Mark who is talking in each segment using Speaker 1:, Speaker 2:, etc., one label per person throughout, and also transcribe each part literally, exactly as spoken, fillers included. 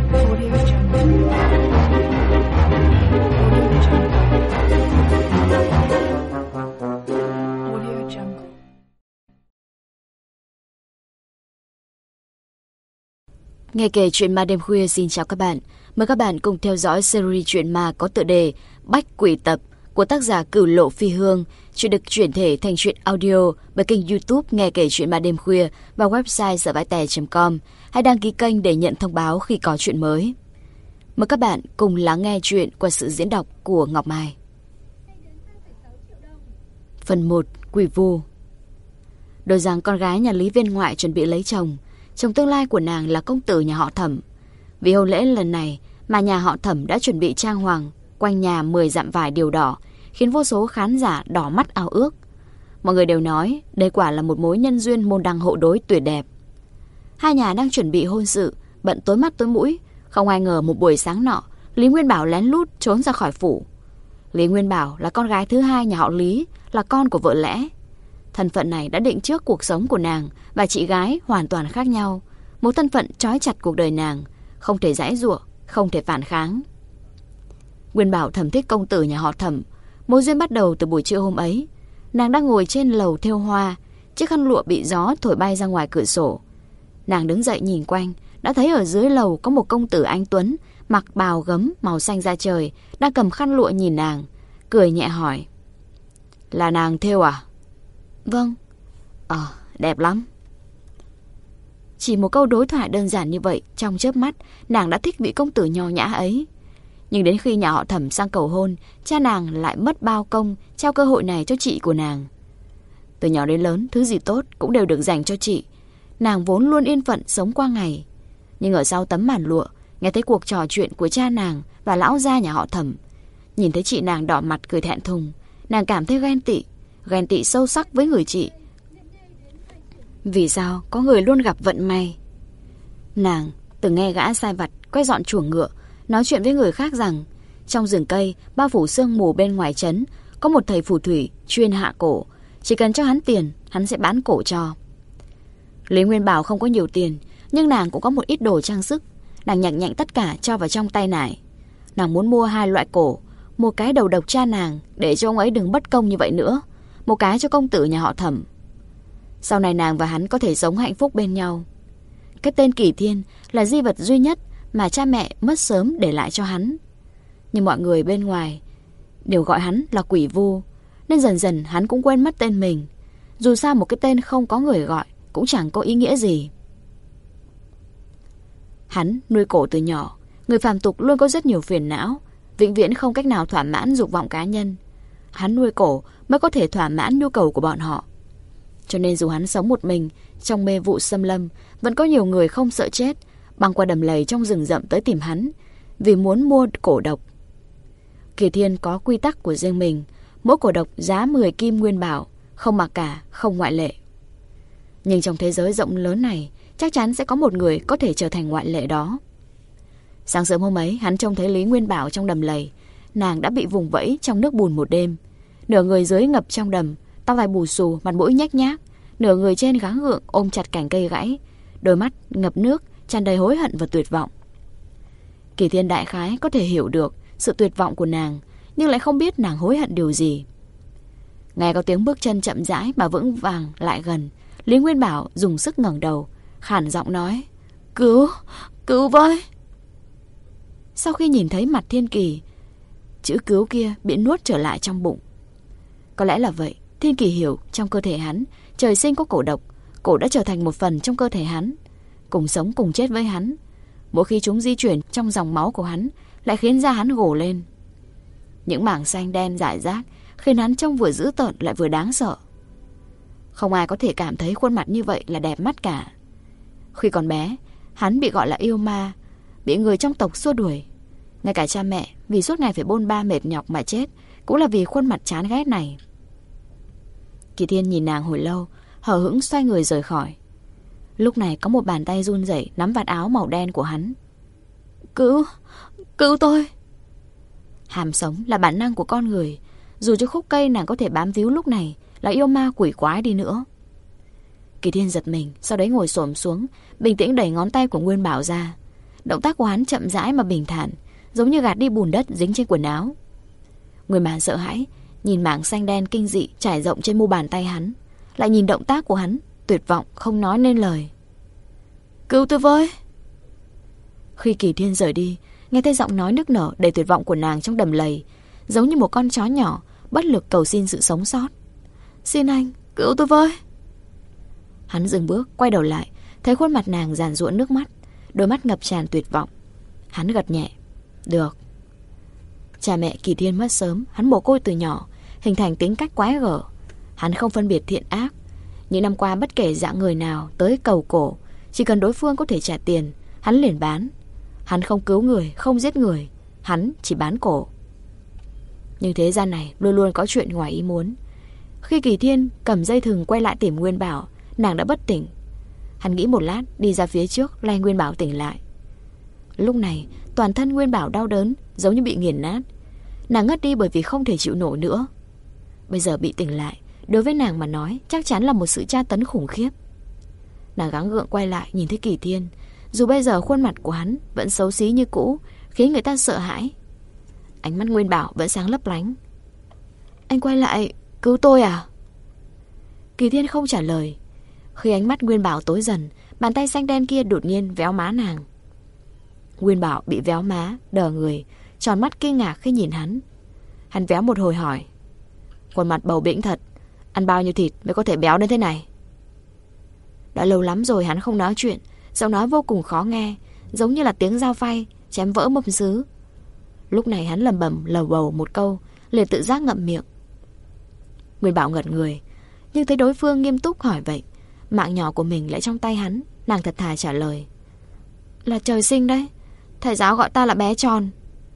Speaker 1: Audio Jungle. Audio Jungle.
Speaker 2: Nghe kể chuyện ma đêm khuya xin chào các bạn. Mời các bạn cùng theo dõi series truyện ma có tựa đề Bách Quỷ Tập của tác giả Cửu Lộ Phi Hương, chuyện được chuyển thể thành truyện audio bởi kênh YouTube Nghe kể chuyện ma đêm khuya và website sợ vãi tè chấm com. Hãy đăng ký kênh để nhận thông báo khi có chuyện mới. Mời các bạn cùng lắng nghe chuyện qua sự diễn đọc của Ngọc Mai. Phần một. Quỷ vu. Đôi rằng con gái nhà Lý Viên Ngoại chuẩn bị lấy chồng. Chồng tương lai của nàng là công tử nhà họ Thẩm. Vì hôn lễ lần này mà nhà họ Thẩm đã chuẩn bị trang hoàng quanh nhà mười dặm vải điều đỏ, khiến vô số khán giả đỏ mắt ao ước. Mọi người đều nói đây quả là một mối nhân duyên môn đăng hộ đối tuyệt đẹp. Hai nhà đang chuẩn bị hôn sự, bận tối mắt tối mũi. Không ai ngờ một buổi sáng nọ, Lý Nguyên Bảo lén lút trốn ra khỏi phủ. Lý Nguyên Bảo là con gái thứ hai nhà họ Lý, là con của vợ lẽ. Thân phận này đã định trước cuộc sống của nàng và chị gái hoàn toàn khác nhau. Một thân phận trói chặt cuộc đời nàng, không thể giãy giụa, không thể phản kháng. Nguyên Bảo thầm thích công tử nhà họ Thẩm. Mối duyên bắt đầu từ buổi trưa hôm ấy. Nàng đang ngồi trên lầu thêu hoa, chiếc khăn lụa bị gió thổi bay ra ngoài cửa sổ. Nàng đứng dậy nhìn quanh, đã thấy ở dưới lầu có một công tử anh tuấn, mặc bào gấm màu xanh da trời, đang cầm khăn lụa nhìn nàng, cười nhẹ hỏi: "Là nàng thêu à?" "Vâng." "Ờ, đẹp lắm." Chỉ một câu đối thoại đơn giản như vậy, trong chớp mắt nàng đã thích vị công tử nho nhã ấy. Nhưng đến khi nhà họ Thẩm sang cầu hôn, cha nàng lại mất bao công trao cơ hội này cho chị của nàng. Từ nhỏ đến lớn, thứ gì tốt cũng đều được dành cho chị. Nàng vốn luôn yên phận sống qua ngày. Nhưng ở sau tấm màn lụa, nghe thấy cuộc trò chuyện của cha nàng và lão gia nhà họ Thẩm, nhìn thấy chị nàng đỏ mặt cười thẹn thùng, nàng cảm thấy ghen tị, ghen tị sâu sắc với người chị. Vì sao có người luôn gặp vận may? Nàng từng nghe gã sai vặt quay dọn chuồng ngựa nói chuyện với người khác rằng trong rừng cây bao phủ sương mù bên ngoài trấn có một thầy phù thủy chuyên hạ cổ, chỉ cần cho hắn tiền hắn sẽ bán cổ cho. Lý Nguyên Bảo không có nhiều tiền, nhưng nàng cũng có một ít đồ trang sức. Nàng nhặt nhạnh tất cả cho vào trong tay nải. Nàng muốn mua hai loại cổ, một cái đầu độc cha nàng để cho ông ấy đừng bất công như vậy nữa, một cái cho công tử nhà họ Thẩm. Sau này nàng và hắn có thể sống hạnh phúc bên nhau. Cái tên Kỳ Thiên là di vật duy nhất mà cha mẹ mất sớm để lại cho hắn. Nhưng mọi người bên ngoài đều gọi hắn là quỷ vu, nên dần dần hắn cũng quên mất tên mình. Dù sao một cái tên không có người gọi cũng chẳng có ý nghĩa gì. Hắn nuôi cổ từ nhỏ. Người phàm tục luôn có rất nhiều phiền não, vĩnh viễn không cách nào thỏa mãn dục vọng cá nhân. Hắn nuôi cổ mới có thể thỏa mãn nhu cầu của bọn họ. Cho nên dù hắn sống một mình trong mê vụ xâm lâm, vẫn có nhiều người không sợ chết băng qua đầm lầy trong rừng rậm tới tìm hắn vì muốn mua cổ độc. Kỳ Thiên có quy tắc của riêng mình, mỗi cổ độc giá mười kim nguyên bảo, không mặc cả, không ngoại lệ. Nhưng trong thế giới rộng lớn này, chắc chắn sẽ có một người có thể trở thành ngoại lệ đó. Sáng sớm hôm ấy, hắn trông thấy Lý Nguyên Bảo trong đầm lầy. Nàng đã bị vùng vẫy trong nước bùn một đêm. Nửa người dưới ngập trong đầm, tóc tai bù xù, mặt mũi nhếch nhác. Nửa người trên gắng gượng ôm chặt cành cây gãy, đôi mắt ngập nước, tràn đầy hối hận và tuyệt vọng. Kỳ Thiên đại khái có thể hiểu được sự tuyệt vọng của nàng, nhưng lại không biết nàng hối hận điều gì. Nghe có tiếng bước chân chậm rãi mà vững vàng lại gần, Lý Nguyên Bảo dùng sức ngẩng đầu, khản giọng nói: "Cứu, cứu với." Sau khi nhìn thấy mặt Thiên Kỳ, chữ cứu kia bị nuốt trở lại trong bụng. Có lẽ là vậy, Thiên Kỳ hiểu trong cơ thể hắn trời sinh có cổ độc, cổ đã trở thành một phần trong cơ thể hắn, cùng sống cùng chết với hắn. Mỗi khi chúng di chuyển trong dòng máu của hắn, lại khiến da hắn gồ lên. Những mảng xanh đen rải rác khiến hắn trông vừa dữ tợn lại vừa đáng sợ. Không ai có thể cảm thấy khuôn mặt như vậy là đẹp mắt cả. Khi còn bé, hắn bị gọi là yêu ma, bị người trong tộc xua đuổi. Ngay cả cha mẹ vì suốt ngày phải bôn ba mệt nhọc mà chết cũng là vì khuôn mặt chán ghét này. Kỳ Thiên nhìn nàng hồi lâu, hờ hững xoay người rời khỏi. Lúc này có một bàn tay run rẩy nắm vạt áo màu đen của hắn. "Cứu, cứu tôi." Hàm sống là bản năng của con người. Dù cho khúc cây nàng có thể bám víu lúc này là yêu ma quỷ quái đi nữa. Kỳ Thiên giật mình, sau đấy ngồi xổm xuống, bình tĩnh đẩy ngón tay của Nguyên Bảo ra. Động tác của hắn chậm rãi mà bình thản, giống như gạt đi bùn đất dính trên quần áo. Người màn sợ hãi nhìn mảng xanh đen kinh dị trải rộng trên mu bàn tay hắn, lại nhìn động tác của hắn, tuyệt vọng không nói nên lời. Cứu tôi với. Khi Kỳ Thiên rời đi, nghe thấy giọng nói nức nở đầy tuyệt vọng của nàng trong đầm lầy, giống như một con chó nhỏ bất lực cầu xin sự sống sót. Xin anh, cứu tôi với. Hắn dừng bước, quay đầu lại, thấy khuôn mặt nàng giàn giụa nước mắt, đôi mắt ngập tràn tuyệt vọng. Hắn gật nhẹ. Được. Cha mẹ Kỳ Thiên mất sớm, hắn mồ côi từ nhỏ, hình thành tính cách quái gở. Hắn không phân biệt thiện ác. Những năm qua bất kể dạng người nào tới cầu cổ, chỉ cần đối phương có thể trả tiền, hắn liền bán. Hắn không cứu người, không giết người, hắn chỉ bán cổ. Nhưng thế gian này luôn luôn có chuyện ngoài ý muốn. Khi Kỳ Thiên cầm dây thừng quay lại tìm Nguyên Bảo, nàng đã bất tỉnh. Hắn nghĩ một lát, đi ra phía trước lay Nguyên Bảo tỉnh lại. Lúc này toàn thân Nguyên Bảo đau đớn, giống như bị nghiền nát. Nàng ngất đi bởi vì không thể chịu nổi nữa. Bây giờ bị tỉnh lại, đối với nàng mà nói chắc chắn là một sự tra tấn khủng khiếp. Nàng gắng gượng quay lại nhìn thấy Kỳ Thiên. Dù bây giờ khuôn mặt của hắn vẫn xấu xí như cũ, khiến người ta sợ hãi. Ánh mắt Nguyên Bảo vẫn sáng lấp lánh. Anh quay lại cứu tôi à? Kỳ Thiên không trả lời. Khi ánh mắt Nguyên Bảo tối dần, bàn tay xanh đen kia đột nhiên véo má nàng. Nguyên Bảo bị véo má, đờ người, tròn mắt kinh ngạc khi nhìn hắn. Hắn véo một hồi hỏi, khuôn mặt bầu bĩnh thật, ăn bao nhiêu thịt mới có thể béo đến thế này? Đã lâu lắm rồi hắn không nói chuyện, giọng nói vô cùng khó nghe, giống như là tiếng dao phay chém vỡ mâm sứ. Lúc này hắn lẩm bẩm lầu bầu một câu, liền tự giác ngậm miệng. Nguyên Bảo ngẩn người, nhưng thấy đối phương nghiêm túc hỏi vậy, mạng nhỏ của mình lại trong tay hắn, nàng thật thà trả lời, là trời sinh đấy, thầy giáo gọi ta là bé tròn.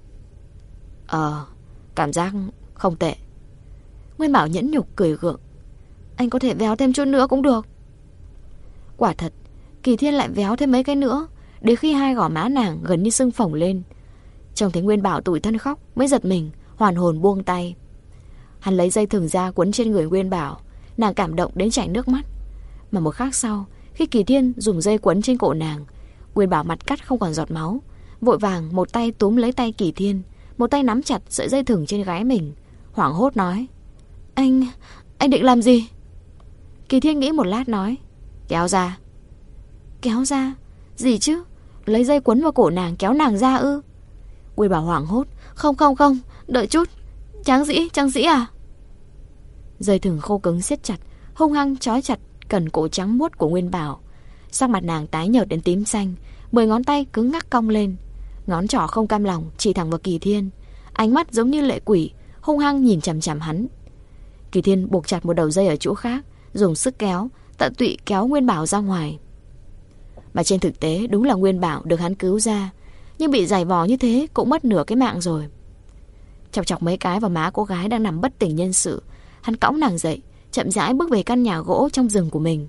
Speaker 2: Ờ, cảm giác không tệ. Nguyên Bảo nhẫn nhục cười gượng, anh có thể véo thêm chút nữa cũng được. Quả thật, Kỳ Thiên lại véo thêm mấy cái nữa, đến khi hai gò má nàng gần như sưng phồng lên. Trông thấy Nguyên Bảo tủi thân khóc, mới giật mình, hoàn hồn buông tay. Hắn lấy dây thừng ra quấn trên người Nguyên Bảo, nàng cảm động đến chảy nước mắt. Mà một khắc sau, khi Kỳ Thiên dùng dây quấn trên cổ nàng, Nguyên Bảo mặt cắt không còn giọt máu, vội vàng một tay túm lấy tay Kỳ Thiên, một tay nắm chặt sợi dây thừng trên gái mình, hoảng hốt nói, Anh, anh định làm gì? Kỳ Thiên nghĩ một lát nói, kéo ra. Kéo ra? Gì chứ? Lấy dây quấn vào cổ nàng kéo nàng ra ư? Nguyên Bảo hoảng hốt, không không không, đợi chút, Tráng Dĩ, Tráng Dĩ à? Dây thừng khô cứng siết chặt, hung hăng trói chặt cần cổ trắng muốt của Nguyên Bảo. Sắc mặt nàng tái nhợt đến tím xanh, mười ngón tay cứng ngắc cong lên, ngón trỏ không cam lòng chỉ thẳng vào Kỳ Thiên, ánh mắt giống như lệ quỷ, hung hăng nhìn chằm chằm hắn. Kỳ Thiên buộc chặt một đầu dây ở chỗ khác, dùng sức kéo, tận tụy kéo Nguyên Bảo ra ngoài. Mà trên thực tế đúng là Nguyên Bảo được hắn cứu ra, nhưng bị giày vò như thế cũng mất nửa cái mạng rồi. Chọc chọc mấy cái vào má cô gái đang nằm bất tỉnh nhân sự, hắn cõng nàng dậy, chậm rãi bước về căn nhà gỗ trong rừng của mình.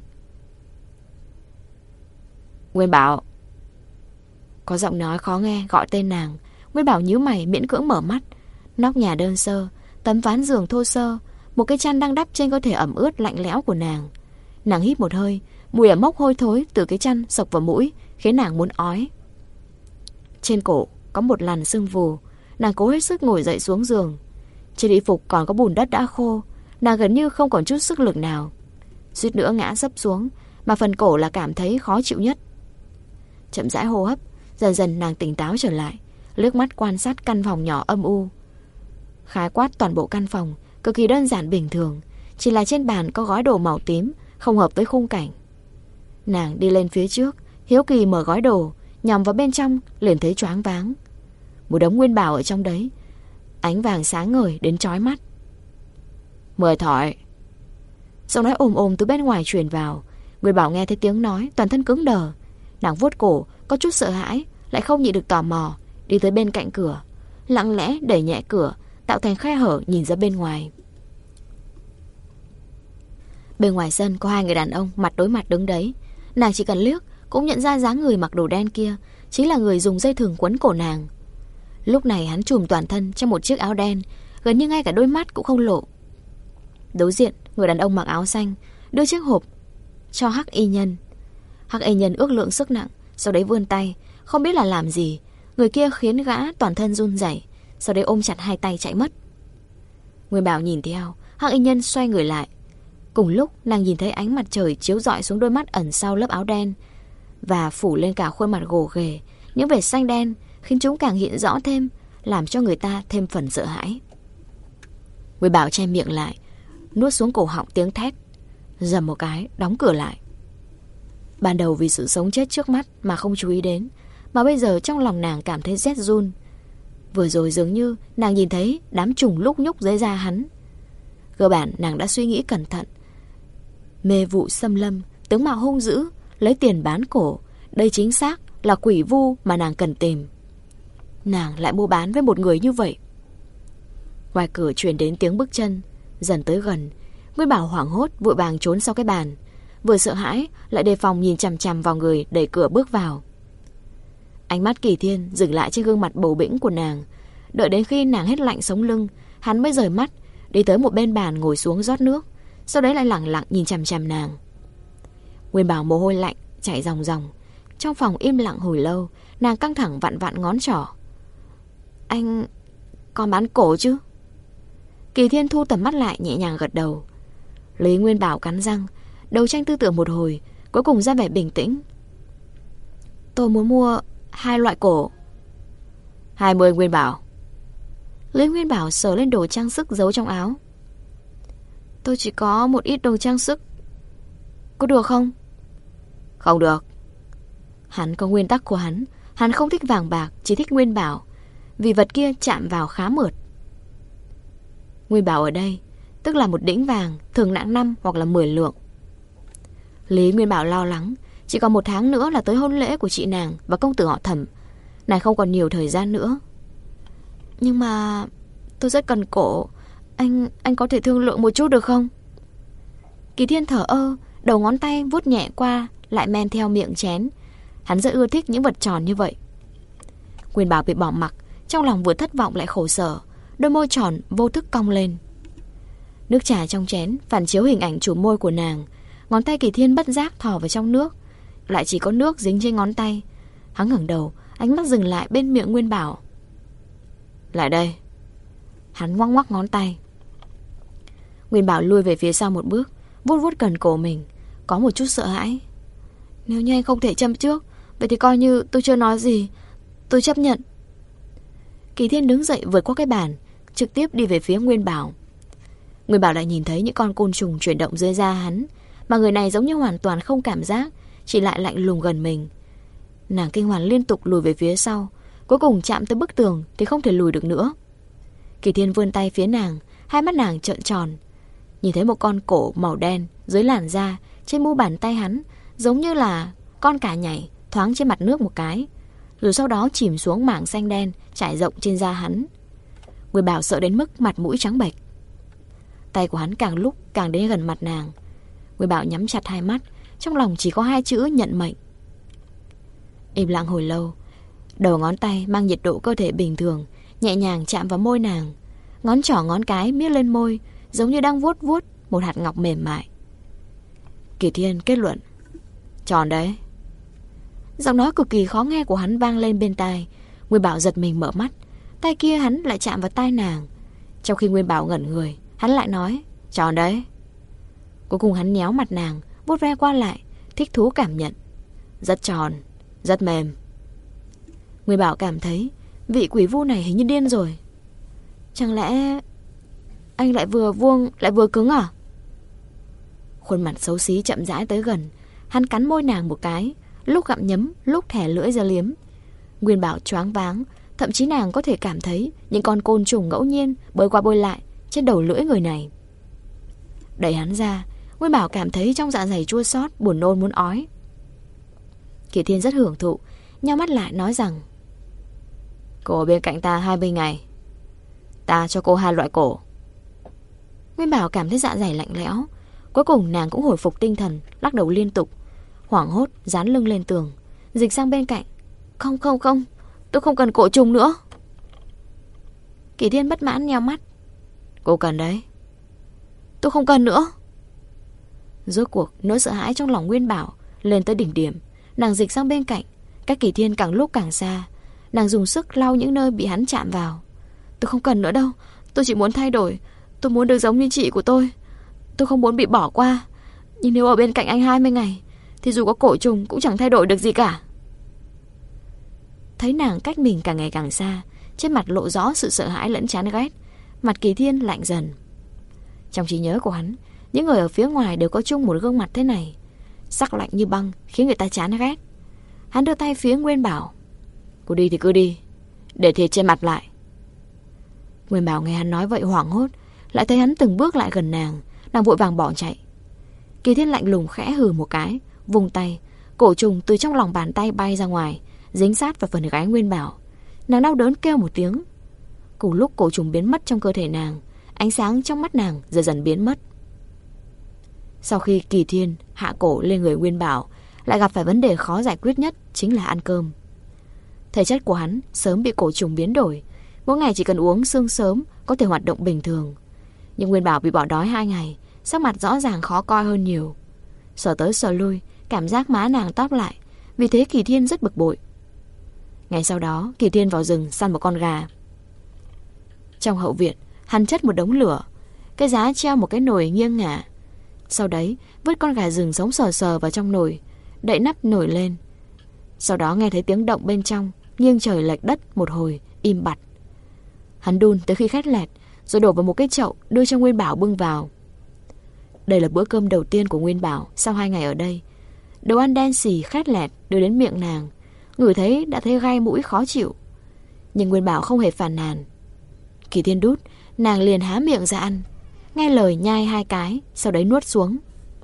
Speaker 2: Nguyên Bảo. Có giọng nói khó nghe gọi tên nàng. Nguyên Bảo nhíu mày miễn cưỡng mở mắt. Nóc nhà đơn sơ, tấm ván giường thô sơ, một cái chăn đang đắp trên cơ thể ẩm ướt lạnh lẽo của nàng. Nàng hít một hơi, mùi ẩm mốc hôi thối từ cái chăn sộc vào mũi, khiến nàng muốn ói. Trên cổ có một làn sưng vù, nàng cố hết sức ngồi dậy xuống giường. Trên y phục còn có bùn đất đã khô, nàng gần như không còn chút sức lực nào, suýt nữa ngã sấp xuống, mà phần cổ là cảm thấy khó chịu nhất. Chậm rãi hô hấp, dần dần nàng tỉnh táo trở lại, liếc mắt quan sát căn phòng nhỏ âm u. Khái quát toàn bộ căn phòng cực kỳ đơn giản bình thường, chỉ là trên bàn có gói đồ màu tím, không hợp với khung cảnh. Nàng đi lên phía trước, hiếu kỳ mở gói đồ, nhòm vào bên trong liền thấy choáng váng. Một đống Nguyên Bảo ở trong đấy, ánh vàng sáng ngời đến chói mắt. Mời thỏi. Giọng nói ồm ồm từ bên ngoài truyền vào. Nguyên Bảo nghe thấy tiếng nói, toàn thân cứng đờ. Nàng vuốt cổ, có chút sợ hãi, lại không nhịn được tò mò, đi tới bên cạnh cửa, lặng lẽ đẩy nhẹ cửa, tạo thành khe hở nhìn ra bên ngoài. Bên ngoài sân có hai người đàn ông mặt đối mặt đứng đấy. Nàng chỉ cần liếc cũng nhận ra dáng người mặc đồ đen kia chính là người dùng dây thừng quấn cổ nàng. Lúc này hắn trùm toàn thân trong một chiếc áo đen, gần như ngay cả đôi mắt cũng không lộ. Đối diện, người đàn ông mặc áo xanh đưa chiếc hộp cho Hắc Y Nhân. Hắc Y Nhân ước lượng sức nặng, sau đấy vươn tay, Không biết là làm gì, người kia khiến gã toàn thân run rẩy, sau đấy ôm chặt hai tay chạy mất. Nguyên Bảo nhìn theo, Hắc Y Nhân xoay người lại. Cùng lúc nàng nhìn thấy ánh mặt trời chiếu rọi xuống đôi mắt ẩn sau lớp áo đen và phủ lên cả khuôn mặt gồ ghề, những vệt xanh đen khiến chúng càng hiện rõ thêm, làm cho người ta thêm phần sợ hãi. Nguyên Bảo che miệng lại, nuốt xuống cổ họng tiếng thét, dầm một cái đóng cửa lại. Ban đầu vì sự sống chết trước mắt mà không chú ý đến, mà bây giờ trong lòng nàng cảm thấy rét run. Vừa rồi dường như nàng nhìn thấy đám trùng lúc nhúc dưới da hắn. Cơ bản nàng đã suy nghĩ cẩn thận. Mê vụ xâm lâm, tướng mạo hung dữ, lấy tiền bán cổ, đây chính xác là quỷ vu mà nàng cần tìm. Nàng lại mua bán với một người như vậy. Ngoài cửa truyền đến tiếng bước chân, dần tới gần. Nguyên Bảo hoảng hốt vội vàng trốn sau cái bàn, vừa sợ hãi lại đề phòng nhìn chằm chằm vào người đẩy cửa bước vào. Ánh mắt Kỳ Thiên dừng lại trên gương mặt bầu bĩnh của nàng. Đợi đến khi nàng hết lạnh sống lưng, hắn mới rời mắt, đi tới một bên bàn ngồi xuống rót nước, sau đấy lại lẳng lặng nhìn chằm chằm nàng. Nguyên Bảo mồ hôi lạnh chảy ròng ròng. Trong phòng im lặng hồi lâu, nàng căng thẳng vặn vặn ngón trỏ. Anh còn bán cổ chứ? Kỳ Thiên thu tầm mắt lại, nhẹ nhàng gật đầu. Lý Nguyên Bảo cắn răng, đấu tranh tư tưởng một hồi, cuối cùng ra vẻ bình tĩnh. Tôi muốn mua hai loại cổ. Hai mươi Nguyên Bảo. Lý Nguyên Bảo sờ lên đồ trang sức giấu trong áo. Tôi chỉ có một ít đồ trang sức, có được không? Không được. Hắn có nguyên tắc của hắn. Hắn không thích vàng bạc, chỉ thích Nguyên Bảo, vì vật kia chạm vào khá mượt. Nguyên Bảo ở đây tức là một đĩnh vàng, thường nặng năm hoặc là mười lượng. Lý Nguyên Bảo lo lắng, chỉ còn một tháng nữa là tới hôn lễ của chị nàng và công tử họ Thẩm. Nàng không còn nhiều thời gian nữa. Nhưng mà tôi rất cần cổ. Anh anh có thể thương lượng một chút được không? Kỳ Thiên thở ơ, đầu ngón tay vuốt nhẹ qua, lại men theo miệng chén. Hắn rất ưa thích những vật tròn như vậy. Nguyên Bảo bị bỏ mặc, trong lòng vừa thất vọng lại khổ sở, đôi môi tròn vô thức cong lên. Nước trà trong chén phản chiếu hình ảnh chủ môi của nàng. Ngón tay Kỳ Thiên bất giác thò vào trong nước, lại chỉ có nước dính trên ngón tay. Hắn ngẩng đầu, ánh mắt dừng lại bên miệng Nguyên Bảo. Lại đây. Hắn ngoắc ngoắc ngón tay. Nguyên Bảo lui về phía sau một bước, vuốt vuốt cần cổ mình, có một chút sợ hãi. Nếu như anh không thể châm trước, vậy thì coi như tôi chưa nói gì, tôi chấp nhận. Kỳ Thiên đứng dậy vượt qua cái bàn, trực tiếp đi về phía Nguyên Bảo. Nguyên Bảo lại nhìn thấy những con côn trùng chuyển động dưới da hắn, mà người này giống như hoàn toàn không cảm giác, chỉ lại lạnh lùng gần mình. Nàng kinh hoàng liên tục lùi về phía sau, cuối cùng chạm tới bức tường thì không thể lùi được nữa. Kỳ Thiên vươn tay phía nàng, hai mắt nàng trợn tròn, nhìn thấy một con cổ màu đen dưới làn da trên mu bàn tay hắn, giống như là con cá nhảy thoáng trên mặt nước một cái, rồi sau đó chìm xuống mảng xanh đen trải rộng trên da hắn. Nguyên Bảo sợ đến mức mặt mũi trắng bệch. Tay của hắn càng lúc càng đến gần mặt nàng. Nguyên Bảo nhắm chặt hai mắt, trong lòng chỉ có hai chữ nhận mệnh. Im lặng hồi lâu, đầu ngón tay mang nhiệt độ cơ thể bình thường nhẹ nhàng chạm vào môi nàng. Ngón trỏ ngón cái miết lên môi, giống như đang vuốt vuốt một hạt ngọc mềm mại. Kỳ Thiên kết luận. Tròn đấy. Giọng nói cực kỳ khó nghe của hắn vang lên bên tai. Nguyên Bảo giật mình mở mắt, tay kia hắn lại chạm vào tai nàng. Trong khi Nguyên Bảo ngẩn người, hắn lại nói. Tròn đấy. Cuối cùng hắn nhéo mặt nàng, vuốt ve qua lại, thích thú cảm nhận. Rất tròn, rất mềm. Nguyên Bảo cảm thấy vị quỷ vu này hình như điên rồi. Chẳng lẽ anh lại vừa vuông lại vừa cứng à? Khuôn mặt xấu xí chậm rãi tới gần, hắn cắn môi nàng một cái, lúc gặm nhấm, lúc thẻ lưỡi ra liếm. Nguyên Bảo choáng váng, thậm chí nàng có thể cảm thấy những con côn trùng ngẫu nhiên bơi qua bơi lại trên đầu lưỡi người này. Đẩy hắn ra, Nguyên Bảo cảm thấy trong dạ dày chua xót, buồn nôn muốn ói. Kỳ Thiên rất hưởng thụ, nheo mắt lại nói rằng: Cô ở bên cạnh ta hai mươi ngày, ta cho cô hai loại cổ. Nguyên Bảo cảm thấy dạ dày lạnh lẽo. Cuối cùng nàng cũng hồi phục tinh thần, lắc đầu liên tục, hoảng hốt dán lưng lên tường, dịch sang bên cạnh. Không không không, tôi không cần cổ trùng nữa. Kỳ Thiên bất mãn nheo mắt. Cô cần đấy. Tôi không cần nữa. Rốt cuộc nỗi sợ hãi trong lòng Nguyên Bảo lên tới đỉnh điểm. Nàng dịch sang bên cạnh, Cách Kỳ Thiên càng lúc càng xa. Nàng dùng sức lau những nơi bị hắn chạm vào. Tôi không cần nữa đâu. Tôi chỉ muốn thay đổi. Tôi muốn được giống như chị của tôi. Tôi không muốn bị bỏ qua. Nhưng nếu ở bên cạnh anh hai mươi ngày thì dù có cổ trùng cũng chẳng thay đổi được gì cả. Thấy nàng cách mình càng ngày càng xa, trên mặt lộ rõ sự sợ hãi lẫn chán ghét. Mặt Kỳ Thiên lạnh dần. Trong trí nhớ của hắn, những người ở phía ngoài đều có chung một gương mặt thế này, sắc lạnh như băng, khiến người ta chán ghét. Hắn đưa tay phía Nguyên Bảo. Cô đi thì cứ đi, để thịt trên mặt lại. Nguyên Bảo nghe hắn nói vậy hoảng hốt, lại thấy hắn từng bước lại gần nàng. Nàng vội vàng bỏ chạy. Kỳ Thiên lạnh lùng khẽ hừ một cái, vùng tay, cổ trùng từ trong lòng bàn tay bay ra ngoài, dính sát vào phần gáy Nguyên Bảo. Nàng đau đớn kêu một tiếng. Cùng lúc cổ trùng biến mất trong cơ thể nàng, ánh sáng trong mắt nàng dần dần biến mất. Sau khi Kỳ Thiên hạ cổ lên người Nguyên Bảo, lại gặp phải vấn đề khó giải quyết nhất, chính là ăn cơm. Thể chất của hắn sớm bị cổ trùng biến đổi, mỗi ngày chỉ cần uống sương sớm có thể hoạt động bình thường. Nhưng Nguyên Bảo bị bỏ đói hai ngày, sắc mặt rõ ràng khó coi hơn nhiều. Sờ tới sờ lui, cảm giác má nàng tóp lại. Vì thế Kỳ Thiên rất bực bội. Ngày sau đó, Kỳ Thiên vào rừng săn một con gà. Trong hậu viện, hắn chất một đống lửa, cái giá treo một cái nồi nghiêng ngả. Sau đấy, vứt con gà rừng sống sờ sờ vào trong nồi, đậy nắp nồi lên. Sau đó nghe thấy tiếng động bên trong, nghiêng trời lệch đất một hồi, im bặt. Hắn đun tới khi khét lẹt, rồi đổ vào một cái chậu, đưa cho Nguyên Bảo bưng vào. Đây là bữa cơm đầu tiên của Nguyên Bảo sau hai ngày ở đây. Đồ ăn đen xì khét lẹt đưa đến miệng nàng, ngửi thấy đã thấy gai mũi khó chịu. Nhưng Nguyên Bảo không hề phàn nàn. Kỳ Thiên đút, nàng liền há miệng ra ăn, nghe lời nhai hai cái, sau đấy nuốt xuống.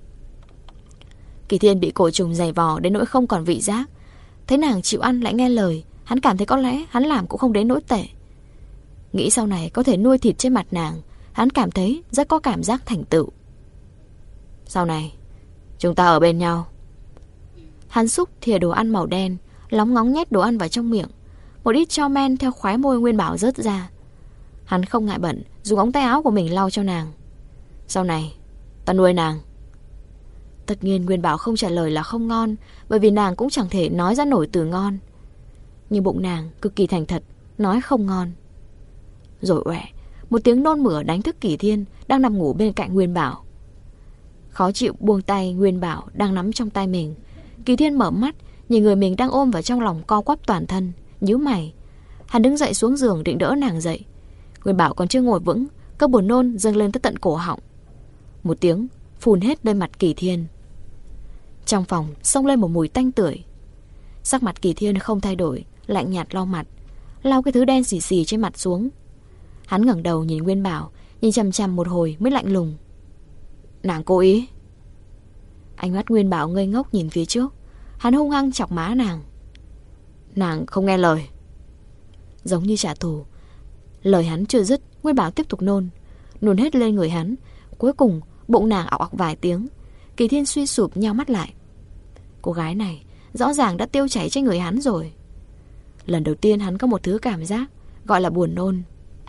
Speaker 2: Kỳ Thiên bị cổ trùng giày vò đến nỗi không còn vị giác. Thấy nàng chịu ăn lại nghe lời, hắn cảm thấy có lẽ hắn làm cũng không đến nỗi tệ. Nghĩ sau này có thể nuôi thịt trên mặt nàng, hắn cảm thấy rất có cảm giác thành tựu. Sau này chúng ta ở bên nhau. Hắn xúc thìa đồ ăn màu đen, lóng ngóng nhét đồ ăn vào trong miệng. Một ít cho men theo khóe môi Nguyên Bảo rớt ra. Hắn không ngại bận, dùng ống tay áo của mình lau cho nàng. Sau này ta nuôi nàng. Tất nhiên Nguyên Bảo không trả lời là không ngon, bởi vì nàng cũng chẳng thể nói ra nổi từ ngon. Nhưng bụng nàng cực kỳ thành thật, nói không ngon. Rồi uệ, một tiếng nôn mửa đánh thức Kỳ Thiên đang nằm ngủ bên cạnh Nguyên Bảo. Khó chịu buông tay Nguyên Bảo đang nắm trong tay mình. Kỳ Thiên mở mắt, nhìn người mình đang ôm vào trong lòng co quắp toàn thân, nhíu mày. Hắn đứng dậy xuống giường định đỡ nàng dậy. Nguyên Bảo còn chưa ngồi vững, cơn buồn nôn dâng lên tới tận cổ họng. Một tiếng phun hết lên mặt Kỳ Thiên. Trong phòng xông lên một mùi tanh tưởi. Sắc mặt Kỳ Thiên không thay đổi, lạnh nhạt lau mặt, lau cái thứ đen xì xì trên mặt xuống. Hắn ngẩng đầu nhìn Nguyên Bảo, nhìn chằm chằm một hồi mới lạnh lùng. Nàng cố ý. Ánh mắt Nguyên Bảo ngây ngốc nhìn phía trước. Hắn hung hăng chọc má nàng. Nàng không nghe lời. Giống như trả thù. Lời hắn chưa dứt, Nguyên Bảo tiếp tục nôn, nôn hết lên người hắn. Cuối cùng bụng nàng ọc ọc vài tiếng. Kỳ Thiên suy sụp nheo mắt lại. Cô gái này rõ ràng đã tiêu chảy trên người hắn rồi. Lần đầu tiên hắn có một thứ cảm giác gọi là buồn nôn.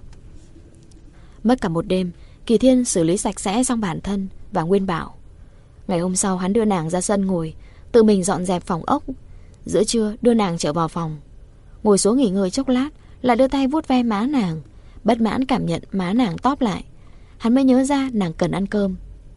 Speaker 2: Mất cả một đêm, Kỳ Thiên xử lý sạch sẽ xong bản thân và Nguyên Bảo. Ngày hôm sau hắn đưa nàng ra sân ngồi, tự mình dọn dẹp phòng ốc. Giữa trưa đưa nàng trở vào phòng, ngồi xuống nghỉ ngơi chốc lát, lại đưa tay vuốt ve má nàng. Bất mãn cảm nhận má nàng tóp lại, hắn mới nhớ ra nàng cần ăn cơm.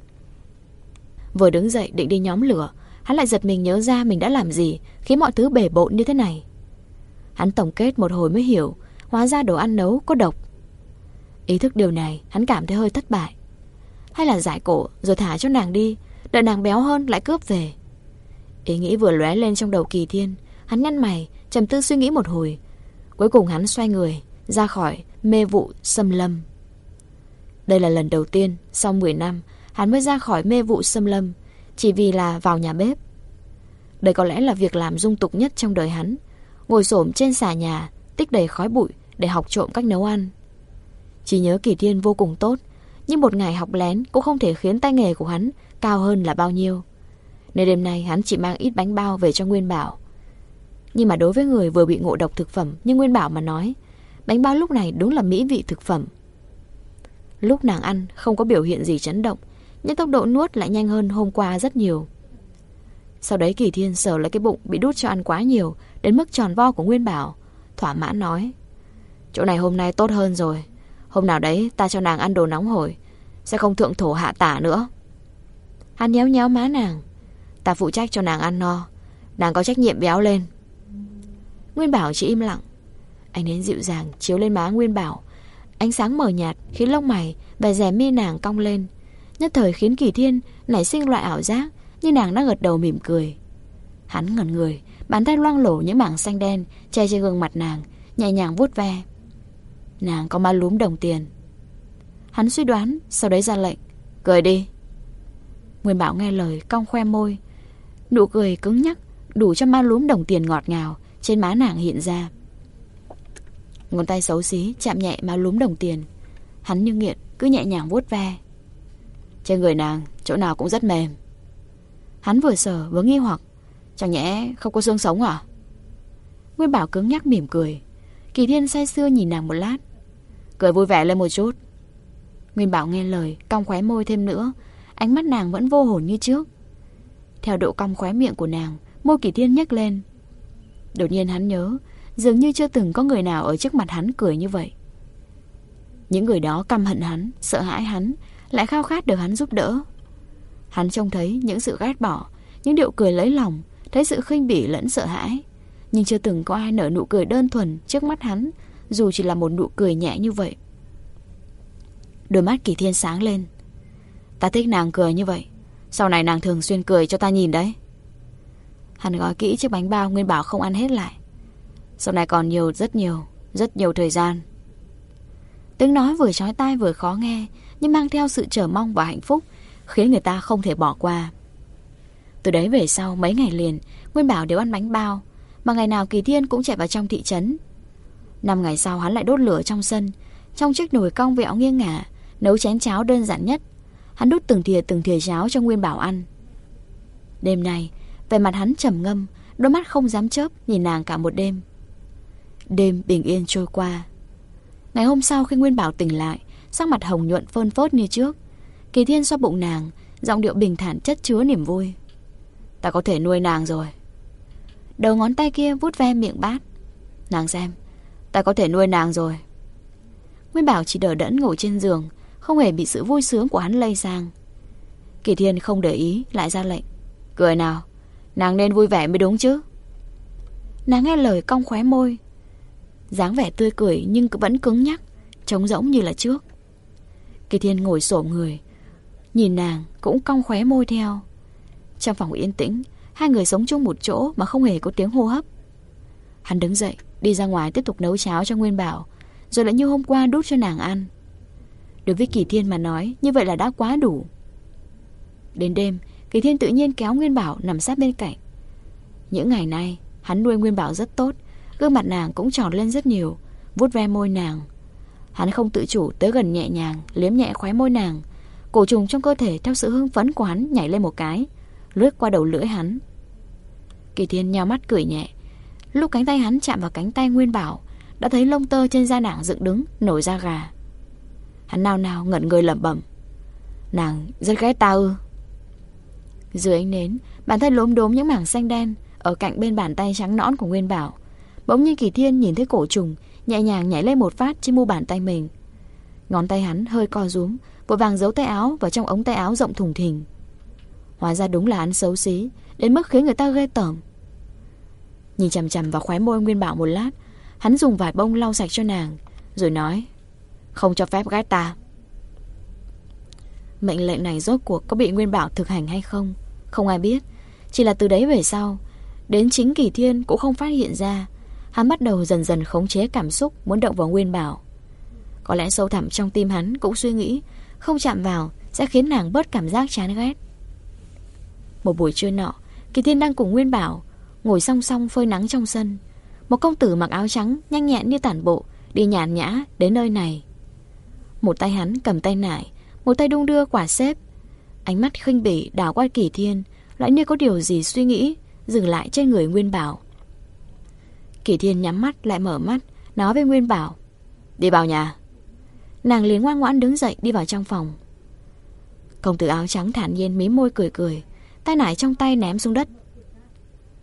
Speaker 2: Vừa đứng dậy định đi nhóm lửa, hắn lại giật mình nhớ ra mình đã làm gì khiến mọi thứ bể bộn như thế này. Hắn tổng kết một hồi mới hiểu, hóa ra đồ ăn nấu có độc. Ý thức điều này hắn cảm thấy hơi thất bại. Hay là giải cổ rồi thả cho nàng đi, đợi nàng béo hơn lại cướp về. Ý nghĩ vừa lóe lên trong đầu Kỳ Thiên. Hắn nhăn mày trầm tư suy nghĩ một hồi. Cuối cùng hắn xoay người ra khỏi mê vụ xâm lâm. Đây là lần đầu tiên sau mười năm hắn mới ra khỏi mê vụ xâm lâm, chỉ vì là vào nhà bếp. Đây có lẽ là việc làm dung tục nhất trong đời hắn. Ngồi xổm trên xà nhà, tích đầy khói bụi để học trộm cách nấu ăn. Trí nhớ Kỳ Thiên vô cùng tốt, nhưng một ngày học lén cũng không thể khiến tay nghề của hắn cao hơn là bao nhiêu. Nên đêm nay hắn chỉ mang ít bánh bao về cho Nguyên Bảo. Nhưng mà đối với người vừa bị ngộ độc thực phẩm như Nguyên Bảo mà nói, bánh bao lúc này đúng là mỹ vị thực phẩm. Lúc nàng ăn không có biểu hiện gì chấn động, nhưng tốc độ nuốt lại nhanh hơn hôm qua rất nhiều. Sau đấy Kỳ Thiên sờ lấy cái bụng bị đút cho ăn quá nhiều đến mức tròn vo của Nguyên Bảo, thỏa mãn nói: Chỗ này hôm nay tốt hơn rồi. Hôm nào đấy ta cho nàng ăn đồ nóng hổi, sẽ không thượng thổ hạ tả nữa. Hắn nhéo nhéo má nàng: Ta phụ trách cho nàng ăn no, nàng có trách nhiệm béo lên. Nguyên Bảo chỉ im lặng. Ánh nến dịu dàng chiếu lên má Nguyên Bảo, ánh sáng mờ nhạt khiến lông mày và rẻ mi nàng cong lên, nhất thời khiến Kỳ Thiên nảy sinh loại ảo giác như nàng đang gật đầu mỉm cười. Hắn ngẩn người, bàn tay loang lổ những mảng xanh đen che trên gương mặt nàng, nhẹ nhàng vuốt ve. Nàng có má lúm đồng tiền. Hắn suy đoán, sau đấy ra lệnh: Cười đi. Nguyên Bảo nghe lời cong khoe môi. Nụ cười cứng nhắc đủ cho má lúm đồng tiền ngọt ngào trên má nàng hiện ra. Ngón tay xấu xí chạm nhẹ má lúm đồng tiền. Hắn như nghiện cứ nhẹ nhàng vuốt ve. Trên người nàng chỗ nào cũng rất mềm. Hắn vừa sờ vừa nghi hoặc: Chẳng nhẽ không có xương sống à? Nguyên Bảo cứng nhắc mỉm cười. Kỳ Thiên say sưa nhìn nàng một lát, cười vui vẻ lên một chút. Nguyên Bảo nghe lời cong khóe môi thêm nữa. Ánh mắt nàng vẫn vô hồn như trước. Theo độ cong khóe miệng của nàng, môi Kỳ Thiên nhếch lên. Đột nhiên hắn nhớ, dường như chưa từng có người nào ở trước mặt hắn cười như vậy. Những người đó căm hận hắn, sợ hãi hắn, lại khao khát được hắn giúp đỡ. Hắn trông thấy những sự ghét bỏ, những điệu cười lấy lòng, thấy sự khinh bỉ lẫn sợ hãi. Nhưng chưa từng có ai nở nụ cười đơn thuần trước mắt hắn, dù chỉ là một nụ cười nhẹ như vậy. Đôi mắt Kỳ Thiên sáng lên. Ta thích nàng cười như vậy, sau này nàng thường xuyên cười cho ta nhìn đấy. Hắn gói kỹ chiếc bánh bao Nguyên Bảo không ăn hết lại. Sau này còn nhiều, rất nhiều, rất nhiều thời gian. Tiếng nói vừa chói tai vừa khó nghe, nhưng mang theo sự chờ mong và hạnh phúc, khiến người ta không thể bỏ qua. Từ đấy về sau mấy ngày liền, Nguyên Bảo đều ăn bánh bao, mà ngày nào Kỳ Thiên cũng chạy vào trong thị trấn. Năm ngày sau hắn lại đốt lửa trong sân, trong chiếc nồi cong vẹo nghiêng ngả, nấu chén cháo đơn giản nhất. Hắn đút từng thìa từng thìa cháo cho Nguyên Bảo ăn. Đêm nay, vẻ mặt hắn trầm ngâm, đôi mắt không dám chớp nhìn nàng cả một đêm. Đêm bình yên trôi qua. Ngày hôm sau khi Nguyên Bảo tỉnh lại, sắc mặt hồng nhuận phơn phớt như trước. Kỳ Thiên xoa bụng nàng, giọng điệu bình thản chất chứa niềm vui. Ta có thể nuôi nàng rồi. Đầu ngón tay kia vuốt ve miệng bát. Nàng xem, ta có thể nuôi nàng rồi. Nguyên Bảo chỉ đờ đẫn ngồi trên giường, không hề bị sự vui sướng của hắn lây sang. Kỳ Thiên không để ý, lại ra lệnh: Cười nào, nàng nên vui vẻ mới đúng chứ. Nàng nghe lời cong khóe môi, dáng vẻ tươi cười nhưng vẫn cứng nhắc, trống rỗng như là trước. Kỳ Thiên ngồi xổm người, nhìn nàng cũng cong khóe môi theo. Trong phòng yên tĩnh, hai người sống chung một chỗ mà không hề có tiếng hô hấp. Hắn đứng dậy, đi ra ngoài tiếp tục nấu cháo cho Nguyên Bảo, rồi lại như hôm qua đút cho nàng ăn. Đối với Kỳ Thiên mà nói, như vậy là đã quá đủ. Đến đêm, Kỳ Thiên tự nhiên kéo Nguyên Bảo nằm sát bên cạnh. Những ngày nay, hắn nuôi Nguyên Bảo rất tốt, gương mặt nàng cũng tròn lên rất nhiều, vuốt ve môi nàng. Hắn không tự chủ tới gần nhẹ nhàng, liếm nhẹ khóe môi nàng. Cổ trùng trong cơ thể theo sự hưng phấn của hắn nhảy lên một cái, lướt qua đầu lưỡi hắn. Kỳ Thiên nhao mắt cười nhẹ. Lúc cánh tay hắn chạm vào cánh tay Nguyên Bảo, đã thấy lông tơ trên da nàng dựng đứng, nổi da gà. Hắn nao nao ngẩn người lẩm bẩm: Nàng rất ghét ta ư? Dưới ánh nến, bàn tay lốm đốm những mảng xanh đen ở cạnh bên bàn tay trắng nõn của Nguyên Bảo. Bỗng nhiên Kỳ Thiên nhìn thấy cổ trùng nhẹ nhàng nhảy lên một phát trên mu bàn tay mình. Ngón tay hắn hơi co rúm, vội vàng giấu tay áo vào trong ống tay áo rộng thùng thình. Hóa ra đúng là hắn xấu xí đến mức khiến người ta ghê tởm. Nhìn chằm chằm vào khóe môi Nguyên Bảo một lát, hắn dùng vải bông lau sạch cho nàng, rồi nói: Không cho phép ghét ta. Mệnh lệnh này rốt cuộc có bị Nguyên Bảo thực hành hay không, không ai biết. Chỉ là từ đấy về sau, đến chính Kỳ Thiên cũng không phát hiện ra, hắn bắt đầu dần dần khống chế cảm xúc muốn động vào Nguyên Bảo. Có lẽ sâu thẳm trong tim hắn cũng suy nghĩ không chạm vào sẽ khiến nàng bớt cảm giác chán ghét. Một buổi trưa nọ, Kỳ Thiên đang cùng Nguyên Bảo ngồi song song phơi nắng trong sân. Một công tử mặc áo trắng nhanh nhẹn như tản bộ đi nhàn nhã đến nơi này. Một tay hắn cầm tay nải, một tay đung đưa quả xếp. Ánh mắt khinh bỉ đảo qua Kỳ Thiên, lại như có điều gì suy nghĩ, dừng lại trên người Nguyên Bảo. Kỳ Thiên nhắm mắt lại mở mắt, nói với Nguyên Bảo: Đi vào nhà. Nàng liền ngoan ngoãn đứng dậy đi vào trong phòng. Công tử áo trắng thản nhiên mím môi cười cười, tay nải trong tay ném xuống đất,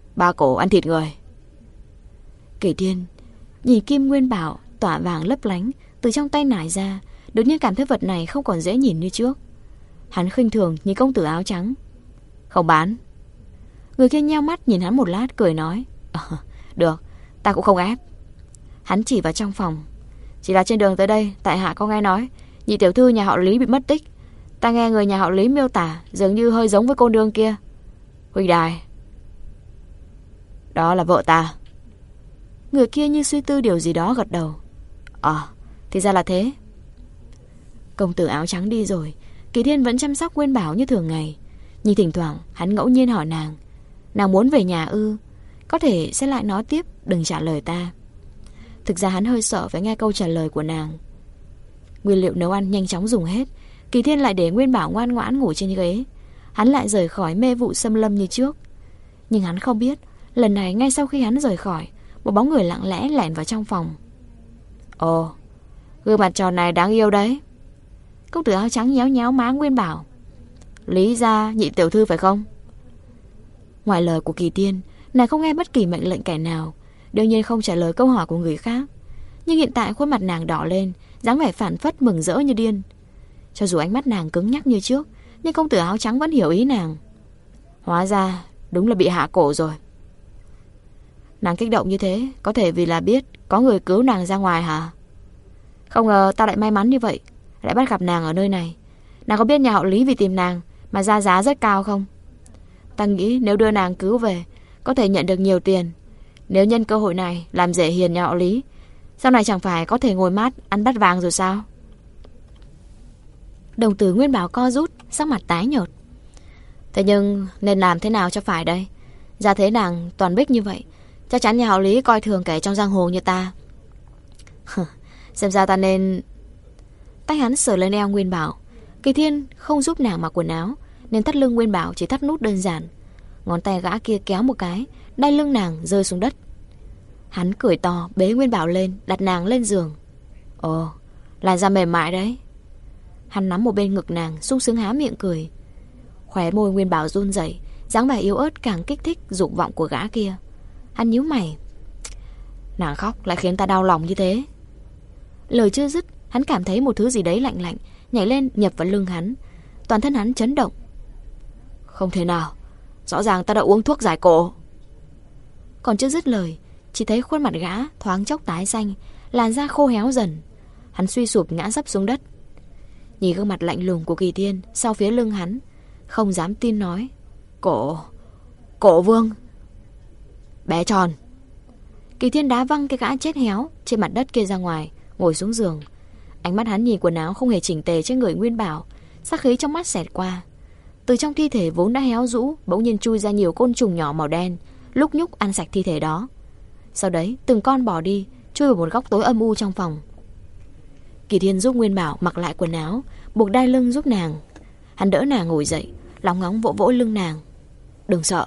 Speaker 2: Ba cổ ăn thịt người. Kỳ Thiên nhìn kim nguyên bảo tỏa vàng lấp lánh từ trong tay nải ra, đột nhiên cảm thấy vật này không còn dễ nhìn như trước. Hắn khinh thường nhìn công tử áo trắng. Không bán. Người kia nheo mắt nhìn hắn một lát cười nói, à, được, ta cũng không ép. Hắn chỉ vào trong phòng. Chỉ là trên đường tới đây, tại hạ có nghe nói nhị tiểu thư nhà họ Lý bị mất tích. Ta nghe người nhà họ Lý miêu tả dường như hơi giống với cô nương kia. Huynh đài, đó là vợ ta. Người kia như suy tư điều gì đó gật đầu. Ờ, à, thì ra là thế. Công tử áo trắng đi rồi, Kỳ Thiên vẫn chăm sóc Nguyên Bảo như thường ngày. Nhưng thỉnh thoảng hắn ngẫu nhiên hỏi nàng, nàng muốn về nhà ư? Có thể sẽ lại nói tiếp, đừng trả lời ta. Thực ra hắn hơi sợ phải nghe câu trả lời của nàng. Nguyên liệu nấu ăn nhanh chóng dùng hết, Kỳ Thiên lại để Nguyên Bảo ngoan ngoãn ngủ trên ghế. Hắn lại rời khỏi mê vụ xâm lâm như trước. Nhưng hắn không biết, lần này ngay sau khi hắn rời khỏi, một bóng người lặng lẽ lẻn vào trong phòng. Ồ, gương mặt tròn này đáng yêu đấy. Công tử áo trắng nhéo nhéo má Nguyên Bảo. Lý gia nhị tiểu thư phải không? Ngoài lời của Kỳ Thiên, nàng không nghe bất kỳ mệnh lệnh kẻ nào, đương nhiên không trả lời câu hỏi của người khác. Nhưng hiện tại khuôn mặt nàng đỏ lên, dáng vẻ phản phất mừng rỡ như điên. Cho dù ánh mắt nàng cứng nhắc như trước, nhưng công tử áo trắng vẫn hiểu ý nàng. Hóa ra đúng là bị hạ cổ rồi. Nàng kích động như thế có thể vì là biết có người cứu nàng ra ngoài hả? Không ngờ ta lại may mắn như vậy, lại bắt gặp nàng ở nơi này. Nàng có biết nhà họ Lý vì tìm nàng mà ra giá rất cao không? Ta nghĩ nếu đưa nàng cứu về, có thể nhận được nhiều tiền. Nếu nhân cơ hội này làm rể hiền nhà họ Lý, sau này chẳng phải có thể ngồi mát ăn bát vàng rồi sao? Đồng tử Nguyên Bảo co rút, sắc mặt tái nhợt. Thế nhưng nên làm thế nào cho phải đây? Ra thế nàng toàn bích như vậy, chắc chắn nhà họ Lý coi thường kẻ trong giang hồ như ta. Xem ra ta nên... Tay hắn sờ lên eo Nguyên Bảo. Kỳ Thiên không giúp nàng mặc quần áo, nên thắt lưng Nguyên Bảo chỉ thắt nút đơn giản. Ngón tay gã kia kéo một cái, đai lưng nàng rơi xuống đất. Hắn cười to bế Nguyên Bảo lên, đặt nàng lên giường. Ồ, làn da mềm mại đấy. Hắn nắm một bên ngực nàng, sung sướng há miệng cười. Khóe môi Nguyên Bảo run rẩy, dáng vẻ yếu ớt càng kích thích dục vọng của gã kia. Hắn nhíu mày. Nàng khóc lại khiến ta đau lòng như thế. Lời chưa dứt, hắn cảm thấy một thứ gì đấy lạnh lạnh nhảy lên nhập vào lưng hắn. Toàn thân hắn chấn động. Không thể nào, rõ ràng ta đã uống thuốc giải cổ. Còn chưa dứt lời, chỉ thấy khuôn mặt gã thoáng chốc tái xanh, làn da khô héo dần. Hắn suy sụp ngã sấp xuống đất. Nhìn gương mặt lạnh lùng của Kỳ Thiên sau phía lưng hắn, không dám tin nói, Cổ, cổ vương. Bé tròn. Kỳ Thiên đá văng cái gã chết héo trên mặt đất kia ra ngoài, ngồi xuống giường. Ánh mắt hắn nhìn quần áo không hề chỉnh tề trên người Nguyên Bảo, sát khí trong mắt xẹt qua. Từ trong thi thể vốn đã héo rũ, bỗng nhiên chui ra nhiều côn trùng nhỏ màu đen, lúc nhúc ăn sạch thi thể đó. Sau đấy từng con bỏ đi, chui vào một góc tối âm u trong phòng. Kỳ Thiên giúp Nguyên Bảo mặc lại quần áo, buộc đai lưng giúp nàng. Hắn đỡ nàng ngồi dậy, lóng ngóng vỗ vỗ lưng nàng. Đừng sợ.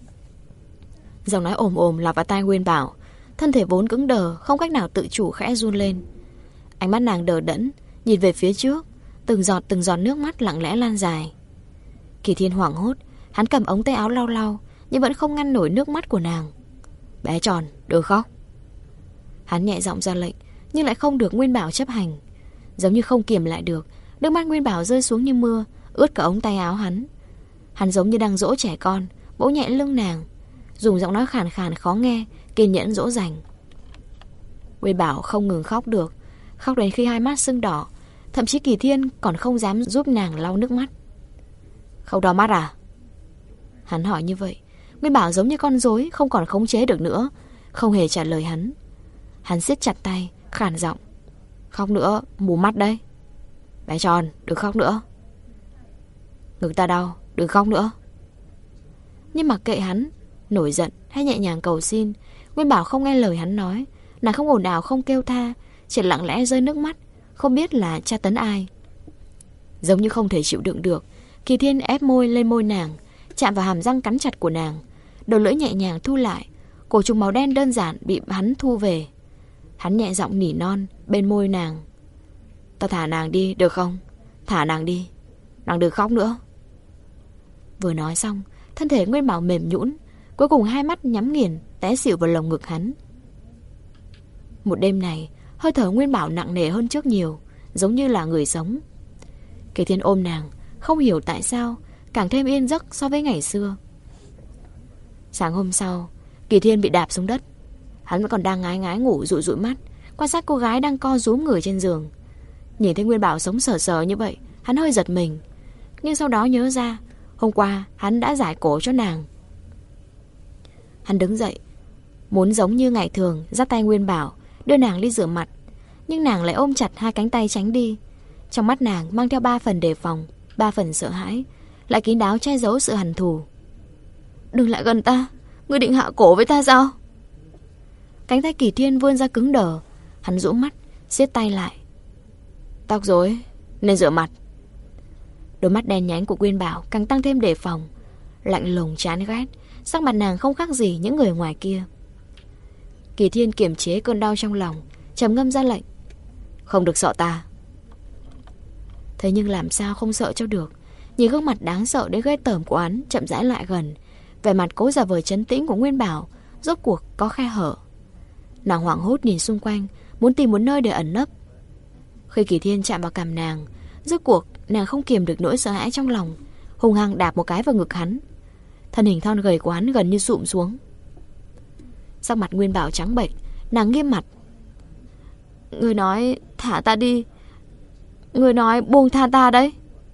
Speaker 2: Giọng nói ồm ồm lọt vào tai Nguyên Bảo. Thân thể vốn cứng đờ, không cách nào tự chủ khẽ run lên. Ánh mắt nàng đờ đẫn, nhìn về phía trước, từng giọt từng giọt nước mắt lặng lẽ lan dài. Kỳ Thiên hoảng hốt, hắn cầm ống tay áo lau lau, nhưng vẫn không ngăn nổi nước mắt của nàng. Bé tròn, đừng khóc. Hắn nhẹ giọng ra lệnh, nhưng lại không được Nguyên Bảo chấp hành. Giống như không kiềm lại được, nước mắt Nguyên Bảo rơi xuống như mưa, ướt cả ống tay áo hắn. Hắn giống như đang dỗ trẻ con, vỗ nhẹ lưng nàng, dùng giọng nói khàn khàn khó nghe, kiên nhẫn dỗ dành. Nguyên Bảo không ngừng khóc được, khóc đến khi hai mắt sưng đỏ. Thậm chí Kỳ Thiên còn không dám giúp nàng lau nước mắt. Không đau mắt à? Hắn hỏi như vậy, Nguyên Bảo giống như con rối, không còn khống chế được nữa, không hề trả lời hắn. Hắn siết chặt tay, khàn giọng. Khóc nữa, mù mắt đấy. Bé tròn, đừng khóc nữa. Ngực ta đau, đừng khóc nữa. Nhưng mặc kệ hắn nổi giận hay nhẹ nhàng cầu xin, Nguyên Bảo không nghe lời hắn nói. Nàng không ồn ào, không kêu tha, chỉ lặng lẽ rơi nước mắt, không biết là tra tấn ai. Giống như không thể chịu đựng được, Kỳ Thiên ép môi lên môi nàng, chạm vào hàm răng cắn chặt của nàng. Đầu lưỡi nhẹ nhàng thu lại, cổ trùng màu đen đơn giản bị hắn thu về. Hắn nhẹ giọng nỉ non bên môi nàng. Ta thả nàng đi được không? Thả nàng đi, nàng đừng khóc nữa. Vừa nói xong, thân thể Nguyên Bảo mềm nhũn, Cuối cùng hai mắt nhắm nghiền, té xỉu vào lồng ngực hắn. Một đêm này, hơi thở Nguyên Bảo nặng nề hơn trước nhiều, giống như là người sống. Kỳ Thiên ôm nàng, không hiểu tại sao càng thêm yên giấc so với ngày xưa. Sáng hôm sau, Kỳ Thiên bị đạp xuống đất. Hắn vẫn còn đang ngái ngái ngủ, dụi dụi mắt, quan sát cô gái đang co rúm người trên giường. Nhìn thấy Nguyên Bảo sống sờ sờ như vậy, hắn hơi giật mình. Nhưng sau đó nhớ ra, hôm qua hắn đã giải cổ cho nàng. Hắn đứng dậy, muốn giống như ngày thường dắt tay Nguyên Bảo, đưa nàng đi rửa mặt. Nhưng nàng lại ôm chặt hai cánh tay tránh đi. Trong mắt nàng mang theo ba phần đề phòng, ba phần sợ hãi, lại kín đáo che giấu sự hằn thù. Đừng lại gần ta, ngươi định hạ cổ với ta sao? Cánh tay Kỳ Thiên vươn ra cứng đờ. Hắn rũ mắt, siết tay lại. Tóc rối, nên rửa mặt. Đôi mắt đen nhánh của Nguyên Bảo càng tăng thêm đề phòng, lạnh lùng chán ghét. Sắc mặt nàng không khác gì những người ngoài kia. Kỳ Thiên kiềm chế cơn đau trong lòng, trầm ngâm ra lệnh. Không được sợ ta. Thế nhưng làm sao không sợ cho được. Nhìn gương mặt đáng sợ đến ghê tởm của hắn chậm rãi lại gần. Vẻ mặt cố giả vờ trấn tĩnh của Nguyên Bảo rốt cuộc có khe hở. Nàng hoảng hốt nhìn xung quanh, muốn tìm một nơi để ẩn nấp. Khi Kỳ Thiên chạm vào cằm nàng, rốt cuộc nàng không kiềm được nỗi sợ hãi trong lòng, hung hăng đạp một cái vào ngực hắn. Thân hình thon gầy của hắn gần như sụm xuống. Sắc mặt Nguyên Bảo trắng bệch, nàng nghiêm mặt. Người nói thả ta đi, người nói buông tha ta đấy.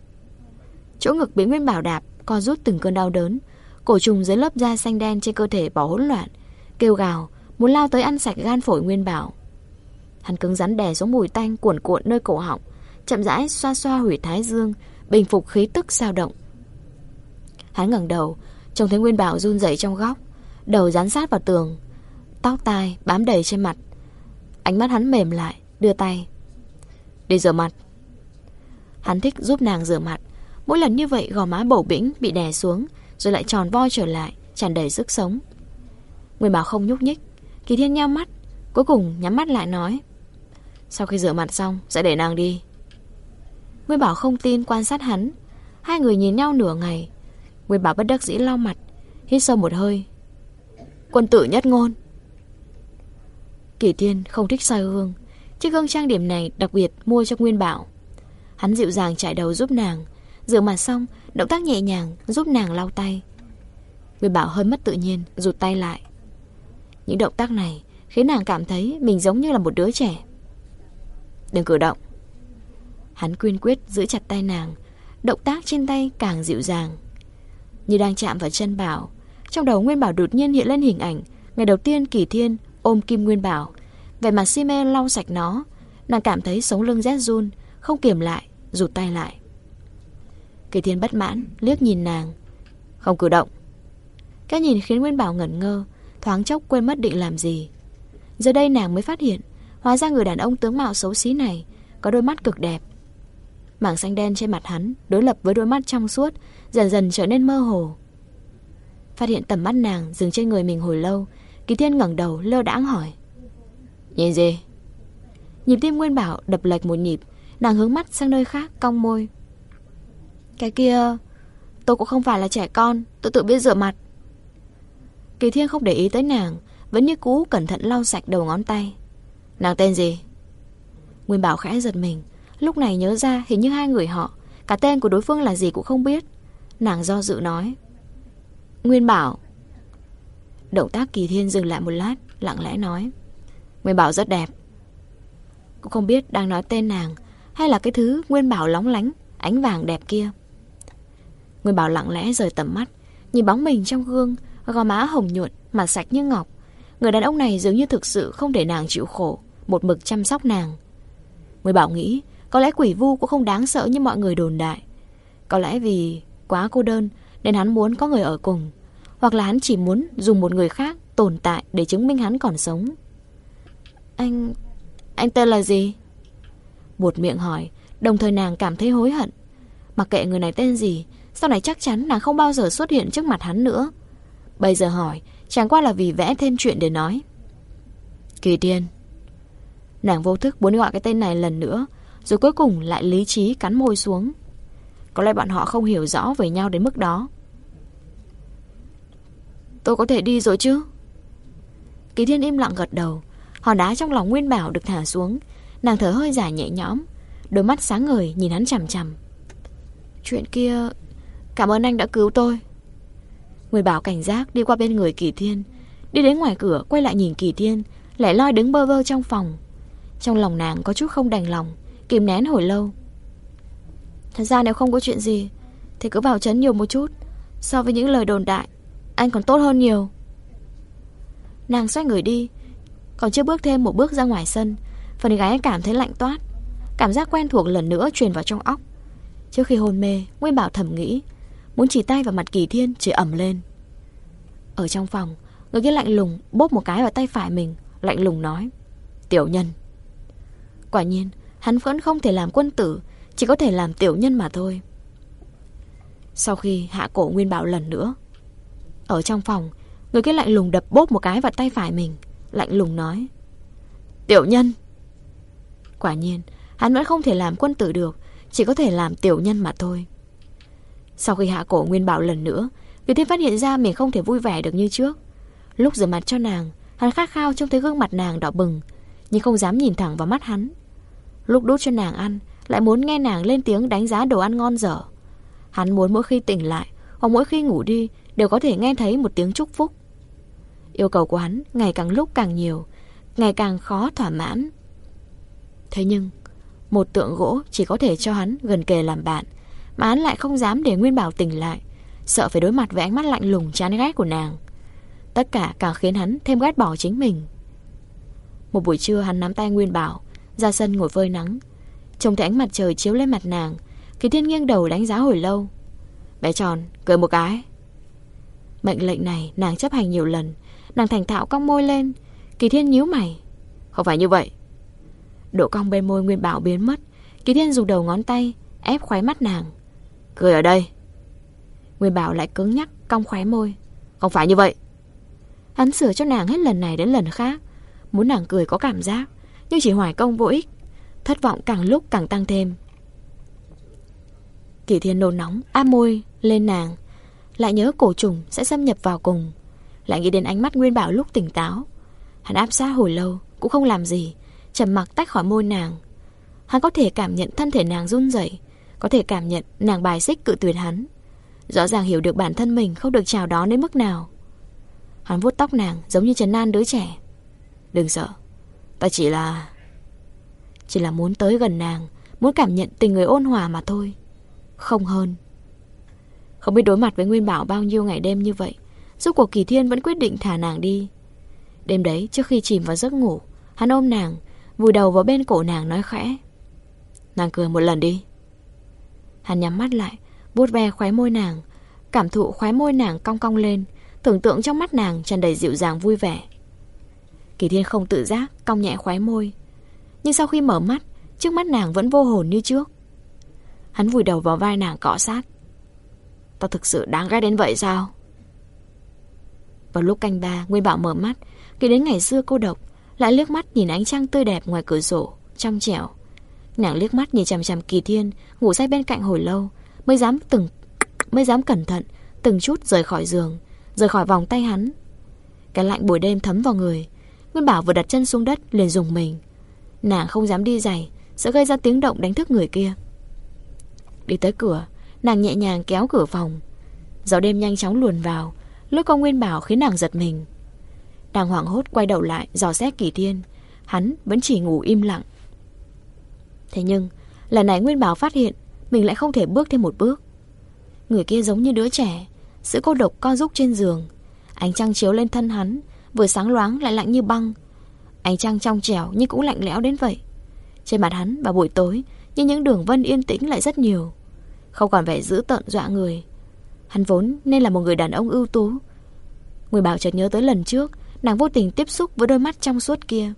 Speaker 2: Chỗ ngực bị Nguyên Bảo đạp co rút từng cơn đau đớn. Cổ trùng dưới lớp da xanh đen trên cơ thể bỏ hỗn loạn, kêu gào muốn lao tới ăn sạch gan phổi Nguyên Bảo. Hắn cứng rắn đè xuống mùi tanh cuồn cuộn nơi cổ họng, chậm rãi xoa xoa huyệt thái dương, bình phục khí tức dao động. Hắn ngẩng đầu, trông thấy Nguyên Bảo run rẩy trong góc, đầu dán sát vào tường, tóc tai bám đầy trên mặt. Ánh mắt hắn mềm lại, đưa tay. Đi rửa mặt. Hắn thích giúp nàng rửa mặt. Mỗi lần như vậy gò má bầu bĩnh bị đè xuống, rồi lại tròn vo trở lại, tràn đầy sức sống. Nguyên Bảo không nhúc nhích. Kỳ Thiên nhắm mắt, cuối cùng nhắm mắt lại nói. Sau khi rửa mặt xong sẽ để nàng đi. Nguyên Bảo không tin quan sát hắn. Hai người nhìn nhau nửa ngày. Nguyên Bảo bất đắc dĩ lau mặt, hít sâu một hơi. Quân tử nhất ngôn. Kỳ Thiên không thích soi gương. Chiếc gương trang điểm này đặc biệt mua cho Nguyên Bảo. Hắn dịu dàng chải đầu giúp nàng. Rửa mặt xong, động tác nhẹ nhàng giúp nàng lau tay. Nguyên Bảo hơi mất tự nhiên, rụt tay lại. Những động tác này khiến nàng cảm thấy mình giống như là một đứa trẻ. Đừng cử động. Hắn kiên quyết giữ chặt tay nàng. Động tác trên tay càng dịu dàng, như đang chạm vào chân Bảo. Trong đầu Nguyên Bảo đột nhiên hiện lên hình ảnh ngày đầu tiên Kỳ Thiên ôm Kim Nguyên Bảo, vẻ mặt si mê lau sạch nó. Nàng cảm thấy sống lưng rét run, không kiềm lại, rụt tay lại. Kỳ Thiên bất mãn liếc nhìn nàng. Không cử động. Cái nhìn khiến Nguyên Bảo ngẩn ngơ, thoáng chốc quên mất định làm gì. Giờ đây nàng mới phát hiện, hóa ra người đàn ông tướng mạo xấu xí này có đôi mắt cực đẹp. Mảng xanh đen trên mặt hắn đối lập với đôi mắt trong suốt, dần dần trở nên mơ hồ. Phát hiện tầm mắt nàng dừng trên người mình hồi lâu, Kỳ Thiên ngẩng đầu lơ đãng hỏi. Nhìn gì? Nhịp tim Nguyên Bảo đập lệch một nhịp. Nàng hướng mắt sang nơi khác, cong môi. Cái kia, tôi cũng không phải là trẻ con, tôi tự biết rửa mặt. Kỳ Thiên không để ý tới nàng, vẫn như cũ cẩn thận lau sạch đầu ngón tay. Nàng tên gì? Nguyên Bảo khẽ giật mình. Lúc này nhớ ra hình như hai người họ, cả tên của đối phương là gì cũng không biết. Nàng do dự nói. Nguyên Bảo. Động tác Kỳ Thiên dừng lại một lát, lặng lẽ nói. Nguyên Bảo rất đẹp. Cũng không biết đang nói tên nàng hay là cái thứ Nguyên Bảo lóng lánh, ánh vàng đẹp kia. Nguyên Bảo lặng lẽ rời tầm mắt, nhìn bóng mình trong gương, gò má hồng nhuận, mặt sạch như ngọc. Người đàn ông này dường như thực sự không để nàng chịu khổ, một mực chăm sóc nàng. Nguyên Bảo nghĩ có lẽ Quỷ Vu cũng không đáng sợ như mọi người đồn đại. Có lẽ vì quá cô đơn nên hắn muốn có người ở cùng, hoặc là hắn chỉ muốn dùng một người khác tồn tại để chứng minh hắn còn sống. Anh... anh tên là gì? Buột miệng hỏi, đồng thời nàng cảm thấy hối hận. Mặc kệ người này tên gì, sau này chắc chắn nàng không bao giờ xuất hiện trước mặt hắn nữa. Bây giờ hỏi chẳng qua là vì vẽ thêm chuyện để nói. Kỳ Thiên. Nàng vô thức muốn gọi cái tên này lần nữa, rồi cuối cùng lại lý trí cắn môi xuống. Có lẽ bọn họ không hiểu rõ về nhau đến mức đó. Tôi có thể đi rồi chứ? Kỳ Thiên im lặng gật đầu. Hòn đá trong lòng Nguyên Bảo được thả xuống. Nàng thở hơi dài nhẹ nhõm, đôi mắt sáng ngời nhìn hắn chằm chằm. Chuyện kia, cảm ơn anh đã cứu tôi. Nguyên Bảo cảnh giác đi qua bên người Kỳ Thiên, đi đến ngoài cửa quay lại nhìn Kỳ Thiên lẻ loi đứng bơ vơ trong phòng. Trong lòng nàng có chút không đành lòng, kìm nén hồi lâu. Thật ra nếu không có chuyện gì thì cứ vào trấn nhiều một chút. So với những lời đồn đại, anh còn tốt hơn nhiều. Nàng xoay người đi, còn chưa bước thêm một bước ra ngoài sân, phần gái cảm thấy lạnh toát. Cảm giác quen thuộc lần nữa truyền vào trong óc. Trước khi hôn mê, Nguyên Bảo thầm nghĩ, muốn chỉ tay vào mặt Kỳ Thiên chửi ầm lên. Ở trong phòng, người kia lạnh lùng bóp một cái vào tay phải mình, lạnh lùng nói: Tiểu nhân. Quả nhiên, hắn vẫn không thể làm quân tử, chỉ có thể làm tiểu nhân mà thôi. Sau khi hạ cổ Nguyên Bảo lần nữa, ở trong phòng, người kia lạnh lùng đập bóp một cái vào tay phải mình, lạnh lùng nói: Tiểu nhân. Quả nhiên, hắn vẫn không thể làm quân tử được, chỉ có thể làm tiểu nhân mà thôi. Sau khi hạ cổ Nguyên Bảo lần nữa, Kỳ Thiên phát hiện ra mình không thể vui vẻ được như trước. Lúc rửa mặt cho nàng, hắn khát khao trông thấy gương mặt nàng đỏ bừng, nhưng không dám nhìn thẳng vào mắt hắn. Lúc đút cho nàng ăn, lại muốn nghe nàng lên tiếng đánh giá đồ ăn ngon dở. Hắn muốn mỗi khi tỉnh lại hoặc mỗi khi ngủ đi đều có thể nghe thấy một tiếng chúc phúc. Yêu cầu của hắn ngày càng lúc càng nhiều, ngày càng khó thỏa mãn. Thế nhưng một tượng gỗ chỉ có thể cho hắn gần kề làm bạn, mà hắn lại không dám để Nguyên Bảo tỉnh lại, sợ phải đối mặt với ánh mắt lạnh lùng chán ghét của nàng. Tất cả càng khiến hắn thêm ghét bỏ chính mình. Một buổi trưa hắn nắm tay Nguyên Bảo ra sân ngồi phơi nắng. Trông thấy ánh mặt trời chiếu lên mặt nàng, Kỳ Thiên nghiêng đầu đánh giá hồi lâu. Bé tròn, cười một cái. Mệnh lệnh này nàng chấp hành nhiều lần. Nàng thành thạo cong môi lên. Kỳ Thiên nhíu mày. Không phải như vậy. Độ cong bên môi Nguyên Bảo biến mất. Kỳ Thiên dùng đầu ngón tay ép khóe mắt nàng. Cười ở đây. Nguyên Bảo lại cứng nhắc cong khóe môi. Không phải như vậy. Hắn sửa cho nàng hết lần này đến lần khác, muốn nàng cười có cảm giác, nhưng chỉ hoài công vô ích. Thất vọng càng lúc càng tăng thêm. Kỳ Thiên nôn nóng áp môi lên nàng, lại nhớ cổ trùng sẽ xâm nhập vào cùng, lại nghĩ đến ánh mắt Nguyên Bảo lúc tỉnh táo. Hắn áp sát hồi lâu cũng không làm gì, trầm mặc tách khỏi môi nàng. Hắn có thể cảm nhận thân thể nàng run rẩy, có thể cảm nhận nàng bài xích cự tuyệt hắn. Rõ ràng hiểu được bản thân mình không được chào đón đến mức nào. Hắn vuốt tóc nàng giống như trấn an đứa trẻ. Đừng sợ, ta chỉ là Chỉ là muốn tới gần nàng, muốn cảm nhận tình người ôn hòa mà thôi, không hơn. Không biết đối mặt với Nguyên Bảo bao nhiêu ngày đêm như vậy, rốt cuộc Kỳ Thiên vẫn quyết định thả nàng đi. Đêm đấy trước khi chìm vào giấc ngủ, hắn ôm nàng, vùi đầu vào bên cổ nàng nói khẽ: Nàng cười một lần đi. Hắn nhắm mắt lại, vuốt ve khóe môi nàng, cảm thụ khóe môi nàng cong cong lên, tưởng tượng trong mắt nàng tràn đầy dịu dàng vui vẻ. Kỳ Thiên không tự giác cong nhẹ khóe môi, nhưng sau khi mở mắt, trước mắt nàng vẫn vô hồn như trước. Hắn vùi đầu vào vai nàng cọ sát. Ta thực sự đáng ghét đến vậy sao? Vào lúc canh ba, Nguyên Bảo mở mắt, nghĩ đến ngày xưa cô độc, lại liếc mắt nhìn ánh trăng tươi đẹp ngoài cửa sổ, trong trẻo. Nàng liếc mắt nhìn chằm chằm Kỳ Thiên ngủ say bên cạnh hồi lâu, mới dám từng mới dám cẩn thận từng chút rời khỏi giường, rời khỏi vòng tay hắn. Cái lạnh buổi đêm thấm vào người. Nguyên Bảo vừa đặt chân xuống đất liền rùng mình. Nàng không dám đi giày, sợ gây ra tiếng động đánh thức người kia. Đi tới cửa, nàng nhẹ nhàng kéo cửa phòng. Gió đêm nhanh chóng luồn vào, lướt qua Nguyên Bảo khiến nàng giật mình. Nàng hoảng hốt quay đầu lại dò xét Kỳ Thiên. Hắn vẫn chỉ ngủ im lặng. Thế nhưng lần này Nguyên Bảo phát hiện mình lại không thể bước thêm một bước. Người kia giống như đứa trẻ, sự cô độc co rúc trên giường. Ánh trăng chiếu lên thân hắn, vừa sáng loáng lại lạnh như băng. Ánh trăng trong trẻo nhưng cũng lạnh lẽo đến vậy. Trên mặt hắn vào buổi tối, nhưng những đường vân yên tĩnh lại rất nhiều, không còn vẻ dữ tợn dọa người. Hắn vốn nên là một người đàn ông ưu tú. Nguyên Bảo chợt nhớ tới lần trước nàng vô tình tiếp xúc với đôi mắt trong suốt kia.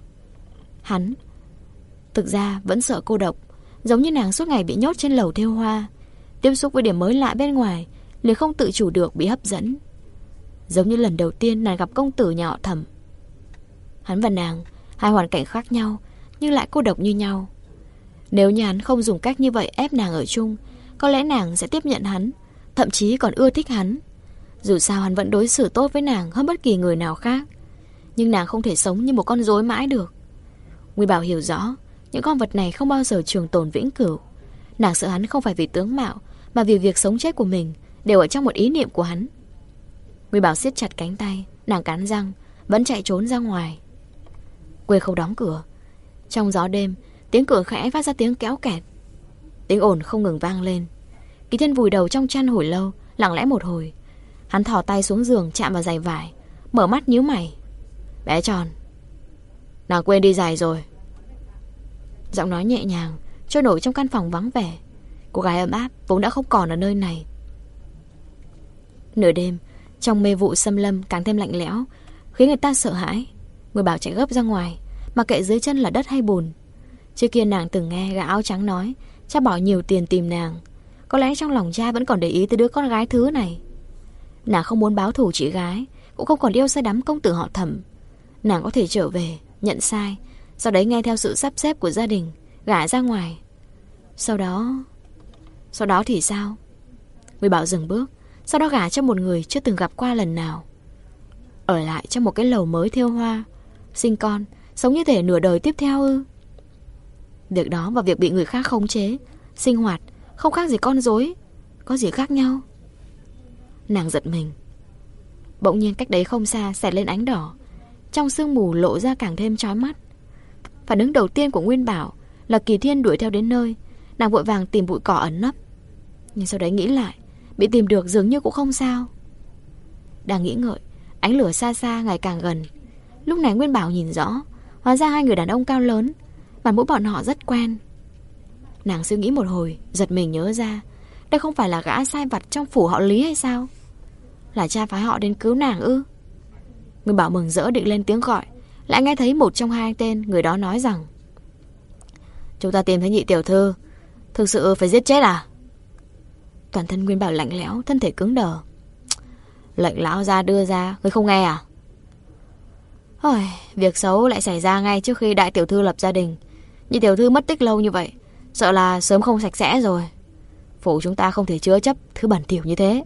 Speaker 2: Hắn thực ra vẫn sợ cô độc, giống như nàng suốt ngày bị nhốt trên lầu thêu hoa. Tiếp xúc với điểm mới lạ bên ngoài liền không tự chủ được bị hấp dẫn. Giống như lần đầu tiên nàng gặp công tử nhà họ Thẩm. Hắn và nàng, hai hoàn cảnh khác nhau nhưng lại cô độc như nhau. Nếu như hắn không dùng cách như vậy ép nàng ở chung, có lẽ nàng sẽ tiếp nhận hắn, thậm chí còn ưa thích hắn. Dù sao hắn vẫn đối xử tốt với nàng hơn bất kỳ người nào khác. Nhưng nàng không thể sống như một con rối mãi được. Nguyên Bảo hiểu rõ những con vật này không bao giờ trường tồn vĩnh cửu. Nàng sợ hắn không phải vì tướng mạo, mà vì việc sống chết của mình đều ở trong một ý niệm của hắn. Nguyên Bảo siết chặt cánh tay, nàng cắn răng, vẫn chạy trốn ra ngoài. Quên không đóng cửa. Trong gió đêm, tiếng cửa khẽ phát ra tiếng kéo kẹt. Tiếng ồn không ngừng vang lên. Kỳ Thiên vùi đầu trong chăn hồi lâu, lặng lẽ một hồi. Hắn thò tay xuống giường chạm vào giày vải, mở mắt nhíu mày. Bé Tròn, nàng quên đi giày rồi. Giọng nói nhẹ nhàng trôi nổi trong căn phòng vắng vẻ. Cô gái ấm áp vốn đã không còn ở nơi này. Nửa đêm, trong mê vụ xâm lâm càng thêm lạnh lẽo, khiến người ta sợ hãi. Người Bảo chạy gấp ra ngoài, mặc kệ dưới chân là đất hay bùn. Trước kia nàng từng nghe gã áo trắng nói cha bỏ nhiều tiền tìm nàng. Có lẽ trong lòng cha vẫn còn để ý tới đứa con gái thứ này. Nàng không muốn báo thù chị gái, cũng không còn yêu say đắm công tử họ Thẩm. Nàng có thể trở về, nhận sai, sau đấy nghe theo sự sắp xếp của gia đình, gả ra ngoài. Sau đó... Sau đó thì sao? Người Bảo dừng bước, sau đó gả cho một người chưa từng gặp qua lần nào. Ở lại trong một cái lầu mới thêu hoa, sinh con, sống như thể nửa đời tiếp theo ư? Việc đó và việc bị người khác khống chế, sinh hoạt, không khác gì con rối. Có gì khác nhau? Nàng giật mình. Bỗng nhiên cách đấy không xa xẹt lên ánh đỏ, trong sương mù lộ ra càng thêm chói mắt. Phản ứng đầu tiên của Nguyên Bảo là Kỳ Thiên đuổi theo đến nơi. Nàng vội vàng tìm bụi cỏ ẩn nấp. Nhưng sau đấy nghĩ lại, bị tìm được dường như cũng không sao. Đang nghĩ ngợi, ánh lửa xa xa ngày càng gần. Lúc này Nguyên Bảo nhìn rõ, hóa ra hai người đàn ông cao lớn, mặt mũi bọn họ rất quen. Nàng suy nghĩ một hồi, giật mình nhớ ra, đây không phải là gã sai vặt trong phủ họ Lý hay sao? Là cha phái họ đến cứu nàng ư? Nguyên Bảo mừng rỡ định lên tiếng gọi, lại nghe thấy một trong hai tên người đó nói rằng: chúng ta tìm thấy nhị tiểu thư, thực sự phải giết chết à? Toàn thân Nguyên Bảo lạnh lẽo, thân thể cứng đờ. Lệnh lão gia đưa ra, ngươi không nghe à? Ôi, việc xấu lại xảy ra ngay trước khi đại tiểu thư lập gia đình. Nhị tiểu thư mất tích lâu như vậy, sợ là sớm không sạch sẽ rồi. Phủ chúng ta không thể chứa chấp thứ bẩn thỉu như thế.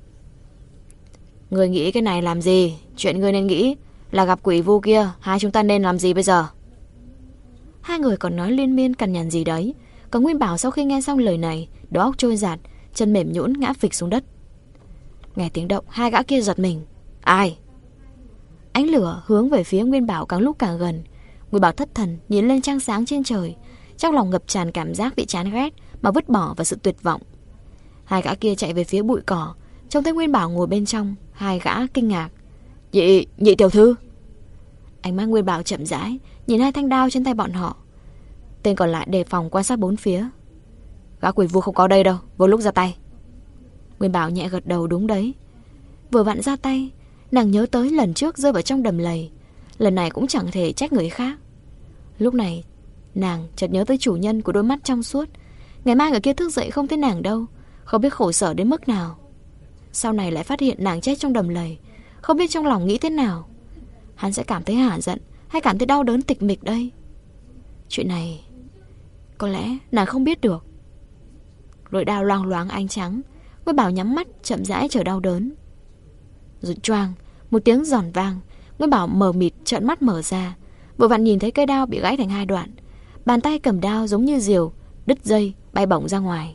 Speaker 2: Ngươi nghĩ cái này làm gì? Chuyện ngươi nên nghĩ là gặp quỷ vu kia, hai chúng ta nên làm gì bây giờ? Hai người còn nói liên miên cằn nhằn gì đấy. Còn Nguyên Bảo sau khi nghe xong lời này, đầu óc trôi giạt, chân mềm nhũn ngã phịch xuống đất. Nghe tiếng động, hai gã kia giật mình. Ai? Ánh lửa hướng về phía Nguyên Bảo càng lúc càng gần. Nguyên Bảo thất thần nhìn lên trăng sáng trên trời, trong lòng ngập tràn cảm giác bị chán ghét mà vứt bỏ và sự tuyệt vọng. Hai gã kia chạy về phía bụi cỏ, trông thấy Nguyên Bảo ngồi bên trong. Hai gã kinh ngạc. Nhị, nhị tiểu thư. Ánh mắt Nguyên Bảo chậm rãi nhìn hai thanh đao trên tay bọn họ. Tên còn lại đề phòng quan sát bốn phía. Gã quỷ vu không có đây đâu, vô lúc ra tay. Nguyên Bảo nhẹ gật đầu, đúng đấy. Vừa vặn ra tay, nàng nhớ tới lần trước rơi vào trong đầm lầy. Lần này cũng chẳng thể trách người khác. Lúc này nàng chợt nhớ tới chủ nhân của đôi mắt trong suốt. Ngày mai người kia thức dậy không thấy nàng đâu, không biết khổ sở đến mức nào. Sau này lại phát hiện nàng chết trong đầm lầy, không biết trong lòng nghĩ thế nào. Hắn sẽ cảm thấy hả giận hay cảm thấy đau đớn tịch mịch đây? Chuyện này có lẽ nàng không biết được. Lưỡi đao loang loáng ánh trắng. Nguyên Bảo nhắm mắt chậm rãi chờ đau đớn. Rồi choang, một tiếng giòn vang. Nguyên Bảo mờ mịt trợn mắt mở ra, vừa vặn nhìn thấy cây đao bị gãy thành hai đoạn. Bàn tay cầm đao giống như diều đứt dây bay bổng ra ngoài.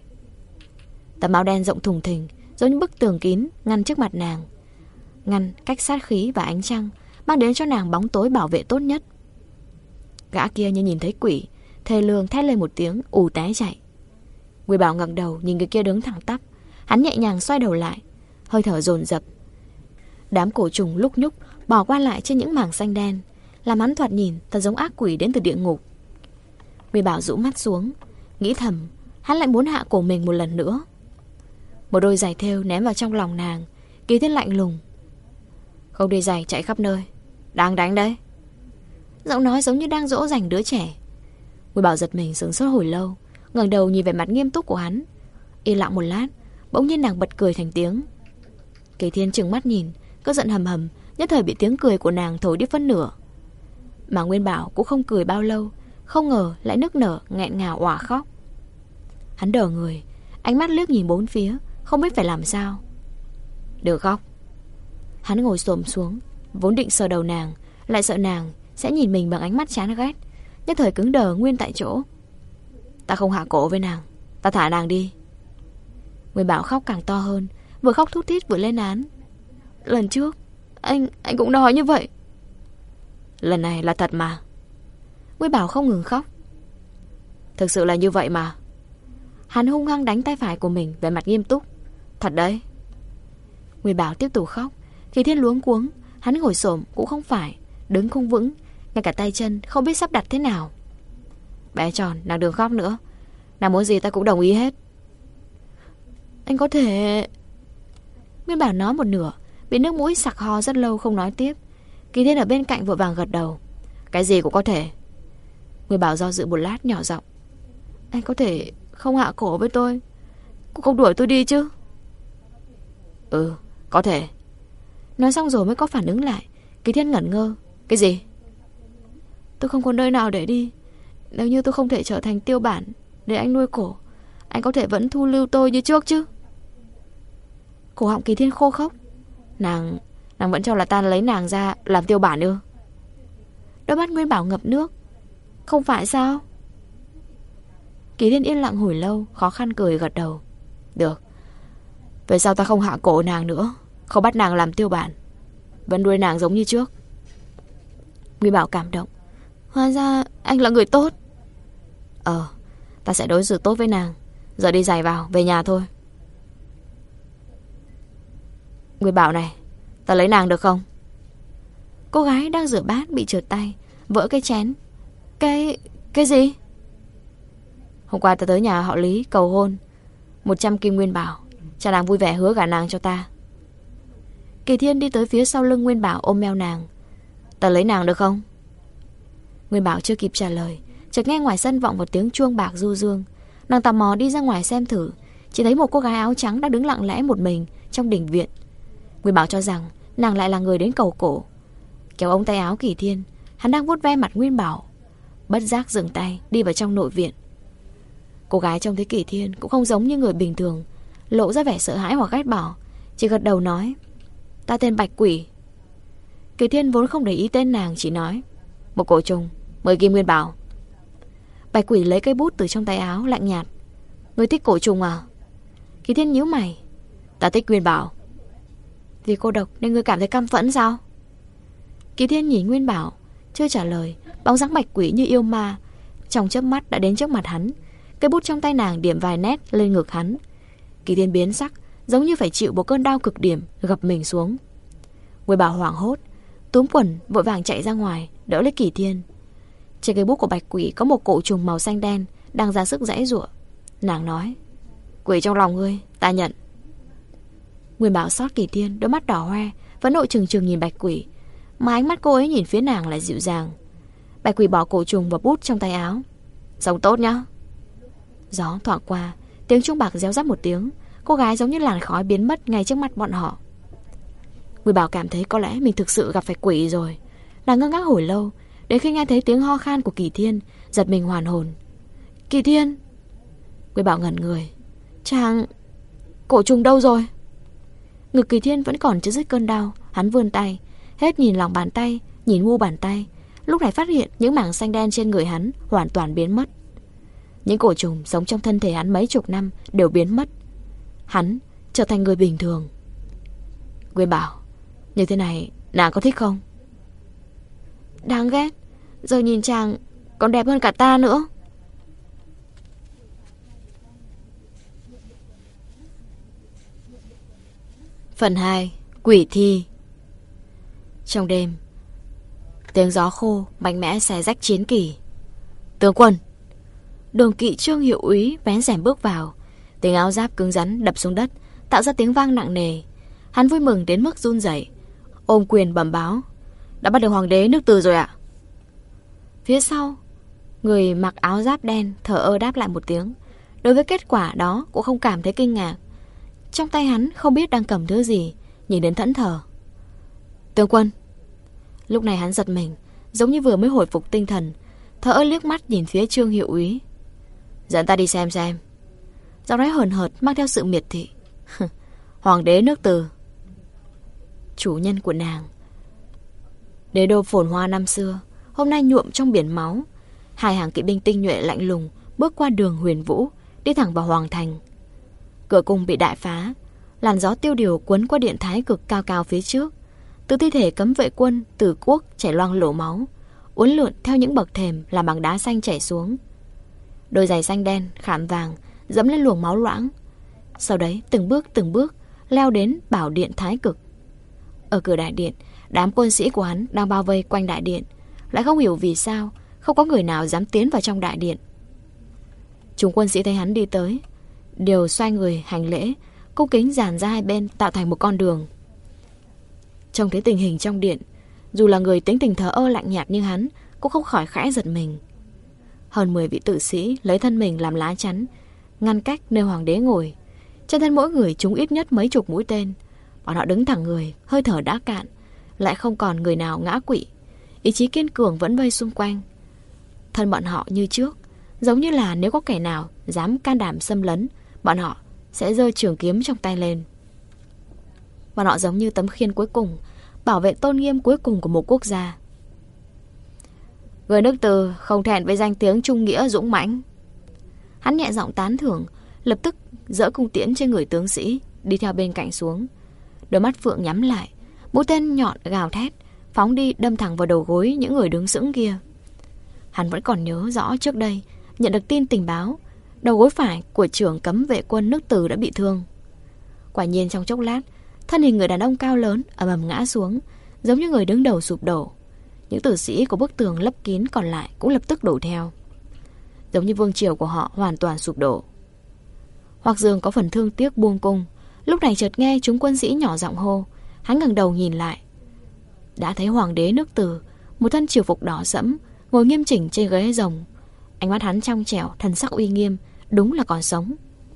Speaker 2: Tấm áo đen rộng thùng thình giống như bức tường kín ngăn trước mặt nàng, ngăn cách sát khí và ánh trăng, mang đến cho nàng bóng tối bảo vệ tốt nhất. Gã kia như nhìn thấy quỷ, thê lương thét lên một tiếng, ù té chạy. Nguyên Bảo ngẩng đầu nhìn người kia đứng thẳng tắp. Hắn nhẹ nhàng xoay đầu lại, hơi thở dồn dập. Đám cổ trùng lúc nhúc bò qua lại trên những mảng xanh đen, làm hắn thoạt nhìn thật giống ác quỷ đến từ địa ngục. Nguyên Bảo rũ mắt xuống, nghĩ thầm hắn lại muốn hạ cổ mình một lần nữa. Một đôi giày thêu ném vào trong lòng nàng. Kỳ Thiên lạnh lùng. Không đi giày chạy khắp nơi, đang đánh đấy. Giọng nói giống như đang dỗ dành đứa trẻ. Nguyên Bảo giật mình sững sốt hồi lâu, ngẩng đầu nhìn về mặt nghiêm túc của hắn. Yên lặng một lát, bỗng nhiên nàng bật cười thành tiếng. Kỳ Thiên trừng mắt nhìn, cơn giận hầm hầm nhất thời bị tiếng cười của nàng thổi đi phân nửa. Mà Nguyên Bảo cũng không cười bao lâu, không ngờ lại nức nở nghẹn ngào òa khóc. Hắn đờ người, ánh mắt liếc nhìn bốn phía, không biết phải làm sao. Đừng khóc, Hắn ngồi xổm xuống, vốn định sờ đầu nàng, lại sợ nàng sẽ nhìn mình bằng ánh mắt chán ghét, nhất thời cứng đờ nguyên tại chỗ. Ta không hạ cổ với nàng, ta thả nàng đi. Nguyên Bảo khóc càng to hơn, vừa khóc thút thít vừa lên án. Lần trước Anh, anh cũng nói như vậy. Lần này là thật mà. Nguyên Bảo không ngừng khóc. Thực sự là như vậy mà. Hắn hung hăng đánh tay phải của mình, vẻ mặt nghiêm túc. Thật đấy. Nguyên Bảo tiếp tục khóc. Kỳ Thiên luống cuống, hắn ngồi xổm cũng không phải, đứng không vững, ngay cả tay chân không biết sắp đặt thế nào. Bé tròn, nàng đừng khóc nữa. Nàng muốn gì ta cũng đồng ý hết. Anh có thể... Nguyên Bảo nói một nửa, bị nước mũi sặc ho rất lâu không nói tiếp. Kỳ Thiên ở bên cạnh vội vàng gật đầu. Cái gì cũng có thể. Nguyên Bảo do dự một lát nhỏ giọng. Anh có thể không hạ cổ với tôi, cũng không đuổi tôi đi chứ? Ừ, có thể. Nói xong rồi mới có phản ứng lại. Kỳ Thiên ngẩn ngơ. Cái gì? Tôi không có nơi nào để đi. Nếu như tôi không thể trở thành tiêu bản để anh nuôi cổ, anh có thể vẫn thu lưu tôi như trước chứ? Cổ họng Kỳ Thiên khô khốc. Nàng, nàng vẫn cho là ta lấy nàng ra làm tiêu bản ư? Đôi mắt Nguyên Bảo ngập nước. Không phải sao? Kỳ Thiên yên lặng hồi lâu, khó khăn cười gật đầu. Được. Về sau ta không hạ cổ nàng nữa, không bắt nàng làm tiêu bản, vẫn nuôi nàng giống như trước. Nguyên Bảo cảm động. Hóa ra anh là người tốt. Ờ, ta sẽ đối xử tốt với nàng. Giờ đi giày vào, về nhà thôi. Nguyên Bảo này, ta lấy nàng được không? Cô gái đang rửa bát bị trượt tay, vỡ cái chén. Cái... cái gì? Hôm qua ta tới nhà họ Lý cầu hôn, một trăm kim Nguyên Bảo. Cha nàng vui vẻ hứa gả nàng cho ta. Kỳ Thiên đi tới phía sau lưng Nguyên Bảo ôm eo nàng. Ta lấy nàng được không? Nguyên Bảo chưa kịp trả lời, chợt nghe ngoài sân vọng một tiếng chuông bạc du dương. Nàng tò mò đi ra ngoài xem thử, chỉ thấy một cô gái áo trắng đang đứng lặng lẽ một mình trong đình viện. Nguyên Bảo cho rằng nàng lại là người đến cầu cổ. Kéo ống tay áo Kỳ Thiên, hắn đang vuốt ve mặt Nguyên Bảo, bất giác dừng tay đi vào trong nội viện. Cô gái trông thấy Kỳ Thiên cũng không giống như người bình thường, lộ ra vẻ sợ hãi hoặc ghét bỏ, chỉ gật đầu nói. Ta tên Bạch Quỷ. Kỳ Thiên vốn không để ý tên nàng, chỉ nói. Một cổ trùng, mười kim Nguyên Bảo. Bạch Quỷ lấy cây bút từ trong tay áo, lạnh nhạt. Người thích cổ trùng à? Kỳ Thiên nhíu mày. Ta thích Nguyên Bảo. Vì cô độc nên ngươi cảm thấy căm phẫn sao? Kỳ Thiên nhìn Nguyên Bảo, chưa trả lời. Bóng dáng Bạch Quỷ như yêu ma, trong chớp mắt đã đến trước mặt hắn. Cây bút trong tay nàng điểm vài nét lên ngực hắn. Kỳ Thiên biến sắc, giống như phải chịu một cơn đau cực điểm, gập mình xuống. Nguyên Bảo hoảng hốt, túm quần vội vàng chạy ra ngoài, đỡ lấy Kỳ Thiên. Trên cây bút của Bạch Quỷ có một cổ trùng màu xanh đen đang ra sức giãy giụa. Nàng nói. Quỷ trong lòng ngươi, ta nhận. Nguyên Bảo xót Kỳ Thiên, đôi mắt đỏ hoe, vẫn nội trừng trừng nhìn Bạch Quỷ, mà ánh mắt cô ấy nhìn phía nàng lại dịu dàng. Bạch Quỷ bỏ cổ trùng và bút trong tay áo. Sống tốt nhá. Gió thoảng qua, tiếng chuông bạc réo rắt một tiếng. Cô gái giống như làn khói biến mất ngay trước mắt bọn họ. Nguyên Bảo cảm thấy có lẽ mình thực sự gặp phải quỷ rồi. Nàng ngơ ngác hồi lâu, đến khi nghe thấy tiếng ho khan của Kỳ Thiên, giật mình hoàn hồn. Kỳ Thiên. Nguyên Bảo ngẩn người. Chàng... cổ trùng đâu rồi? Ngực Kỳ Thiên vẫn còn chưa dứt cơn đau. Hắn vươn tay, hết nhìn lòng bàn tay, nhìn mu bàn tay. Lúc này phát hiện những mảng xanh đen trên người hắn hoàn toàn biến mất. Những cổ trùng sống trong thân thể hắn mấy chục năm đều biến mất. Hắn trở thành người bình thường. Nguyên Bảo, như thế này nàng có thích không? Đáng ghét. Giờ nhìn chàng còn đẹp hơn cả ta nữa. Phần hai. Quỷ thi. Trong đêm, tiếng gió khô mạnh mẽ xé rách chiến kỳ. Tướng quân. Đường kỵ Trương Hiệu Úy vén rèm bước vào. Tiếng áo giáp cứng rắn đập xuống đất, tạo ra tiếng vang nặng nề. Hắn vui mừng đến mức run rẩy, ôm quyền bẩm báo. Đã bắt được hoàng đế nước Từ rồi ạ. Phía sau, người mặc áo giáp đen thở ơ đáp lại một tiếng. Đối với kết quả đó cũng không cảm thấy kinh ngạc. Trong tay hắn không biết đang cầm thứ gì, nhìn đến thẫn thờ. Tướng quân. Lúc này hắn giật mình, giống như vừa mới hồi phục tinh thần, thở ơ liếc mắt nhìn phía Trương Hiệu Úy. Dẫn ta đi xem xem. Giọng nói hờn hợt mang theo sự miệt thị. Hoàng đế nước Từ. chủ nhân của nàng. Đế đô phồn hoa năm xưa hôm nay nhuộm trong biển máu. Hai hàng kỵ binh tinh nhuệ lạnh lùng bước qua đường Huyền Vũ, đi thẳng vào hoàng thành. Cửa cung bị đại phá, làn gió tiêu điều cuốn qua điện thái cực cao cao phía trước. Từ thi thể cấm vệ quân Từ Quốc chảy loang lổ máu, uốn lượn theo những bậc thềm làm bằng đá xanh chảy xuống. Đôi giày xanh đen khảm vàng dẫm lên luồng máu loãng. Sau đấy từng bước từng bước leo đến bảo điện thái cực. Ở cửa đại điện, đám quân sĩ của hắn đang bao vây quanh đại điện. Lại không hiểu vì sao không có người nào dám tiến vào trong đại điện. Chúng quân sĩ thấy hắn đi tới, đều xoay người hành lễ, cung kính dàn ra hai bên tạo thành một con đường. Trông thấy tình hình trong điện, dù là người tính tình thờ ơ lạnh nhạt như hắn cũng không khỏi khẽ giật mình. Hơn mười vị tử sĩ lấy thân mình làm lá chắn, ngăn cách nơi hoàng đế ngồi. Trên thân mỗi người trúng ít nhất mấy chục mũi tên. Bọn họ đứng thẳng người, hơi thở đã cạn, lại không còn người nào ngã quỵ. Ý chí kiên cường vẫn vây xung quanh. Thân bọn họ như trước, giống như là nếu có kẻ nào dám can đảm xâm lấn, bọn họ sẽ giơ trường kiếm trong tay lên. Bọn họ giống như tấm khiên cuối cùng, bảo vệ tôn nghiêm cuối cùng của một quốc gia. Người nước Từ không thẹn với danh tiếng trung nghĩa dũng mãnh. Hắn nhẹ giọng tán thưởng, lập tức dỡ cung tiễn trên người tướng sĩ, đi theo bên cạnh xuống. Đôi mắt phượng nhắm lại, mũi tên nhọn gào thét, phóng đi đâm thẳng vào đầu gối những người đứng sững kia. Hắn vẫn còn nhớ rõ trước đây nhận được tin tình báo, đầu gối phải của trưởng cấm vệ quân nước Từ đã bị thương. Quả nhiên trong chốc lát, thân hình người đàn ông cao lớn ầm ầm ngã xuống, giống như người đứng đầu sụp đổ. Những tử sĩ của bức tường lấp kín còn lại cũng lập tức đổ theo, giống như vương triều của họ hoàn toàn sụp đổ. Hoắc Dương có phần thương tiếc buông cung, lúc này chợt nghe chúng quân sĩ nhỏ giọng hô. Hắn ngẩng đầu nhìn lại, đã thấy hoàng đế nước Từ, một thân triều phục đỏ sẫm, ngồi nghiêm chỉnh trên ghế rồng. Ánh mắt hắn trong trẻo, thần sắc uy nghiêm, đúng là còn sống.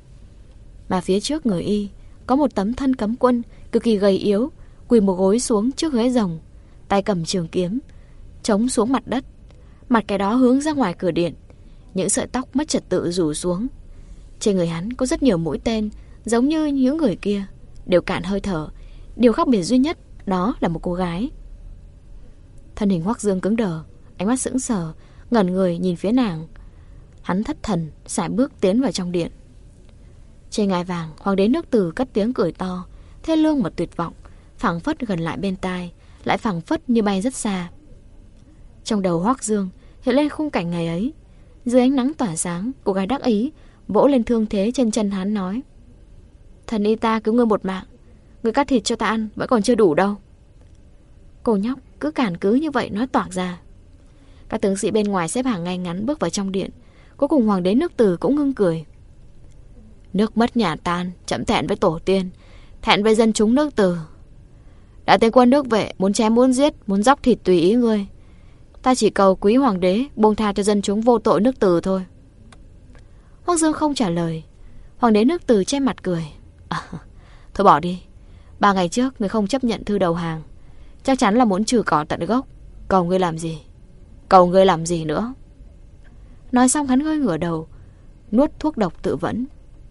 Speaker 2: Mà phía trước người y có một tấm thân cấm quân cực kỳ gầy yếu, quỳ một gối xuống trước ghế rồng, tay cầm trường kiếm, chống xuống mặt đất, mặt cái đó hướng ra ngoài cửa điện. Những sợi tóc mất trật tự rủ xuống. Trên người hắn có rất nhiều mũi tên, giống như những người kia, đều cạn hơi thở. Điều khác biệt duy nhất đó là một cô gái. Thân hình Hoắc Dương cứng đờ, ánh mắt sững sờ, ngẩn người nhìn phía nàng. Hắn thất thần sải bước tiến vào trong điện. Trên ngai vàng, hoàng đế nước Từ cất tiếng cười to, thê lương mà tuyệt vọng, phảng phất gần lại bên tai, lại phảng phất như bay rất xa. Trong đầu Hoắc Dương hiện lên khung cảnh ngày ấy. Dưới ánh nắng tỏa sáng, cô gái đắc ý vỗ lên thương thế trên chân hắn nói: Thần y ta cứu ngươi một mạng, ngươi cắt thịt cho ta ăn vẫn còn chưa đủ đâu. Cô nhóc cứ cản cứ như vậy nói toạc ra. Các tướng sĩ bên ngoài xếp hàng ngay ngắn bước vào trong điện. Cuối cùng hoàng đế nước Từ cũng ngưng cười. Nước mất nhà tan, chậm thẹn với tổ tiên, thẹn với dân chúng nước Từ. Đã tới quân nước Vệ muốn chém muốn giết, muốn dóc thịt tùy ý ngươi. Ta chỉ cầu quý hoàng đế buông tha cho dân chúng vô tội nước Từ thôi. Hoắc Dương không trả lời. Hoàng đế nước Từ che mặt cười. À, thôi bỏ đi. Ba ngày trước người không chấp nhận thư đầu hàng, chắc chắn là muốn trừ cỏ tận gốc. Cầu ngươi làm gì? Cầu ngươi làm gì nữa? Nói xong hắn hơi ngửa đầu, nuốt thuốc độc tự vẫn.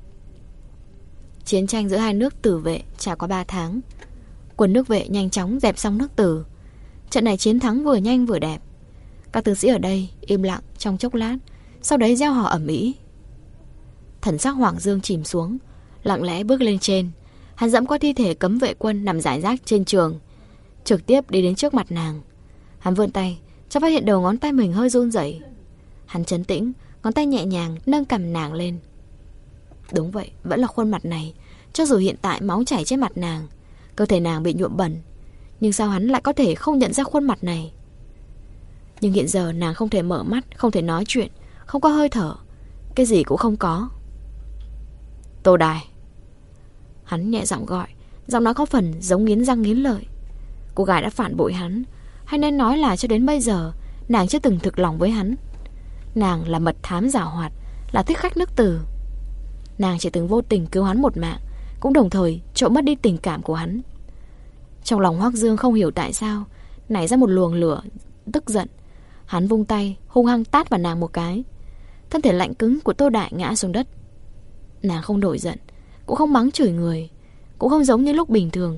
Speaker 2: Chiến tranh giữa hai nước Từ Vệ trải qua ba tháng. Quân nước Vệ nhanh chóng dẹp xong nước Từ. Trận này chiến thắng vừa nhanh vừa đẹp. Các tướng sĩ ở đây im lặng trong chốc lát, sau đấy reo hò ầm ĩ. Thần sắc Hoàng Dương chìm xuống, lặng lẽ bước lên trên. Hắn dẫm qua thi thể cấm vệ quân nằm rải rác trên trường, trực tiếp đi đến trước mặt nàng. Hắn vươn tay, cho phát hiện đầu ngón tay mình hơi run rẩy. Hắn trấn tĩnh, ngón tay nhẹ nhàng nâng cằm nàng lên. Đúng vậy, vẫn là khuôn mặt này. Cho dù hiện tại máu chảy trên mặt nàng, cơ thể nàng bị nhuộm bẩn, nhưng sao hắn lại có thể không nhận ra khuôn mặt này? Nhưng hiện giờ nàng không thể mở mắt, không thể nói chuyện, không có hơi thở, cái gì cũng không có. Tô Đài. Hắn nhẹ giọng gọi, giọng nói có phần giống nghiến răng nghiến lợi. Cô gái đã phản bội hắn, hay nên nói là cho đến bây giờ nàng chưa từng thực lòng với hắn. Nàng là mật thám giảo hoạt, là thích khách nước Từ. Nàng chỉ từng vô tình cứu hắn một mạng, cũng đồng thời trộm mất đi tình cảm của hắn. Trong lòng Hoắc Dương không hiểu tại sao nảy ra một luồng lửa tức giận. Hắn vung tay hung hăng tát vào nàng một cái. Thân thể lạnh cứng của Tô Đại ngã xuống đất. Nàng không nổi giận, cũng không mắng chửi người, cũng không giống như lúc bình thường,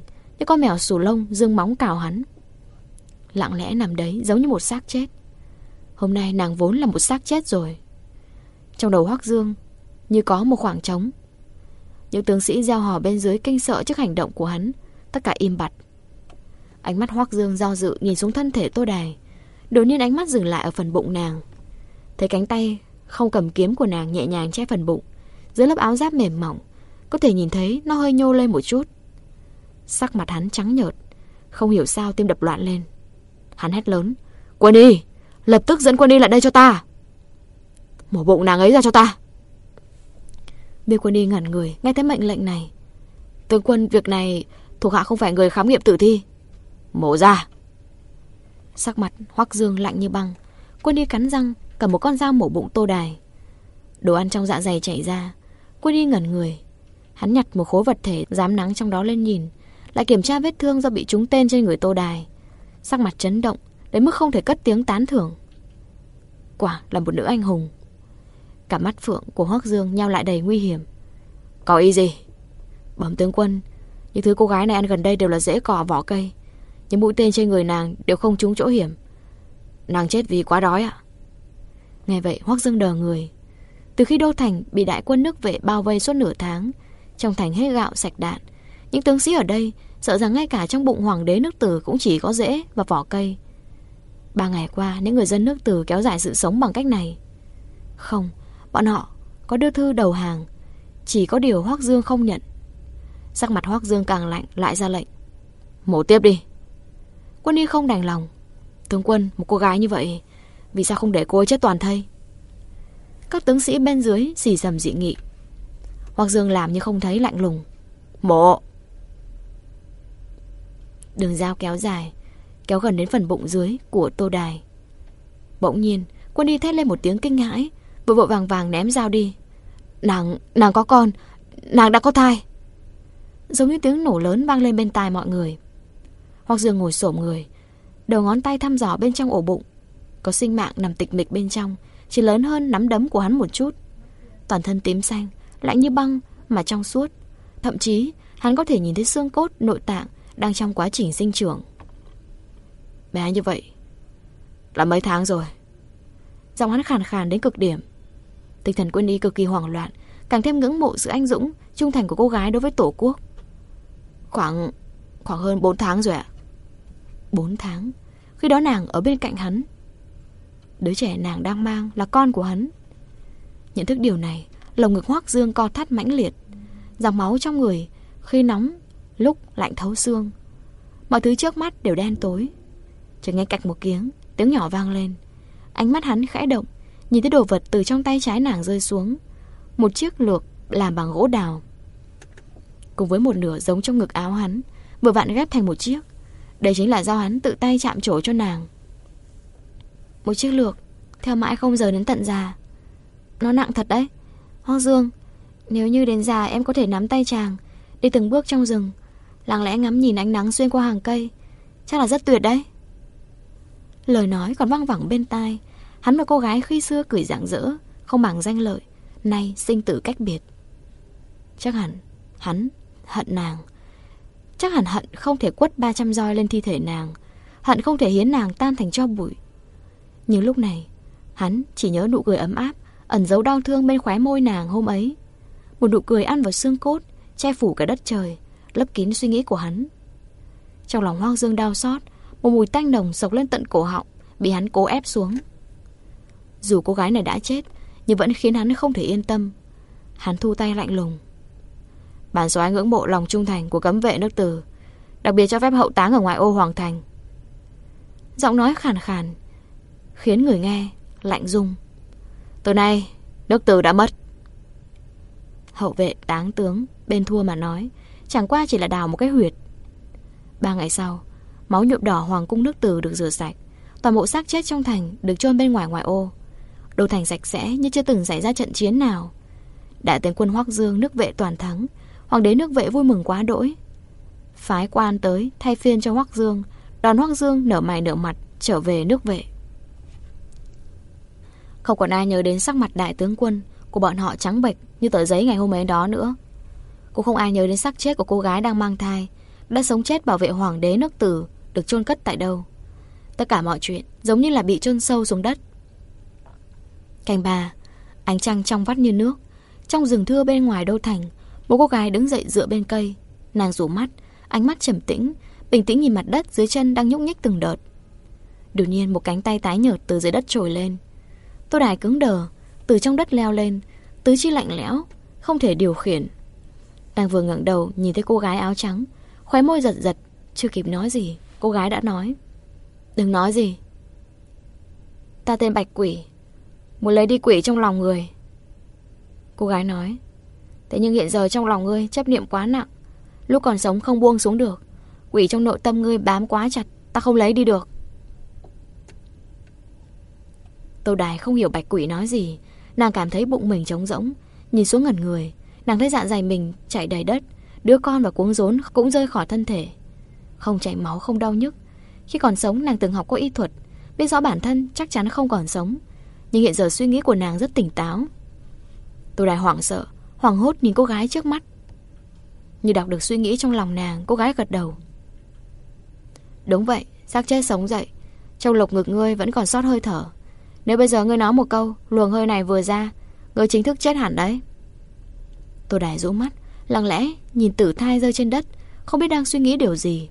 Speaker 2: Cái con mèo xù lông dương móng cào hắn, lặng lẽ nằm đấy giống như một xác chết. Hôm nay nàng vốn là một xác chết rồi. Trong đầu Hoắc Dương như có một khoảng trống. Những tướng sĩ gieo hò bên dưới kinh sợ trước hành động của hắn, tất cả im bặt. Ánh mắt Hoắc Dương do dự nhìn xuống thân thể Tô Đài. Đột nhiên ánh mắt dừng lại ở phần bụng nàng. Thấy cánh tay không cầm kiếm của nàng nhẹ nhàng che phần bụng, dưới lớp áo giáp mềm mỏng có thể nhìn thấy nó hơi nhô lên một chút. Sắc mặt hắn trắng nhợt, không hiểu sao tim đập loạn lên. Hắn hét lớn: Quân y, lập tức dẫn Quân y lại đây cho ta. Mổ bụng nàng ấy ra cho ta. Viên Quân y ngẩn người nghe thấy mệnh lệnh này. Tướng quân, việc này thuộc hạ không phải người khám nghiệm tử thi. Mổ ra. Sắc mặt Hoắc Dương lạnh như băng. Quân y cắn răng cầm một con dao mổ bụng Tô Đài. Đồ ăn trong dạ dày chảy ra. Quân y ngẩn người. Hắn nhặt một khối vật thể rám nắng trong đó lên nhìn, lại kiểm tra vết thương do bị trúng tên trên người Tô Đài. Sắc mặt chấn động đến mức không thể cất tiếng tán thưởng. Quả là một nữ anh hùng. Cả mắt phượng của Hoắc Dương nhao lại đầy nguy hiểm. Có ý gì? Bẩm tướng quân, những thứ cô gái này ăn gần đây đều là rễ cỏ vỏ cây. Những mũi tên trên người nàng đều không trúng chỗ hiểm. Nàng chết vì quá đói ạ. Nghe vậy Hoắc Dương đờ người. Từ khi Đô Thành bị đại quân nước vệ bao vây suốt nửa tháng, trong thành hết gạo sạch đạn, những tướng sĩ ở đây sợ rằng ngay cả trong bụng hoàng đế nước Từ cũng chỉ có rễ và vỏ cây. Ba ngày qua những người dân nước Từ kéo dài sự sống bằng cách này. Không, bọn họ có đưa thư đầu hàng, chỉ có điều Hoắc Dương không nhận. Sắc mặt Hoắc Dương càng lạnh, lại ra lệnh: Mổ tiếp đi. Quân y không đành lòng. Tướng quân, một cô gái như vậy, vì sao không để cô ấy chết toàn thây? Các tướng sĩ bên dưới xì xầm dị nghị. Hoắc Dương làm như không thấy, lạnh lùng: Mổ. Đường dao kéo dài, kéo gần đến phần bụng dưới của Tô Đài. Bỗng nhiên Quân y thét lên một tiếng kinh hãi, vội vội vàng vàng ném dao đi. Nàng, nàng có con, nàng đã có thai. Giống như tiếng nổ lớn vang lên bên tai mọi người. Hoắc Dương ngồi xổm người, đầu ngón tay thăm dò bên trong ổ bụng. Có sinh mạng nằm tịch mịch bên trong, chỉ lớn hơn nắm đấm của hắn một chút. Toàn thân tím xanh, lạnh như băng mà trong suốt. Thậm chí hắn có thể nhìn thấy xương cốt, nội tạng đang trong quá trình sinh trưởng. Bé như vậy là mấy tháng rồi? Giọng hắn khàn khàn đến cực điểm. Tinh thần Quân y cực kỳ hoảng loạn, càng thêm ngưỡng mộ sự anh dũng, trung thành của cô gái đối với tổ quốc. Khoảng Khoảng hơn bốn tháng rồi ạ. Bốn tháng? Khi đó nàng ở bên cạnh hắn. Đứa trẻ nàng đang mang là con của hắn. Nhận thức điều này, lồng ngực Hoắc Dương co thắt mãnh liệt. Dòng máu trong người khi nóng, lúc lạnh thấu xương. Mọi thứ trước mắt đều đen tối. Chợt nghe cạch một tiếng, tiếng nhỏ vang lên. Ánh mắt hắn khẽ động, nhìn thấy đồ vật từ trong tay trái nàng rơi xuống. Một chiếc lược làm bằng gỗ đào, cùng với một nửa giống trong ngực áo hắn, vừa vặn ghép thành một chiếc. Đây chính là do hắn tự tay chạm trổ cho nàng. Một chiếc lược theo mãi không rời đến tận già. Nó nặng thật đấy. Hoắc Dương, nếu như đến già em có thể nắm tay chàng, đi từng bước trong rừng, lặng lẽ ngắm nhìn ánh nắng xuyên qua hàng cây, chắc là rất tuyệt đấy. Lời nói còn văng vẳng bên tai. Hắn và cô gái khi xưa cười rạng rỡ, không màng danh lợi, nay sinh tử cách biệt. Chắc hẳn hắn hận nàng. Chắc hẳn hận không thể quất ba trăm roi lên thi thể nàng, hận không thể hiến nàng tan thành tro bụi. Nhưng lúc này hắn chỉ nhớ nụ cười ấm áp ẩn giấu đau thương bên khóe môi nàng hôm ấy. Một nụ cười ăn vào xương cốt, che phủ cả đất trời, lấp kín suy nghĩ của hắn. Trong lòng Hoắc Dương đau xót, một mùi tanh nồng sộc lên tận cổ họng, bị hắn cố ép xuống. Dù cô gái này đã chết, nhưng vẫn khiến hắn không thể yên tâm. Hắn thu tay lạnh lùng: Bản soái ngưỡng mộ lòng trung thành của cấm vệ nước Từ, đặc biệt cho phép hậu táng ở ngoại ô hoàng thành. Giọng nói khàn khàn khiến người nghe lạnh rung. Từ nay nước Từ đã mất. Hậu vệ táng tướng bên thua mà nói, chẳng qua chỉ là đào một cái huyệt. Ba ngày sau, máu nhuộm đỏ hoàng cung nước Từ được rửa sạch. Toàn bộ xác chết trong thành được chôn bên ngoài ngoại ô. Đô thành sạch sẽ như chưa từng xảy ra trận chiến nào. Đại tướng quân Hoắc Dương nước vệ toàn thắng. Hoàng đế nước vệ vui mừng quá đỗi, phái quan tới thay phiên cho Hoắc Dương, đón Hoắc Dương nở mày nở mặt trở về nước vệ. Không còn ai nhớ đến sắc mặt đại tướng quân của bọn họ trắng bệch như tờ giấy ngày hôm ấy đó nữa. Cũng không ai nhớ đến xác chết của cô gái đang mang thai, đã sống chết bảo vệ hoàng đế nước Từ được chôn cất tại đâu. Tất cả mọi chuyện giống như là bị chôn sâu xuống đất. Canh ba, ánh trăng trong vắt như nước. Trong rừng thưa bên ngoài đô thành, một cô gái đứng dậy dựa bên cây. Nàng rủ mắt, ánh mắt trầm tĩnh, bình tĩnh nhìn mặt đất dưới chân đang nhúc nhích từng đợt. Đột nhiên một cánh tay tái nhợt từ dưới đất trồi lên. Tô Đài cứng đờ, từ trong đất leo lên, tứ chi lạnh lẽo, không thể điều khiển. Nàng vừa ngẩng đầu nhìn thấy cô gái áo trắng, khóe môi giật giật, chưa kịp nói gì, cô gái đã nói: "Đừng nói gì. Ta tên Bạch Quỷ, muốn lấy đi quỷ trong lòng người." Cô gái nói: "Thế nhưng hiện giờ trong lòng ngươi chấp niệm quá nặng, lúc còn sống không buông xuống được. Quỷ trong nội tâm ngươi bám quá chặt, ta không lấy đi được." Tô Đài không hiểu Bạch Quỷ nói gì. Nàng cảm thấy bụng mình trống rỗng, nhìn xuống ngẩn người. Nàng thấy dạ dày mình chảy đầy đất, đứa con và cuống rốn cũng rơi khỏi thân thể. Không chảy máu, không đau nhức. Khi còn sống nàng từng học qua y thuật, biết rõ bản thân chắc chắn không còn sống. Nhưng hiện giờ suy nghĩ của nàng rất tỉnh táo. Tô Đài hoảng sợ, hoảng hốt nhìn cô gái trước mắt. Như đọc được suy nghĩ trong lòng nàng, cô gái gật đầu: "Đúng vậy, xác chết sống dậy. Trong lồng ngực ngươi vẫn còn sót hơi thở. Nếu bây giờ ngươi nói một câu, luồng hơi này vừa ra, ngươi chính thức chết hẳn đấy." Tô Đài rũ mắt, lặng lẽ nhìn tử thai rơi trên đất, không biết đang suy nghĩ điều gì.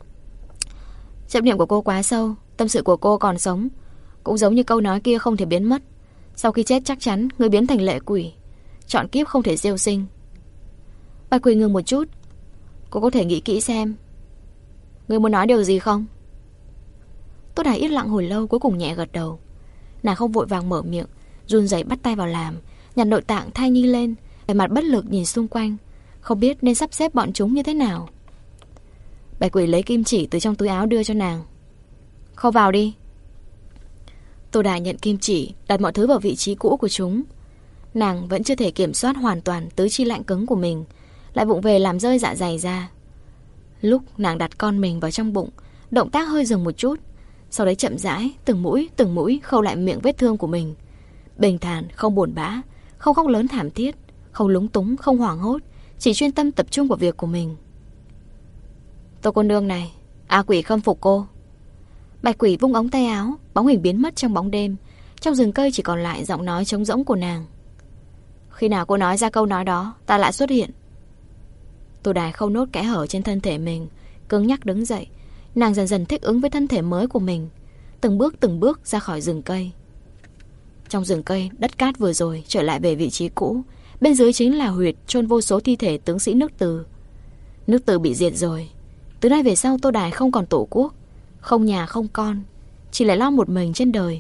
Speaker 2: Chấp niệm của cô quá sâu, tâm sự của cô còn sống, cũng giống như câu nói kia không thể biến mất. Sau khi chết chắc chắn ngươi biến thành lệ quỷ, chọn kiếp không thể siêu sinh. Bạch Quỷ ngừng một chút. Cô có thể nghĩ kỹ xem, ngươi muốn nói điều gì không? Tô Đài yên lặng hồi lâu, cuối cùng nhẹ gật đầu. Nàng không vội vàng mở miệng, run rẩy bắt tay vào làm, nhặt nội tạng thai nhi lên, vẻ mặt bất lực nhìn xung quanh, không biết nên sắp xếp bọn chúng như thế nào. Bạch Quỷ lấy kim chỉ từ trong túi áo đưa cho nàng: "Khâu vào đi." Tô Đài nhận kim chỉ, đặt mọi thứ vào vị trí cũ của chúng. Nàng vẫn chưa thể kiểm soát hoàn toàn tứ chi lạnh cứng của mình, lại vụng về làm rơi dạ dày ra. Lúc nàng đặt con mình vào trong bụng, động tác hơi dừng một chút, sau đấy chậm rãi, từng mũi từng mũi khâu lại miệng vết thương của mình. Bình thản, không buồn bã, không khóc lớn thảm thiết, không lúng túng, không hoảng hốt, chỉ chuyên tâm tập trung vào việc của mình. "Tô cô nương này, A Quỷ khâm phục cô." Bạch Quỷ vung ống tay áo, bóng hình biến mất trong bóng đêm. Trong rừng cây chỉ còn lại giọng nói trống rỗng của nàng: "Khi nào cô nói ra câu nói đó, ta lại xuất hiện." Tô Đài khâu nốt kẽ hở trên thân thể mình, cứng nhắc đứng dậy. Nàng dần dần thích ứng với thân thể mới của mình, từng bước từng bước ra khỏi rừng cây. Trong rừng cây, đất cát vừa rồi trở lại về vị trí cũ. Bên dưới chính là huyệt chôn vô số thi thể tướng sĩ nước Từ. Nước Từ bị diệt rồi. Từ nay về sau Tô Đài không còn tổ quốc, không nhà không con, chỉ lại lo một mình trên đời.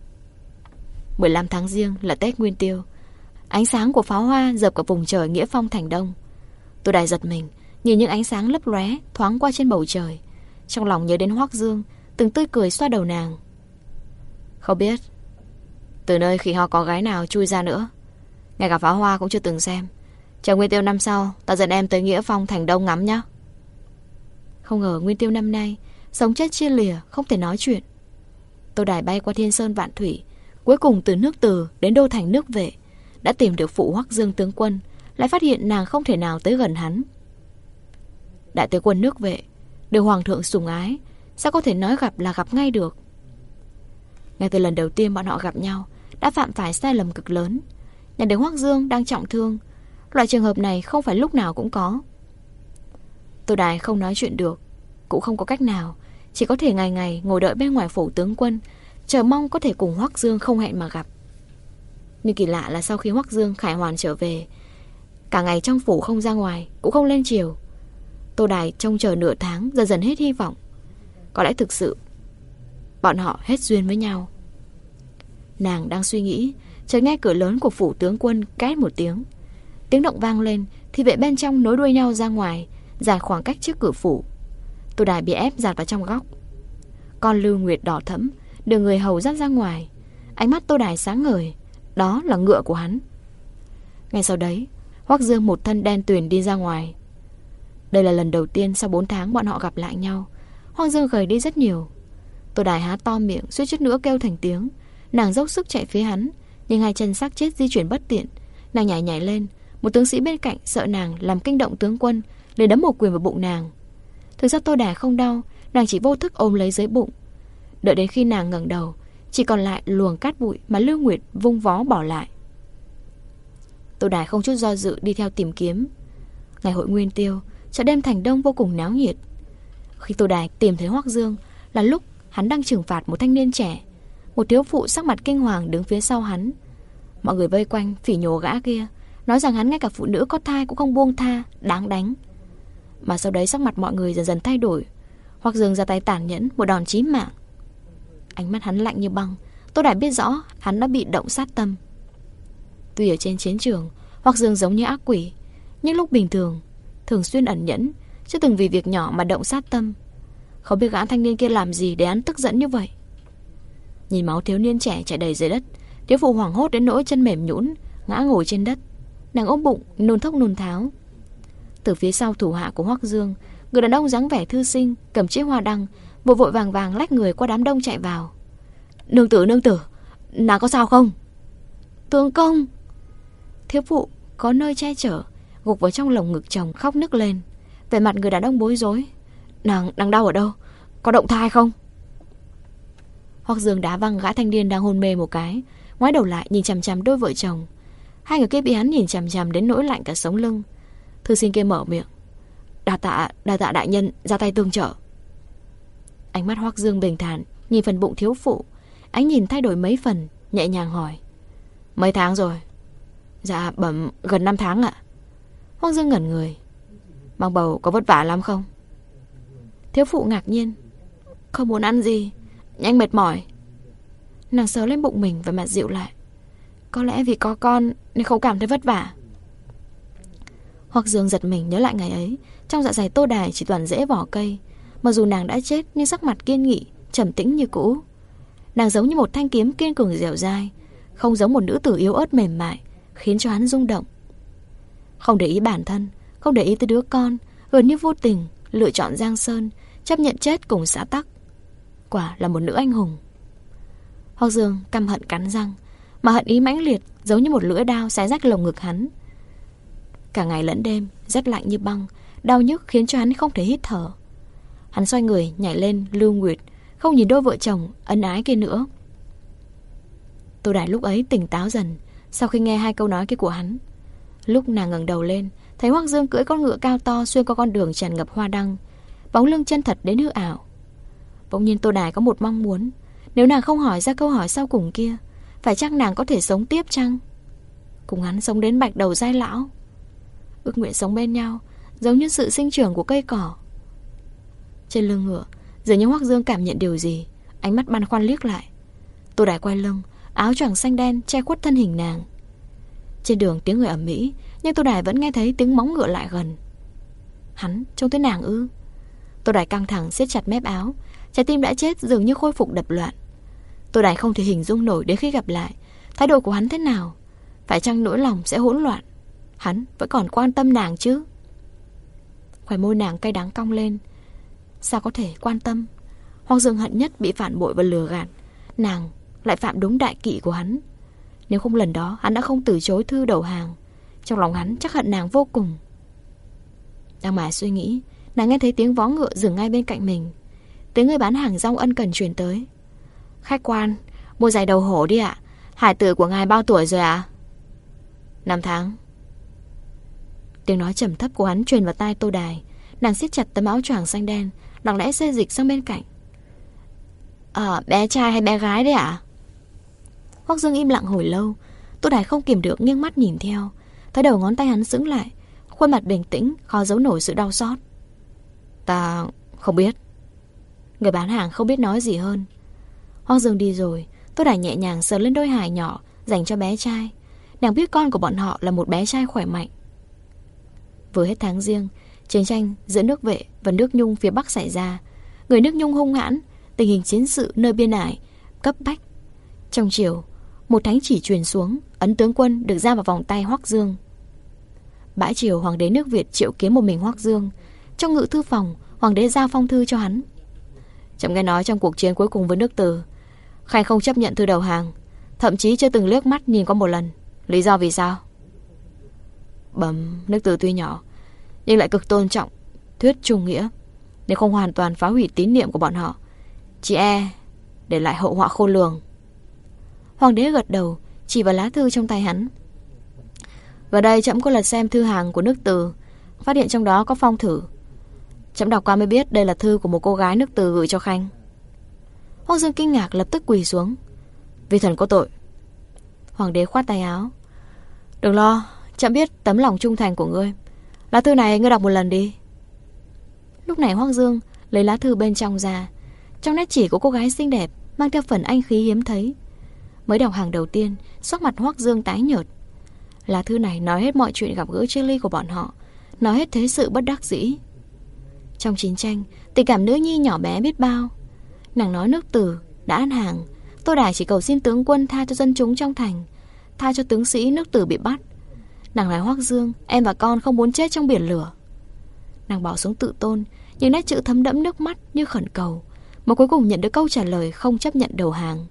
Speaker 2: mười lăm tháng Giêng là Tết Nguyên Tiêu. Ánh sáng của pháo hoa dập cả vùng trời Nghĩa Phong thành Đông. Tô Đài giật mình nhìn những ánh sáng lấp lóe thoáng qua trên bầu trời. Trong lòng nhớ đến Hoắc Dương, từng tươi cười xoa đầu nàng. "Không biết từ nơi khỉ ho có gái nào chui ra nữa, ngay cả pháo hoa cũng chưa từng xem. Chờ Nguyên Tiêu năm sau, ta dẫn em tới Nghĩa Phong thành Đông ngắm nhé." Không ngờ Nguyên Tiêu năm nay sống chết chia lìa, không thể nói chuyện. Tô Đài bay qua thiên sơn vạn thủy, cuối cùng từ nước Từ đến đô thành nước Vệ, đã tìm được phụ Hoắc Dương tướng quân, lại phát hiện nàng không thể nào tới gần hắn. Đại tướng quân nước Vệ được hoàng thượng sủng ái, sao có thể nói gặp là gặp ngay được. Ngay từ lần đầu tiên bọn họ gặp nhau, đã phạm phải sai lầm cực lớn. Nhận đến Hoắc Dương đang trọng thương, loại trường hợp này không phải lúc nào cũng có. Tô Đài không nói chuyện được, cũng không có cách nào, chỉ có thể ngày ngày ngồi đợi bên ngoài phủ tướng quân, chờ mong có thể cùng Hoắc Dương không hẹn mà gặp. Nhưng kỳ lạ là sau khi Hoắc Dương khải hoàn trở về, cả ngày trong phủ không ra ngoài, cũng không lên triều. Tô Đài trông chờ nửa tháng, dần dần hết hy vọng. Có lẽ thực sự bọn họ hết duyên với nhau. Nàng đang suy nghĩ, chợt nghe cửa lớn của phủ tướng quân két một tiếng. Tiếng động vang lên, thì vệ bên trong nối đuôi nhau ra ngoài, dài khoảng cách trước cửa phủ. Tô Đài bị ép dạt vào trong góc. Con Lưu Nguyệt đỏ thẫm đưa người hầu dắt ra ngoài. Ánh mắt Tô Đài sáng ngời, đó là ngựa của hắn. Ngay sau đấy, Hoắc Dương một thân đen tuyền đi ra ngoài. Đây là lần đầu tiên sau bốn tháng bọn họ gặp lại nhau. Hoắc Dương gầy đi rất nhiều. Tô Đài há to miệng, suýt chút nữa kêu thành tiếng. Nàng dốc sức chạy phía hắn, nhưng hai chân xác chết di chuyển bất tiện. Nàng nhảy nhảy lên. Một tướng sĩ bên cạnh sợ nàng làm kinh động tướng quân, liền đấm một quyền vào bụng nàng. Thực ra Tô Đài không đau, nàng chỉ vô thức ôm lấy dưới bụng. Đợi đến khi nàng ngẩng đầu, chỉ còn lại luồng cát bụi mà Lưu Nguyệt vung vó bỏ lại. Tô Đài không chút do dự đi theo tìm kiếm. Ngày hội Nguyên Tiêu, chợ đêm Thành Đông vô cùng náo nhiệt. Khi Tô Đài tìm thấy Hoắc Dương là lúc hắn đang trừng phạt một thanh niên trẻ. Một thiếu phụ sắc mặt kinh hoàng đứng phía sau hắn. Mọi người vây quanh phỉ nhổ gã kia, nói rằng hắn ngay cả phụ nữ có thai cũng không buông tha, đáng đánh. Mà sau đấy sắc mặt mọi người dần dần thay đổi. Hoắc Dương ra tay tàn nhẫn, một đòn chí mạng. Ánh mắt hắn lạnh như băng. Tô Đài biết rõ hắn đã bị động sát tâm. Tuy ở trên chiến trường, Hoắc Dương giống như ác quỷ, nhưng lúc bình thường thường xuyên ẩn nhẫn, chưa từng vì việc nhỏ mà động sát tâm. Không biết gã thanh niên kia làm gì để hắn tức giận như vậy. Nhìn máu thiếu niên trẻ chảy đầy dưới đất, thiếu phụ hoảng hốt đến nỗi chân mềm nhũn, ngã ngồi trên đất. Nàng ôm bụng nôn thốc nôn tháo. Từ phía sau thủ hạ của Hoắc Dương, người đàn ông dáng vẻ thư sinh cầm chiếc hoa đăng, vội vội vàng vàng lách người qua đám đông chạy vào. Nương tử, nương tử, nàng có sao không? Tướng công. Thiếu phụ có nơi che chở, gục vào trong lồng ngực chồng khóc nức lên. Vẻ mặt người đàn ông bối rối. Nàng đang đau ở đâu? Có động thai không? Hoắc Dương đá văng gã thanh niên đang hôn mê một cái, ngoái đầu lại nhìn chằm chằm đôi vợ chồng. Hai người kia bị hắn nhìn chằm chằm đến nỗi lạnh cả sống lưng. Thư sinh kia mở miệng. Đa tạ, đa tạ đại nhân ra tay tương trợ. Ánh mắt Hoắc Dương bình thản nhìn phần bụng thiếu phụ. Ánh nhìn thay đổi mấy phần, nhẹ nhàng hỏi. Mấy tháng rồi? Dạ bẩm gần năm tháng ạ. Hoắc Dương ngẩn người. Mang bầu có vất vả lắm không? Thiếu phụ ngạc nhiên. Không muốn ăn gì, nhanh mệt mỏi. Nàng sờ lên bụng mình và mặt dịu lại. Có lẽ vì có con nên không cảm thấy vất vả. Hoắc Dương giật mình nhớ lại ngày ấy. Trong dạ dày Tô Đài chỉ toàn rễ vỏ cây. Mặc dù nàng đã chết nhưng sắc mặt kiên nghị, trầm tĩnh như cũ. Nàng giống như một thanh kiếm kiên cường dẻo dai, không giống một nữ tử yếu ớt mềm mại, khiến cho hắn rung động. Không để ý bản thân, không để ý tới đứa con, gần như vô tình lựa chọn Giang Sơn, chấp nhận chết cùng xã tắc. Quả là một nữ anh hùng. Hoắc Dương căm hận cắn răng, mà hận ý mãnh liệt giống như một lưỡi dao xé rách lồng ngực hắn. Cả ngày lẫn đêm rét lạnh như băng, đau nhức khiến cho hắn không thể hít thở. Hắn xoay người nhảy lên Lưu Nguyệt, không nhìn đôi vợ chồng ân ái kia nữa. Tô Đài lúc ấy tỉnh táo dần sau khi nghe hai câu nói kia của hắn. Lúc nàng ngẩng đầu lên, thấy Hoắc Dương cưỡi con ngựa cao to xuyên qua con đường tràn ngập hoa đăng, bóng lưng chân thật đến hư ảo. Bỗng nhiên Tô Đài có một mong muốn. Nếu nàng không hỏi ra câu hỏi sau cùng kia, phải chắc nàng có thể sống tiếp chăng? Cùng hắn sống đến bạch đầu giai lão, ước nguyện sống bên nhau giống như sự sinh trưởng của cây cỏ. Trên lưng ngựa, dường như Hoắc Dương cảm nhận điều gì, ánh mắt băn khoăn liếc lại. Tô Đài quay lưng, áo choàng xanh đen che khuất thân hình nàng. Trên đường tiếng người ầm ĩ, nhưng Tô Đài vẫn nghe thấy tiếng móng ngựa lại gần. Hắn trông thấy nàng ư? Tô Đài căng thẳng siết chặt mép áo, trái tim đã chết dường như khôi phục đập loạn. Tô Đài không thể hình dung nổi đến khi gặp lại thái độ của hắn thế nào. Phải chăng nỗi lòng sẽ hỗn loạn? Hắn vẫn còn quan tâm nàng chứ? Khóe môi nàng cay đắng cong lên. Sao có thể quan tâm? Hoắc Dương hận nhất bị phản bội và lừa gạt. Nàng lại phạm đúng đại kỵ của hắn. Nếu không lần đó hắn đã không từ chối thư đầu hàng, trong lòng hắn chắc hận nàng vô cùng. Đang mải suy nghĩ, nàng nghe thấy tiếng vó ngựa dừng ngay bên cạnh mình. Tiếng người bán hàng rong ân cần truyền tới. Khách quan, mua giày đầu hổ đi ạ. Hải tử của ngài bao tuổi rồi ạ? Năm tháng. Tiếng nói trầm thấp của hắn truyền vào tai Tô Đài. Nàng siết chặt tấm áo choàng xanh đen, lặng lẽ xê dịch sang bên cạnh. À, bé trai hay bé gái đấy ạ? Hoắc Dương im lặng hồi lâu. Tô Đài không kìm được nghiêng mắt nhìn theo, thấy đầu ngón tay hắn sững lại, khuôn mặt bình tĩnh, khó giấu nổi sự đau xót. Ta không biết. Người bán hàng không biết nói gì hơn. Hoắc Dương đi rồi, Tô Đài nhẹ nhàng sờ lên đôi hài nhỏ dành cho bé trai. Nàng biết con của bọn họ là một bé trai khỏe mạnh. Vừa hết tháng Giêng, chiến tranh giữa nước Vệ và nước Nhung phía Bắc xảy ra. Người nước Nhung hung hãn, tình hình chiến sự nơi biên ải cấp bách. Trong chiều, một thánh chỉ truyền xuống, ấn tướng quân được giao vào vòng tay Hoắc Dương. Bãi chiều, hoàng đế nước Việt triệu kiến một mình Hoắc Dương. Trong ngự thư phòng, hoàng đế giao phong thư cho hắn. Trẫm nghe nói trong cuộc chiến cuối cùng với nước Từ, Khanh không chấp nhận thư đầu hàng, thậm chí chưa từng liếc mắt nhìn qua một lần. Lý do vì sao? Bẩm, nước Từ tuy nhỏ nhưng lại cực tôn trọng thuyết trung nghĩa. nếu không hoàn toàn phá hủy tín niệm của bọn họ, chỉ e để lại hậu họa khôn lường. Hoàng đế gật đầu, chỉ vào lá thư trong tay hắn. Và đây trẫm có lật xem thư hàng của nước Từ, phát hiện trong đó có phong thử. Trẫm đọc qua mới biết đây là thư của một cô gái nước Từ gửi cho Khanh. Hoắc Dương kinh ngạc, lập tức quỳ xuống. Vi thần có tội. Hoàng đế khoát tay áo. Đừng lo, trẫm biết tấm lòng trung thành của ngươi. Lá thư này ngươi đọc một lần đi. Lúc này Hoắc Dương lấy lá thư bên trong ra. Trong nét chỉ của cô gái xinh đẹp mang theo phần anh khí hiếm thấy. Mới đọc hàng đầu tiên, sắc mặt Hoắc Dương tái nhợt. Lá thư này nói hết mọi chuyện gặp gỡ chia ly của bọn họ, nói hết thế sự bất đắc dĩ. Trong chiến tranh, tình cảm nữ nhi nhỏ bé biết bao. Nàng nói nước Từ đã ăn hàng, Tô Đài chỉ cầu xin tướng quân tha cho dân chúng trong thành, tha cho tướng sĩ nước Từ bị bắt. Nàng nói Hoắc Dương, em và con không muốn chết trong biển lửa. Nàng bỏ xuống tự tôn, những nét chữ thấm đẫm nước mắt như khẩn cầu, mà cuối cùng nhận được câu trả lời không chấp nhận đầu hàng.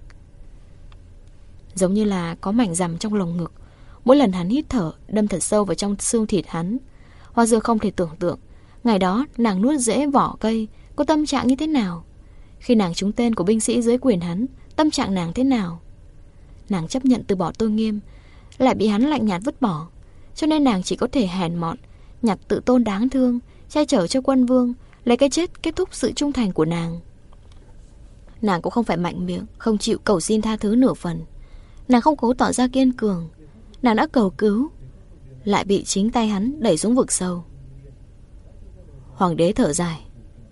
Speaker 2: Giống như là có mảnh rằm trong lồng ngực, mỗi lần hắn hít thở đâm thật sâu vào trong xương thịt hắn. Hoa Dương không thể tưởng tượng ngày đó nàng nuốt rễ vỏ cây có tâm trạng như thế nào. Khi nàng trúng tên của binh sĩ dưới quyền hắn, tâm trạng nàng thế nào. Nàng chấp nhận từ bỏ tôn nghiêm, lại bị hắn lạnh nhạt vứt bỏ, cho nên nàng chỉ có thể hèn mọn nhặt tự tôn đáng thương, che chở cho quân vương, lấy cái chết kết thúc sự trung thành của nàng. Nàng cũng không phải mạnh miệng, không chịu cầu xin tha thứ nửa phần. Nàng không cố tỏ ra kiên cường. Nàng đã cầu cứu, lại bị chính tay hắn đẩy xuống vực sâu. Hoàng đế thở dài.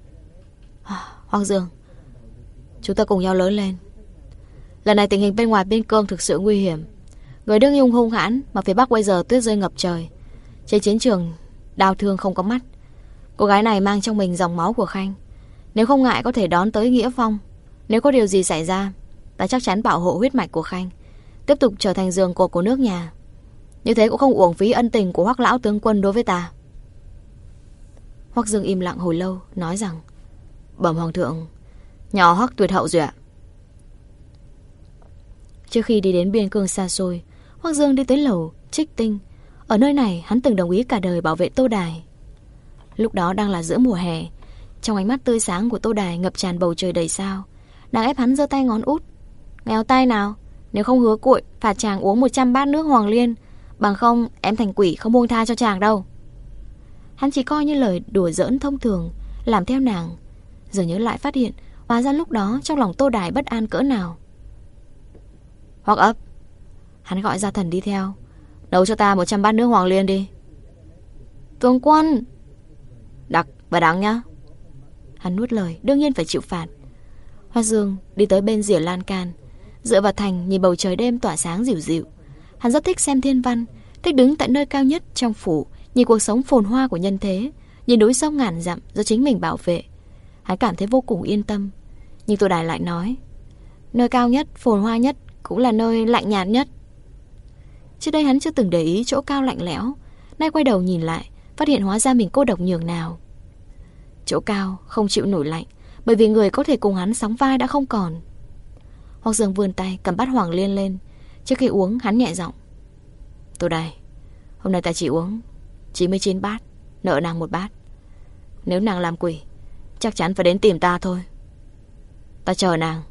Speaker 2: à, Hoắc Dương, chúng ta cùng nhau lớn lên. Lần này tình hình bên ngoài biên cương thực sự nguy hiểm. Người Đức Nhung hung hãn, mà phía Bắc bây giờ tuyết rơi ngập trời. Trên chiến trường đau thương không có mắt. Cô gái này mang trong mình dòng máu của Khanh. Nếu không ngại có thể đón tới Nghĩa Phong. Nếu có điều gì xảy ra, ta chắc chắn bảo hộ huyết mạch của Khanh, tiếp tục trở thành giường cột của nước nhà. Như thế cũng không uổng phí ân tình của Hoắc lão tướng quân đối với ta. Hoắc Dương im lặng hồi lâu, nói rằng: Bẩm hoàng thượng, nhỏ Hoắc tuyệt hậu rồi ạ. Trước khi đi đến biên cương xa xôi, Hoắc Dương đi tới lầu Trích Tinh. Ở nơi này hắn từng đồng ý cả đời bảo vệ Tô Đài. Lúc đó đang là giữa mùa hè, trong ánh mắt tươi sáng của Tô Đài ngập tràn bầu trời đầy sao. Nàng ép hắn giơ tay ngón út. Nghèo tay nào, nếu không hứa cuội phạt chàng uống một trăm bát nước Hoàng Liên, bằng không em thành quỷ không buông tha cho chàng đâu. Hắn chỉ coi như lời đùa giỡn thông thường, làm theo nàng. Giờ nhớ lại phát hiện, hóa ra lúc đó trong lòng Tô Đài bất an cỡ nào. Hoắc ấp, hắn gọi gia thần đi theo, nấu cho ta một trăm bát nước Hoàng Liên đi. Tướng quân, đặc và đắng nhá. Hắn nuốt lời, đương nhiên phải chịu phạt. Hoa Dương đi tới bên rìa lan can, dựa vào thành nhìn bầu trời đêm tỏa sáng dịu dịu. Hắn rất thích xem thiên văn, thích đứng tại nơi cao nhất trong phủ, nhìn cuộc sống phồn hoa của nhân thế, nhìn núi sông ngàn dặm do chính mình bảo vệ. Hắn cảm thấy vô cùng yên tâm. Nhưng Tô Đài lại nói, nơi cao nhất, phồn hoa nhất cũng là nơi lạnh nhạt nhất. Trước đây hắn chưa từng để ý chỗ cao lạnh lẽo, nay quay đầu nhìn lại, phát hiện hóa ra mình cô độc nhường nào. Chỗ cao không chịu nổi lạnh, bởi vì người có thể cùng hắn sóng vai đã không còn. Hoắc Dương vươn tay cầm bát Hoàng Liên lên. Trước khi uống hắn nhẹ giọng, Tô Đài, hôm nay ta chỉ uống chín mươi chín bát, nợ nàng một bát. Nếu nàng làm quỷ, chắc chắn phải đến tìm ta thôi. Ta chờ nàng.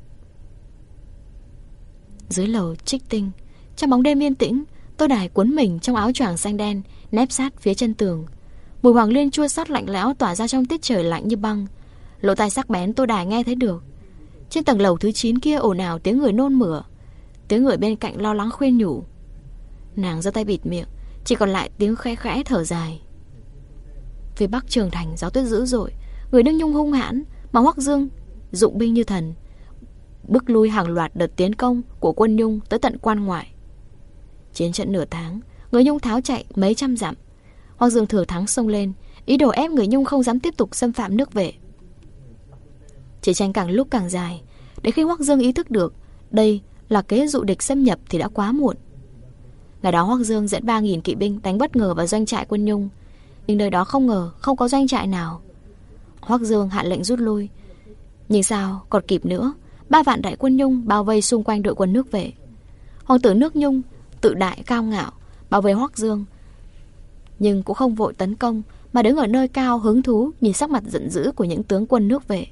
Speaker 2: Dưới lầu Trích Tinh, trong bóng đêm yên tĩnh, Tô Đài cuốn mình trong áo choàng xanh đen, nép sát phía chân tường. Mùi Hoàng Liên chua xót lạnh lẽo tỏa ra trong tiết trời lạnh như băng. Lỗ tai sắc bén Tô Đài nghe thấy được. Trên tầng lầu thứ chín kia ồn ào tiếng người nôn mửa, tiếng người bên cạnh lo lắng khuyên nhủ. Nàng giơ tay bịt miệng, chỉ còn lại tiếng khẽ khẽ thở dài. Phía Bắc Trường Thành gió tuyết dữ dội, người Đức Nhung hung hãn, mà Hoắc Dương dụng binh như thần, bức lui hàng loạt đợt tiến công của quân Nhung tới tận quan ngoại. Chiến trận nửa tháng, người Nhung tháo chạy mấy trăm dặm. Hoắc Dương thừa thắng xông lên, ý đồ ép người Nhung không dám tiếp tục xâm phạm nước Vệ. Chiến tranh càng lúc càng dài, đến khi Hoắc Dương ý thức được đây là kế dụ địch xâm nhập thì đã quá muộn. Ngày đó Hoắc Dương dẫn ba nghìn kỵ binh đánh bất ngờ vào doanh trại quân Nhung, nhưng nơi đó không ngờ không có doanh trại nào. Hoắc Dương hạ lệnh rút lui, nhưng sao còn kịp nữa, ba vạn đại quân Nhung bao vây xung quanh đội quân nước Vệ. Hoàng tử nước Nhung tự đại cao ngạo bao vây Hoắc Dương, nhưng cũng không vội tấn công mà đứng ở nơi cao hứng thú nhìn sắc mặt giận dữ của những tướng quân nước vệ.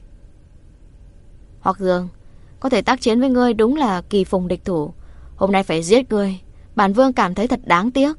Speaker 2: Hoắc Dương, có thể tác chiến với ngươi đúng là kỳ phùng địch thủ. Hôm nay phải giết ngươi, bản vương cảm thấy thật đáng tiếc.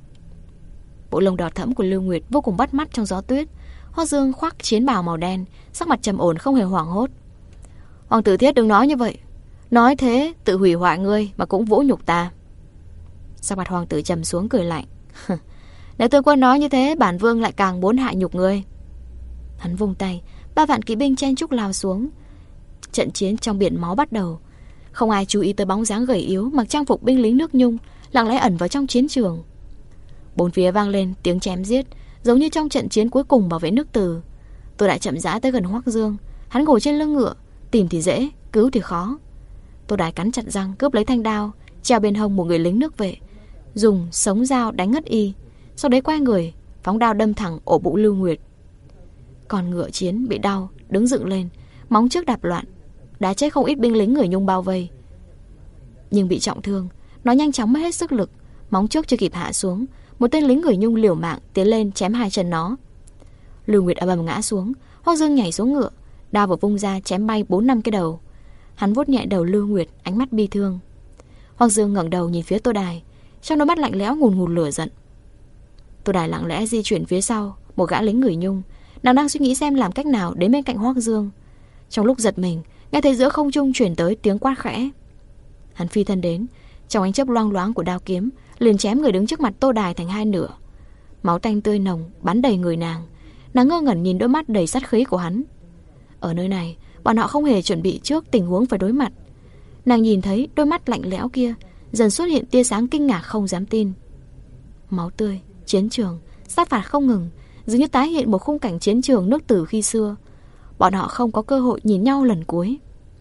Speaker 2: Bộ lông đỏ thẫm của Lưu Nguyệt vô cùng bắt mắt trong gió tuyết. Hoắc Dương khoác chiến bào màu đen, sắc mặt trầm ổn không hề hoảng hốt. Hoàng tử Thiết đừng nói như vậy, nói thế tự hủy hoại ngươi mà cũng vũ nhục ta. Sắc mặt hoàng tử trầm xuống cười lạnh. Nếu tướng quân nói như thế, bản vương lại càng muốn hạ nhục ngươi. Hắn vung tay, ba vạn kỵ binh chen chúc lao xuống. Trận chiến trong biển máu bắt đầu. Không ai chú ý tới bóng dáng gầy yếu mặc trang phục binh lính nước Nhung lặng lẽ ẩn vào trong chiến trường. Bốn phía vang lên tiếng chém giết, giống như trong trận chiến cuối cùng bảo vệ nước Từ. Tôi đã chậm rãi tới gần Hoắc Dương. Hắn ngồi trên lưng ngựa, tìm thì dễ, cứu thì khó. Tô Đài cắn chặt răng cướp lấy thanh đao treo bên hông một người lính nước vệ, dùng sống dao đánh ngất y, sau đấy quay người phóng đao đâm thẳng ổ bụng Lưu Nguyệt. Còn ngựa chiến bị đau đứng dựng lên, móng trước đạp loạn, đá chết không ít binh lính người Nhung bao vây. Nhưng bị trọng thương, nó nhanh chóng mất hết sức lực, móng trước chưa kịp hạ xuống, một tên lính người Nhung liều mạng tiến lên chém hai chân nó. Lưu Nguyệt ầm ầm ngã xuống. Hoắc Dương nhảy xuống ngựa, đao vừa vung ra chém bay bốn năm cái đầu. Hắn vuốt nhẹ đầu Lưu Nguyệt, ánh mắt bi thương. Hoắc Dương ngẩng đầu nhìn phía Tô Đài, trong đôi mắt lạnh lẽo ngùn ngụt lửa giận. Tô Đài lặng lẽ di chuyển phía sau một gã lính người Nhung. Nàng đang suy nghĩ xem làm cách nào đến bên cạnh Hoắc Dương. Trong lúc giật mình, nghe thấy giữa không trung truyền tới tiếng quát khẽ. Hắn phi thân đến, trong ánh chớp loang loáng của đao kiếm liền chém người đứng trước mặt Tô Đài thành hai nửa. Máu tanh tươi nồng bắn đầy người nàng. Nàng ngơ ngẩn nhìn đôi mắt đầy sát khí của hắn. Ở nơi này, bọn họ không hề chuẩn bị trước tình huống phải đối mặt. Nàng nhìn thấy đôi mắt lạnh lẽo kia dần xuất hiện tia sáng kinh ngạc không dám tin. Máu tươi, chiến trường, sát phạt không ngừng, dường như tái hiện một khung cảnh chiến trường nước Từ khi xưa. Bọn họ không có cơ hội nhìn nhau lần cuối.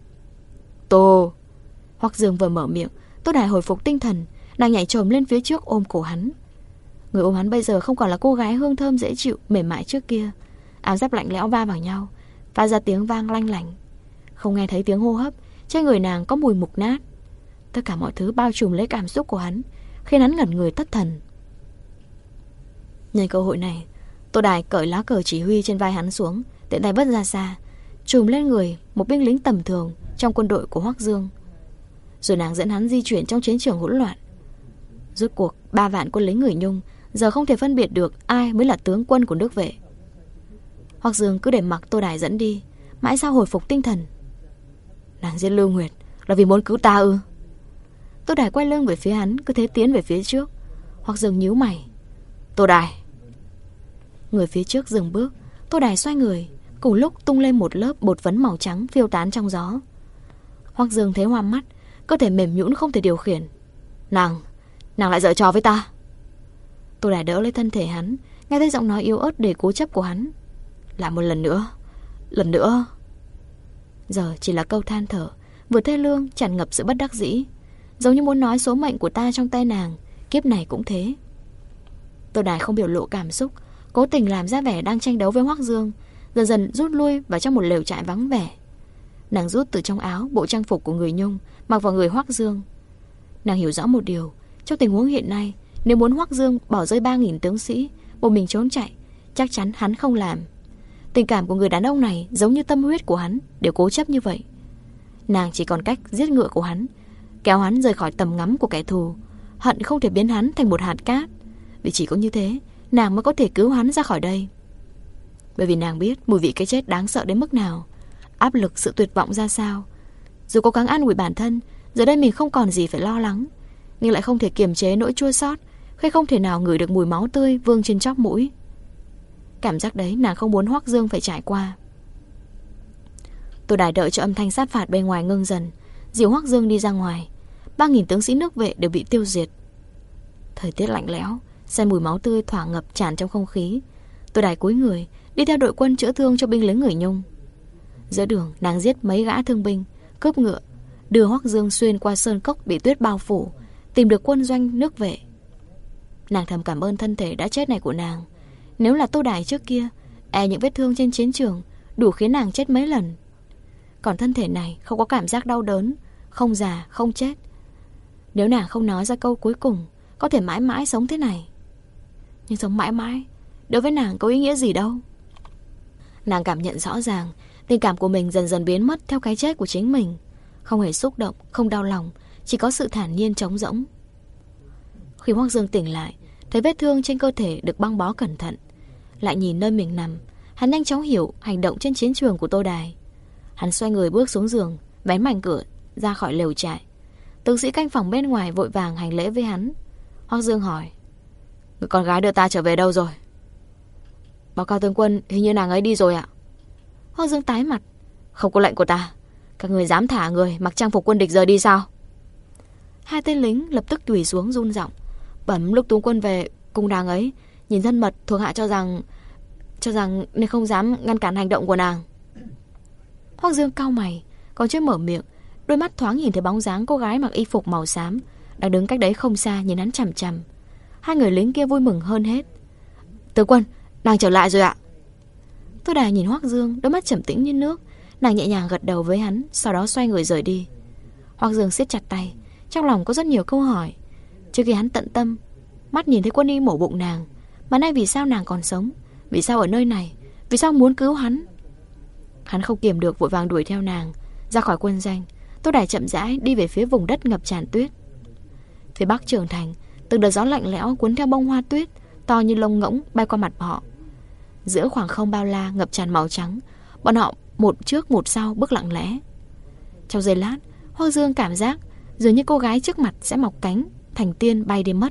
Speaker 2: Tô! Hoắc Dương vừa mở miệng, Tô Đài hồi phục tinh thần. Nàng nhảy chồm lên phía trước ôm cổ hắn. Người ôm hắn bây giờ không còn là cô gái hương thơm dễ chịu mềm mại trước kia. Áo giáp lạnh lẽo va vào nhau, phát ra tiếng vang lanh lảnh. Không nghe thấy tiếng hô hấp, trên người nàng có mùi mục nát. Tất cả mọi thứ bao trùm lấy cảm xúc của hắn, khiến hắn ngẩn người thất thần. Nhân cơ hội này, Tô Đài cởi lá cờ chỉ huy trên vai hắn xuống, tiện tay vứt ra xa, trùm lên người một binh lính tầm thường trong quân đội của Hoắc Dương. Rồi nàng dẫn hắn di chuyển trong chiến trường hỗn loạn. Rốt cuộc ba vạn quân lính người Nhung giờ không thể phân biệt được ai mới là tướng quân của nước vệ. Hoắc Dương cứ để mặc Tô Đài dẫn đi, mãi sau hồi phục tinh thần. Nàng giết Lưu Nguyệt là vì muốn cứu ta ư? Tô Đài quay lưng về phía hắn, cứ thế tiến về phía trước. Hoắc Dương nhíu mày. Tô Đài! Người phía trước dừng bước. Tô Đài xoay người, cùng lúc tung lên một lớp bột phấn màu trắng phiêu tán trong gió. Hoắc Dương thấy hoa mắt, cơ thể mềm nhũn không thể điều khiển. Nàng, nàng lại giở trò với ta. Tô Đài đỡ lấy thân thể hắn, nghe thấy giọng nói yếu ớt để cố chấp của hắn. Lại một lần nữa, lần nữa. Giờ chỉ là câu than thở, vừa thê lương tràn ngập sự bất đắc dĩ, giống như muốn nói số mệnh của ta trong tay nàng, kiếp này cũng thế. Tô Đài không biểu lộ cảm xúc, cố tình làm ra vẻ đang tranh đấu với Hoắc Dương, dần dần rút lui vào trong một lều trại vắng vẻ. Nàng rút từ trong áo bộ trang phục của người Nhung mặc vào người Hoắc Dương. Nàng hiểu rõ một điều, trong tình huống hiện nay, nếu muốn Hoắc Dương bỏ rơi ba nghìn tướng sĩ, một mình trốn chạy, chắc chắn hắn không làm. Tình cảm của người đàn ông này giống như tâm huyết của hắn, đều cố chấp như vậy. Nàng chỉ còn cách giết ngựa của hắn, kéo hắn rời khỏi tầm ngắm của kẻ thù, hận không thể biến hắn thành một hạt cát. Vì chỉ có như thế, nàng mới có thể cứu hắn ra khỏi đây. Bởi vì nàng biết mùi vị cái chết đáng sợ đến mức nào, áp lực sự tuyệt vọng ra sao. Dù cố gắng an ủi bản thân, giờ đây mình không còn gì phải lo lắng, nhưng lại không thể kiềm chế nỗi chua xót khi không thể nào ngửi được mùi máu tươi vương trên chóp mũi. Cảm giác đấy nàng không muốn Hoắc Dương phải trải qua. Tô Đài đợi cho âm thanh sát phạt bên ngoài ngưng dần, dìu Hoắc Dương đi ra ngoài. Ba nghìn tướng sĩ nước vệ đều bị tiêu diệt. Thời tiết lạnh lẽo, xen mùi máu tươi thoảng ngập tràn trong không khí. Tô Đài cúi người đi theo đội quân chữa thương cho binh lính người Nhung. Giữa đường nàng giết mấy gã thương binh, cướp ngựa, đưa Hoắc Dương xuyên qua sơn cốc bị tuyết bao phủ, tìm được quân doanh nước vệ. Nàng thầm cảm ơn thân thể đã chết này của nàng. Nếu là Tô Đài trước kia, e những vết thương trên chiến trường đủ khiến nàng chết mấy lần. Còn thân thể này không có cảm giác đau đớn, không già, không chết. Nếu nàng không nói ra câu cuối cùng, có thể mãi mãi sống thế này. Nhưng sống mãi mãi đối với nàng có ý nghĩa gì đâu. Nàng cảm nhận rõ ràng tình cảm của mình dần dần biến mất theo cái chết của chính mình. Không hề xúc động, không đau lòng, chỉ có sự thản nhiên trống rỗng. Khi Hoắc Dương tỉnh lại, thấy vết thương trên cơ thể được băng bó cẩn thận, lại nhìn nơi mình nằm, hắn nhanh chóng hiểu hành động trên chiến trường của Tô Đài. Hắn xoay người bước xuống giường, vén mảnh cửa ra khỏi lều trại. Tướng sĩ canh phòng bên ngoài vội vàng hành lễ với hắn. Hoắc Dương hỏi: người con gái đưa ta trở về đâu rồi? Báo cáo tướng quân, hình như nàng ấy đi rồi ạ. Hoắc Dương tái mặt: không có lệnh của ta, các người dám thả người mặc trang phục quân địch rời đi sao? Hai tên lính lập tức quỳ xuống run giọng: bẩm lúc tướng quân về cùng nàng ấy, nhìn thân mật, thuộc hạ cho rằng cho rằng nên không dám ngăn cản hành động của nàng. Hoắc Dương cau mày, còn chưa mở miệng, đôi mắt thoáng nhìn thấy bóng dáng cô gái mặc y phục màu xám đang đứng cách đấy không xa nhìn hắn chằm chằm. Hai người lính kia vui mừng hơn hết: tướng quân, nàng trở lại rồi ạ. Tô Đài nhìn Hoắc Dương, đôi mắt trầm tĩnh như nước. Nàng nhẹ nhàng gật đầu với hắn, sau đó xoay người rời đi. Hoắc Dương siết chặt tay, trong lòng có rất nhiều câu hỏi. Trước khi hắn tận tâm mắt nhìn thấy quân y mổ bụng nàng, mà nay vì sao nàng còn sống? Vì sao ở nơi này? Vì sao muốn cứu hắn? Hắn không kiềm được vội vàng đuổi theo nàng ra khỏi quân doanh. Tô Đài chậm rãi đi về phía vùng đất ngập tràn tuyết. Phía bắc Trường Thành, từng đợt gió lạnh lẽo cuốn theo bông hoa tuyết to như lông ngỗng bay qua mặt họ. Giữa khoảng không bao la ngập tràn màu trắng, bọn họ một trước một sau bước lặng lẽ. Trong giây lát, Hoắc Dương cảm giác dường như cô gái trước mặt sẽ mọc cánh thành tiên bay đi mất.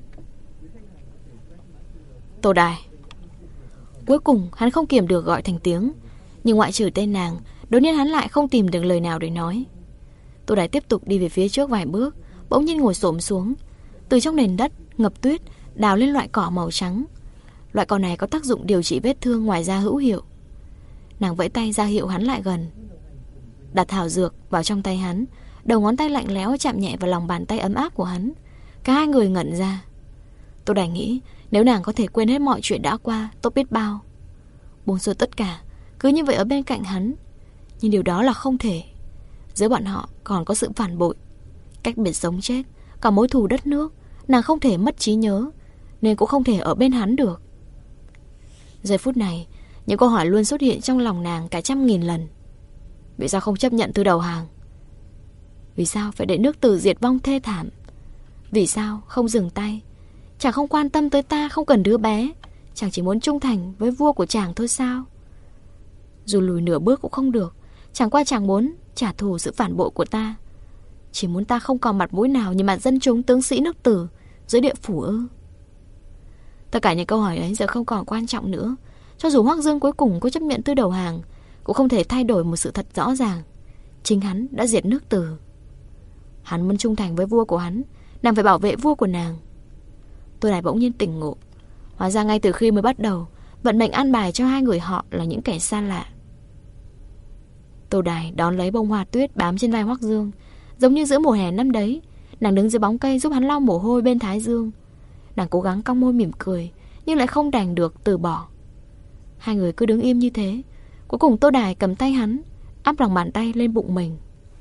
Speaker 2: Tô Đài. Cuối cùng hắn không kiềm được gọi thành tiếng, nhưng ngoại trừ tên nàng, đột nhiên hắn lại không tìm được lời nào để nói. Tô Đài tiếp tục đi về phía trước vài bước, bỗng nhiên ngồi xổm xuống, từ trong nền đất ngập tuyết đào lên loại cỏ màu trắng. Loại cỏ này có tác dụng điều trị vết thương ngoài da hữu hiệu. Nàng vẫy tay ra hiệu hắn lại gần, đặt thảo dược vào trong tay hắn. Đầu ngón tay lạnh lẽo chạm nhẹ vào lòng bàn tay ấm áp của hắn. Cả hai người ngẩn ra. Tô Đài nghĩ nếu nàng có thể quên hết mọi chuyện đã qua, tốt biết bao. Buông xuôi tất cả, cứ như vậy ở bên cạnh hắn. Nhưng điều đó là không thể. Giữa bọn họ còn có sự phản bội, cách biệt sống chết, cả mối thù đất nước. Nàng không thể mất trí nhớ, nên cũng không thể ở bên hắn được. Giây phút này, những câu hỏi luôn xuất hiện trong lòng nàng cả trăm nghìn lần. Vì sao không chấp nhận từ đầu hàng? Vì sao phải để nước Từ diệt vong thê thảm? Vì sao không dừng tay? Chàng không quan tâm tới ta, không cần đứa bé. Chàng chỉ muốn trung thành với vua của chàng thôi sao? Dù lùi nửa bước cũng không được. Chẳng qua chàng muốn trả thù sự phản bội của ta. Chỉ muốn ta không còn mặt mũi nào nhìn mặt dân chúng tướng sĩ nước Từ dưới địa phủ ư? Tất cả những câu hỏi ấy giờ không còn quan trọng nữa. Cho dù Hoắc Dương cuối cùng có chấp nhận từ đầu hàng, cũng không thể thay đổi một sự thật rõ ràng. Chính hắn đã diệt nước Từ. Hắn muốn trung thành với vua của hắn, nàng phải bảo vệ vua của nàng. Tô Đài bỗng nhiên tỉnh ngộ. Hóa ra ngay từ khi mới bắt đầu, vận mệnh an bài cho hai người họ là những kẻ xa lạ. Tô Đài đón lấy bông hoa tuyết bám trên vai Hoắc Dương. Giống như giữa mùa hè năm đấy, nàng đứng dưới bóng cây giúp hắn lau mồ hôi bên thái dương. Nàng cố gắng cong môi mỉm cười, nhưng lại không đành được từ bỏ. Hai người cứ đứng im như thế. Cuối cùng Tô Đài cầm tay hắn, áp lòng bàn tay lên bụng mình.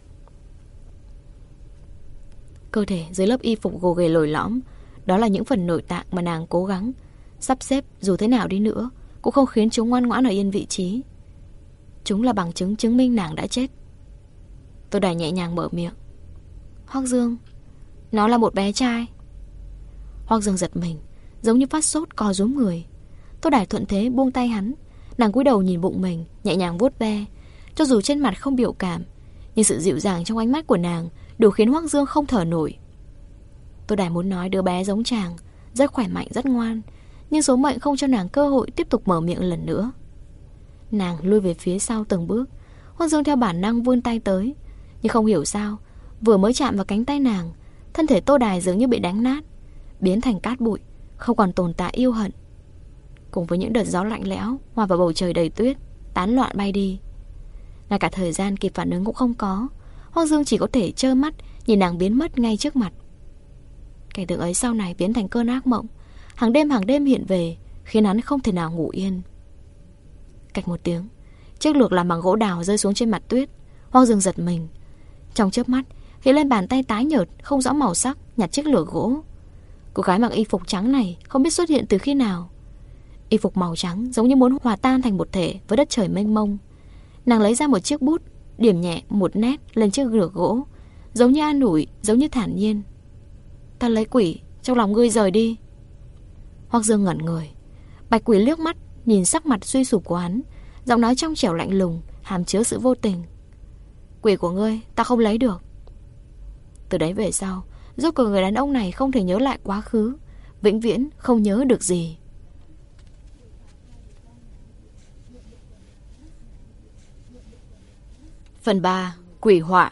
Speaker 2: Cơ thể dưới lớp y phục gồ ghề lồi lõm, đó là những phần nội tạng mà nàng cố gắng sắp xếp dù thế nào đi nữa cũng không khiến chúng ngoan ngoãn ở yên vị trí. Chúng là bằng chứng chứng minh nàng đã chết. Tô Đài nhẹ nhàng mở miệng. Hoắc Dương, nó là một bé trai. Hoắc Dương giật mình, giống như phát sốt co rúm người. Tô Đài thuận thế buông tay hắn. Nàng cúi đầu nhìn bụng mình, nhẹ nhàng vuốt ve. Cho dù trên mặt không biểu cảm, nhưng sự dịu dàng trong ánh mắt của nàng đủ khiến Hoắc Dương không thở nổi. Tô Đài muốn nói đứa bé giống chàng, rất khỏe mạnh, rất ngoan, nhưng số mệnh không cho nàng cơ hội tiếp tục mở miệng lần nữa. Nàng lui về phía sau từng bước. Hoắc Dương theo bản năng vươn tay tới, nhưng không hiểu sao, vừa mới chạm vào cánh tay nàng, thân thể Tô Đài dường như bị đánh nát, biến thành cát bụi, không còn tồn tại yêu hận. Cùng với những đợt gió lạnh lẽo hòa vào bầu trời đầy tuyết, tán loạn bay đi. Ngay cả thời gian kịp phản ứng cũng không có. Hoắc Dương chỉ có thể trơ mắt nhìn nàng biến mất ngay trước mặt. Cảnh tượng ấy sau này biến thành cơn ác mộng, hàng đêm hàng đêm hiện về, khiến hắn không thể nào ngủ yên. Cạch một tiếng, chiếc lược làm bằng gỗ đào rơi xuống trên mặt tuyết. Hoắc Dương giật mình. Trong chớp mắt hiện lên bàn tay tái nhợt không rõ màu sắc nhặt chiếc lược gỗ. Cô gái mặc y phục trắng này không biết xuất hiện từ khi nào. Y phục màu trắng giống như muốn hòa tan thành một thể với đất trời mênh mông. Nàng lấy ra một chiếc bút, điểm nhẹ một nét lên chiếc lược gỗ, giống như an ủi, giống như thản nhiên. Ta lấy quỷ, trong lòng ngươi rời đi. Hoắc Dương ngẩn người. Bạch Quỷ liếc mắt nhìn sắc mặt suy sụp của hắn, giọng nói trong trẻo lạnh lùng, hàm chứa sự vô tình. Quỷ của ngươi ta không lấy được. Từ đấy về sau, rốt cuộc người đàn ông này không thể nhớ lại quá khứ, vĩnh viễn không nhớ được gì. Phần ba. Quỷ họa.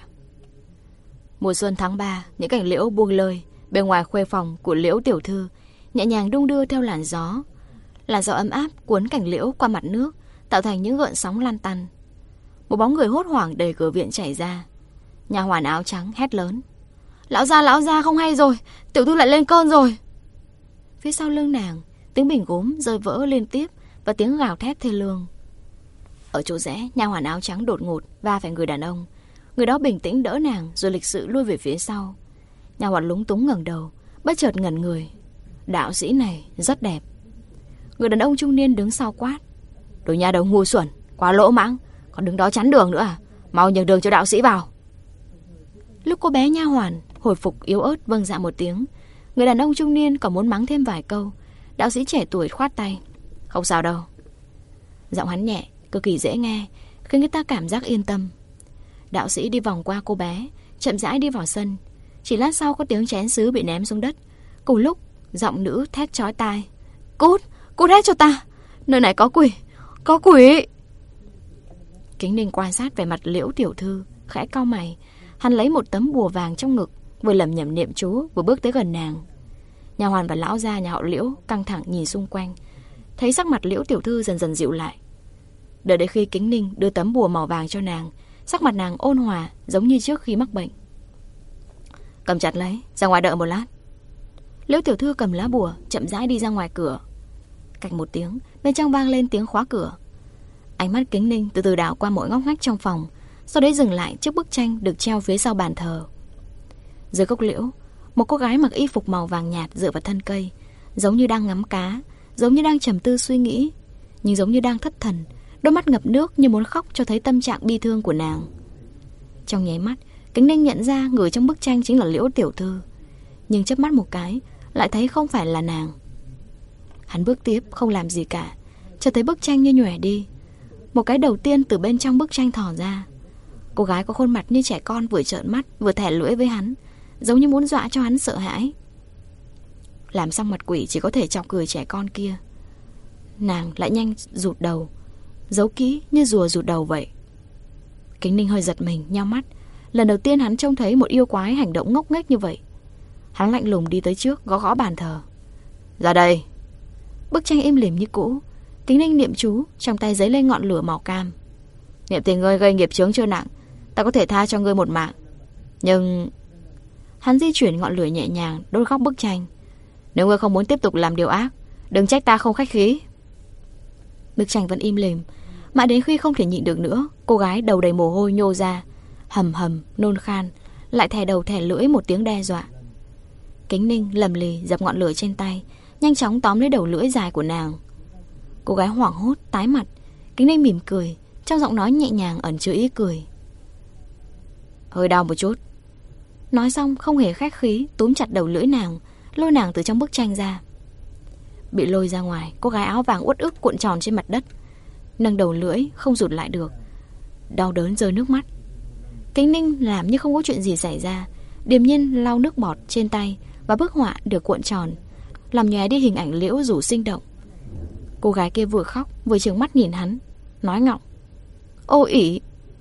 Speaker 2: Mùa xuân tháng ba, những cành liễu buông lơi bên ngoài khuê phòng của Liễu tiểu thư nhẹ nhàng đung đưa theo làn gió. Làn gió ấm áp cuốn cành liễu qua mặt nước, tạo thành những gợn sóng lan tăn. Một bóng người hốt hoảng đầy cửa viện chảy ra. Nhà hoàn áo trắng hét lớn: Lão gia, lão gia, không hay rồi, tiểu thư lại lên cơn rồi. Phía sau lưng nàng, tiếng bình gốm rơi vỡ liên tiếp và tiếng gào thét thê lương. Ở chỗ rẽ, nha hoàn áo trắng đột ngột va phải người đàn ông. Người đó bình tĩnh đỡ nàng rồi lịch sự lui về phía sau. Nha hoàn lúng túng ngẩng đầu, bất chợt ngẩn người. Đạo sĩ này rất đẹp. Người đàn ông trung niên đứng sau quát: Đồ nha đầu ngu xuẩn, quá lỗ mãng, còn đứng đó chắn đường nữa à? Mau nhường đường cho đạo sĩ vào. Lúc cô bé nha hoàn hồi phục yếu ớt vâng dạ một tiếng, người đàn ông trung niên còn muốn mắng thêm vài câu. Đạo sĩ trẻ tuổi khoát tay: Không sao đâu. Giọng hắn nhẹ, cực kỳ dễ nghe, khiến người ta cảm giác yên tâm. Đạo sĩ đi vòng qua cô bé, chậm rãi đi vào sân. Chỉ lát sau có tiếng chén sứ bị ném xuống đất. Cùng lúc giọng nữ thét chói tai: Cút, cút hết cho ta, nơi này có quỷ, có quỷ. Kính Ninh quan sát về mặt Liễu tiểu thư, khẽ cau mày. Hắn lấy một tấm bùa vàng trong ngực, vừa lẩm nhẩm niệm chú, vừa bước tới gần nàng. Nhà hoàn và lão gia nhà họ Liễu căng thẳng nhìn xung quanh, thấy sắc mặt Liễu tiểu thư dần dần dịu lại. Đợi đến khi Kính Ninh đưa tấm bùa màu vàng cho nàng, sắc mặt nàng ôn hòa giống như trước khi mắc bệnh. Cầm chặt lấy, ra ngoài đợi một lát. Liễu tiểu thư cầm lá bùa, chậm rãi đi ra ngoài cửa. Cạch một tiếng, bên trong vang lên tiếng khóa cửa. Ánh mắt Kính Ninh từ từ đảo qua mỗi ngóc ngách trong phòng, sau đấy dừng lại trước bức tranh được treo phía sau bàn thờ. Dưới gốc liễu, một cô gái mặc y phục màu vàng nhạt dựa vào thân cây, giống như đang ngắm cá, giống như đang trầm tư suy nghĩ, nhưng giống như đang thất thần, đôi mắt ngập nước như muốn khóc cho thấy tâm trạng bi thương của nàng. Trong nháy mắt, Kính Ninh nhận ra người trong bức tranh chính là Liễu tiểu thư, nhưng chớp mắt một cái lại thấy không phải là nàng. Hắn bước tiếp không làm gì cả, cho thấy bức tranh như nhòe đi. Một cái đầu tiên từ bên trong bức tranh thò ra. Cô gái có khuôn mặt như trẻ con, vừa trợn mắt vừa thẻ lưỡi với hắn, giống như muốn dọa cho hắn sợ hãi. Làm xong mặt quỷ chỉ có thể chọc cười trẻ con kia, nàng lại nhanh rụt đầu, giấu kỹ như rùa rụt đầu vậy. Kính Ninh hơi giật mình, nheo mắt. Lần đầu tiên hắn trông thấy một yêu quái hành động ngốc nghếch như vậy. Hắn lạnh lùng đi tới trước, gõ gõ bàn thờ. Ra đây. Bức tranh im lìm như cũ. Kính Ninh niệm chú, trong tay giấy lên ngọn lửa màu cam. Niệm tình ngươi gây nghiệp chướng chưa nặng, ta có thể tha cho ngươi một mạng. Nhưng... Hắn di chuyển ngọn lửa nhẹ nhàng đốt góc bức tranh. Nếu ngươi không muốn tiếp tục làm điều ác, đừng trách ta không khách khí. Bức tranh vẫn im lìm. Mãi đến khi không thể nhịn được nữa, cô gái đầu đầy mồ hôi nhô ra, hầm hầm nôn khan, lại thè đầu thè lưỡi một tiếng đe dọa. Kính Ninh lầm lì dập ngọn lửa trên tay, nhanh chóng tóm lấy đầu lưỡi dài của nàng. Cô gái hoảng hốt tái mặt. Kính Ninh mỉm cười, trong giọng nói nhẹ nhàng ẩn chứa ý cười. Hơi đau một chút. Nói xong không hề khách khí, túm chặt đầu lưỡi nàng, lôi nàng từ trong bức tranh ra. Bị lôi ra ngoài, cô gái áo vàng uất ức cuộn tròn trên mặt đất, nâng đầu lưỡi không rụt lại được, đau đớn rơi nước mắt. Kính Ninh làm như không có chuyện gì xảy ra, điềm nhiên lau nước bọt trên tay, và bức họa được cuộn tròn, làm nhòe đi hình ảnh Liễu rủ sinh động. Cô gái kia vừa khóc vừa trừng mắt nhìn hắn, nói ngọng: Ô ỉ.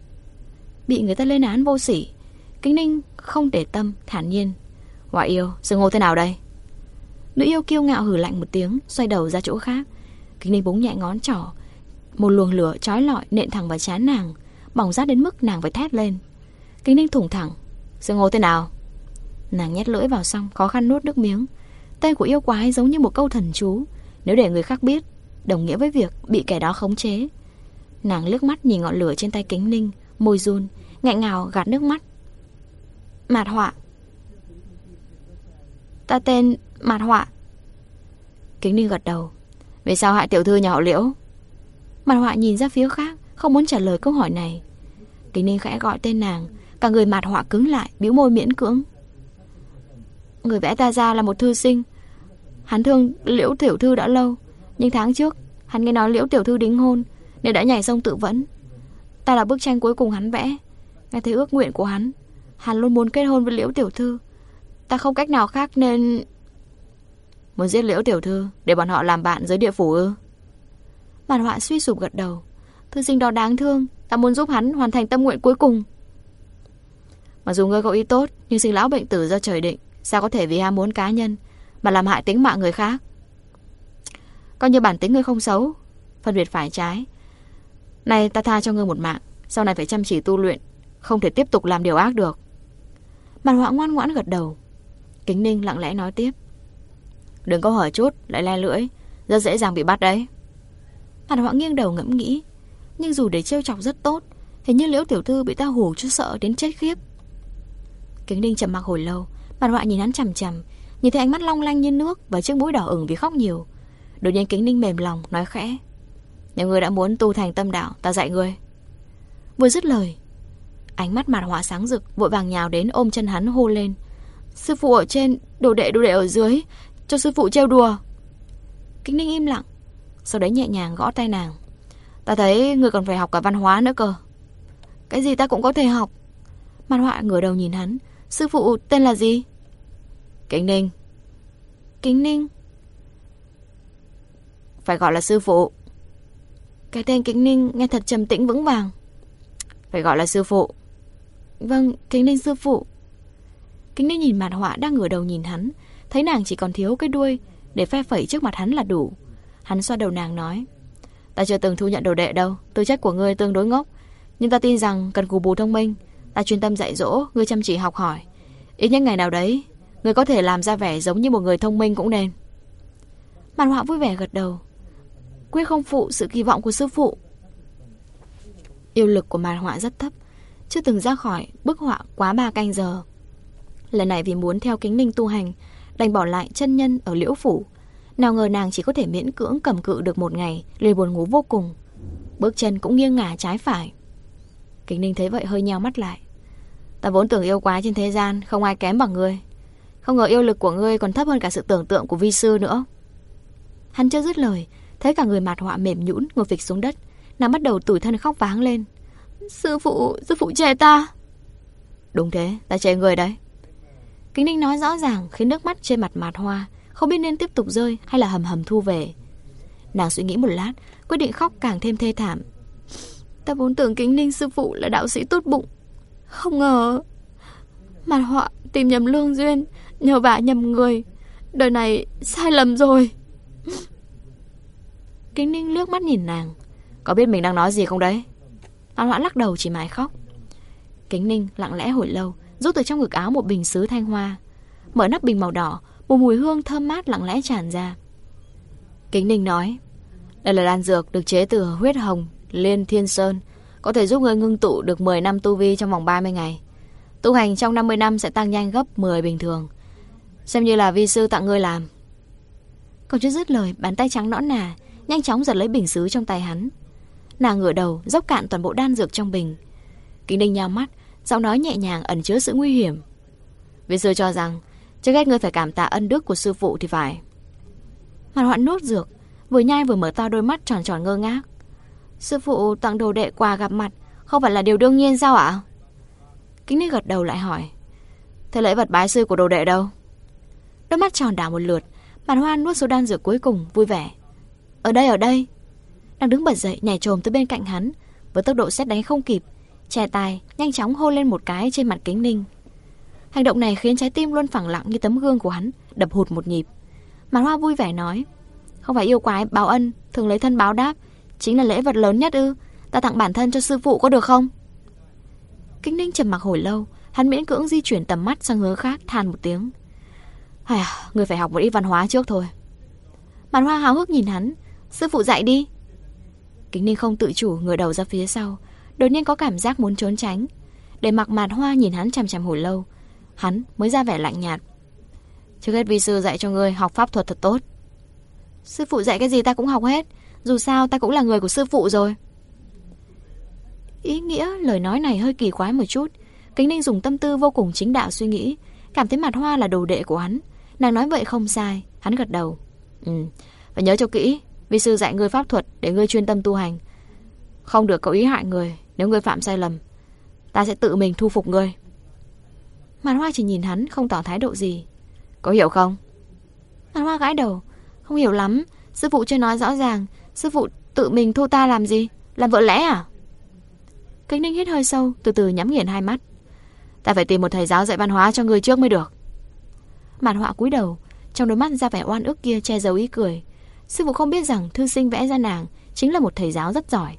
Speaker 2: Bị người ta lên án vô sỉ, Kính Ninh không để tâm, thản nhiên: Họa yêu, xưng hô thế nào đây? Nữ yêu kiêu ngạo hừ lạnh một tiếng, xoay đầu ra chỗ khác. Kính Ninh búng nhẹ ngón trỏ, một luồng lửa chói lọi nện thẳng vào trán nàng, bỏng rát đến mức nàng phải thét lên. Kính Ninh thủng thẳng: Xưng hô thế nào? Nàng nhét lưỡi vào xong, khó khăn nuốt nước miếng. Tên của yêu quái giống như một câu thần chú, nếu để người khác biết, đồng nghĩa với việc bị kẻ đó khống chế. Nàng liếc mắt nhìn ngọn lửa trên tay Kính Ninh, môi run, nghẹn ngào gạt nước mắt. Mạt Họa. Ta tên Mạt Họa. Kính Ninh gật đầu. Vì sao hại tiểu thư nhà họ Liễu? Mặt Họa nhìn ra phía khác, không muốn trả lời câu hỏi này. Kính Ninh khẽ gọi tên nàng, cả người Mặt Họa cứng lại, bĩu môi miễn cưỡng. Người vẽ ta ra là một thư sinh. Hắn thương Liễu tiểu thư đã lâu, nhưng tháng trước hắn nghe nói Liễu tiểu thư đính hôn nên đã nhảy sông tự vẫn. Ta là bức tranh cuối cùng hắn vẽ. Nghe thấy ước nguyện của hắn, hắn luôn muốn kết hôn với Liễu tiểu thư. Ta không cách nào khác nên... Muốn giết Liễu tiểu thư để bọn họ làm bạn dưới địa phủ ư? Mặt Họa suy sụp gật đầu. Thư sinh đó đáng thương, ta muốn giúp hắn hoàn thành tâm nguyện cuối cùng. Mặc dù ngươi có ý tốt, nhưng sinh lão bệnh tử do trời định, sao có thể vì ham muốn cá nhân mà làm hại tính mạng người khác? Coi như bản tính ngươi không xấu, phân biệt phải trái. Này ta tha cho ngươi một mạng, sau này phải chăm chỉ tu luyện, không thể tiếp tục làm điều ác được. Mặt Họa ngoan ngoãn gật đầu. Kính Ninh lặng lẽ nói tiếp. Đừng có hở chút, lại le lưỡi, rất dễ dàng bị bắt đấy. Mặt Họa nghiêng đầu ngẫm nghĩ, nhưng dù để trêu chọc rất tốt, hình như Liễu tiểu thư bị ta hù cho sợ đến chết khiếp. Kính Ninh trầm mặc hồi lâu, Mặt Họa nhìn hắn chằm chằm, nhìn thấy ánh mắt long lanh như nước và chiếc mũi đỏ ửng vì khóc nhiều. Đột nhiên Kính Ninh mềm lòng nói khẽ. Nếu ngươi đã muốn tu thành tâm đạo, ta dạy ngươi. Vừa dứt lời, ánh mắt Mặt Họa sáng rực, vội vàng nhào đến ôm chân hắn hô lên. Sư phụ ở trên, đồ đệ đồ đệ ở dưới, cho sư phụ trêu đùa. Kính Ninh im lặng, sau đấy nhẹ nhàng gõ tay nàng. Ta thấy ngươi còn phải học cả văn hóa nữa cơ. Cái gì ta cũng có thể học. Mặt Họa ngửa đầu nhìn hắn. Sư phụ tên là gì? Kính Ninh. Kính Ninh. Phải gọi là sư phụ. Cái tên Kính Ninh nghe thật trầm tĩnh vững vàng. Phải gọi là sư phụ. Vâng, Kính Ninh sư phụ. Kính Ninh nhìn Mặt Họa đang ngửa đầu nhìn hắn, thấy nàng chỉ còn thiếu cái đuôi để phe phẩy trước mặt hắn là đủ. Hắn xoa đầu nàng nói. Ta chưa từng thu nhận đồ đệ đâu, tư chất của ngươi tương đối ngốc, nhưng ta tin rằng cần cù bù thông minh. Ta chuyên tâm dạy dỗ, ngươi chăm chỉ học hỏi. Ít nhất ngày nào đấy ngươi có thể làm ra vẻ giống như một người thông minh cũng nên. Mặt Họa vui vẻ gật đầu. Quyết không phụ sự kỳ vọng của sư phụ. Yêu lực của Mặt Họa rất thấp, chưa từng ra khỏi bức họa quá ba canh giờ. Lần này vì muốn theo Kính Ninh tu hành, đành bỏ lại chân nhân ở Liễu phủ. Nào ngờ nàng chỉ có thể miễn cưỡng cầm cự được một ngày, liền buồn ngủ vô cùng. Bước chân cũng nghiêng ngả trái phải. Kính Ninh thấy vậy hơi nheo mắt lại. Ta vốn tưởng yêu quái trên thế gian không ai kém bằng ngươi, không ngờ yêu lực của ngươi còn thấp hơn cả sự tưởng tượng của vi sư nữa. Hắn chưa dứt lời, thấy cả người Mặt Họa mềm nhũn ngồi phịch xuống đất. Nàng bắt đầu tủi thân khóc váng lên. Sư phụ, sư phụ chê ta. Đúng thế, ta chê người đấy. Kính Ninh nói rõ ràng khiến nước mắt trên mặt Mặt Hoa không biết nên tiếp tục rơi hay là hầm hầm thu về. Nàng suy nghĩ một lát, quyết định khóc càng thêm thê thảm. Ta vốn tưởng Kính Ninh sư phụ là đạo sĩ tốt bụng, không ngờ Mặt Họa tìm nhầm lương duyên, nhờ vả nhầm người. Đời này sai lầm rồi. Kính Ninh liếc mắt nhìn nàng. Có biết mình đang nói gì không đấy? Mặt Họa lắc đầu chỉ mải khóc. Kính Ninh lặng lẽ hồi lâu, rút từ trong ngực áo một bình sứ thanh hoa, mở nắp bình màu đỏ, một mùi hương thơm mát lặng lẽ tràn ra. Kính Ninh nói. Đây là đan dược được chế từ huyết hồng Liên Thiên Sơn, có thể giúp người ngưng tụ được mười năm tu vi trong vòng ba mươi ngày. Tu hành trong năm mươi năm sẽ tăng nhanh gấp mười bình thường. Xem như là vi sư tặng ngươi làm. Còn chưa dứt lời, bàn tay trắng nõn nà nhanh chóng giật lấy bình sứ trong tay hắn. Nàng ngửa đầu dốc cạn toàn bộ đan dược trong bình. Kính Ninh nhao mắt, giọng nói nhẹ nhàng ẩn chứa sự nguy hiểm. Vi sư cho rằng trước hết ngươi phải cảm tạ ân đức của sư phụ thì phải. Mặt Họa nuốt dược, vừa nhai vừa mở to đôi mắt tròn tròn ngơ ngác. Sư phụ tặng đồ đệ quà gặp mặt không phải là điều đương nhiên sao ạ? Kính Ninh gật đầu lại hỏi. Thế lễ vật bái sư của đồ đệ đâu? Đôi mắt tròn đảo một lượt, Mặt Hoa nuốt số đan dược cuối cùng vui vẻ. Ở đây, ở đây. Nàng đứng bật dậy nhảy trồm tới bên cạnh hắn, với tốc độ sét đánh không kịp, che tai nhanh chóng hôn lên một cái trên mặt Kính Ninh. Hành động này khiến trái tim luôn phẳng lặng như tấm gương của hắn đập hụt một nhịp. Mặt Hoa vui vẻ nói. Không phải yêu quái báo ân thường lấy thân báo đáp chính là lễ vật lớn nhất ư? Ta tặng bản thân cho sư phụ có được không? Kính Ninh trầm mặc hồi lâu, hắn miễn cưỡng di chuyển tầm mắt sang hướng khác, than một tiếng. À, người phải học một ít văn hóa trước thôi. Mặt Hoa háo hức nhìn hắn. Sư phụ dạy đi. Kính Ninh không tự chủ ngửa đầu ra phía sau, đột nhiên có cảm giác muốn trốn tránh. Để mặc Mặt Hoa nhìn hắn chằm chằm hồi lâu, hắn mới ra vẻ lạnh nhạt. Trước hết vi sư dạy cho ngươi học pháp thuật thật tốt. Sư phụ dạy cái gì ta cũng học hết. Dù sao ta cũng là người của sư phụ rồi. Ý nghĩa lời nói này hơi kỳ quái một chút. Kính Ninh dùng tâm tư vô cùng chính đạo suy nghĩ, cảm thấy Mặt Hoa là đồ đệ của hắn. Nàng nói vậy không sai. Hắn gật đầu. Ừ, phải nhớ cho kỹ. Vi sư dạy ngươi pháp thuật để ngươi chuyên tâm tu hành, không được có ý hại người. Nếu ngươi phạm sai lầm, ta sẽ tự mình thu phục ngươi. Mặt Hoa chỉ nhìn hắn, không tỏ thái độ gì. Có hiểu không? Mặt Hoa gãi đầu. Không hiểu lắm. Sư phụ chưa nói rõ ràng. Sư phụ tự mình thu ta làm gì? Làm vợ lẽ à? Kính Ninh hít hơi sâu, từ từ nhắm nghiền hai mắt. Ta phải tìm một thầy giáo dạy văn hóa cho ngươi trước mới được. Mặt Hoa cúi đầu, trong đôi mắt ra vẻ oan ức kia che giấu ý cười. Sư phụ không biết rằng thư sinh vẽ ra nàng chính là một thầy giáo rất giỏi.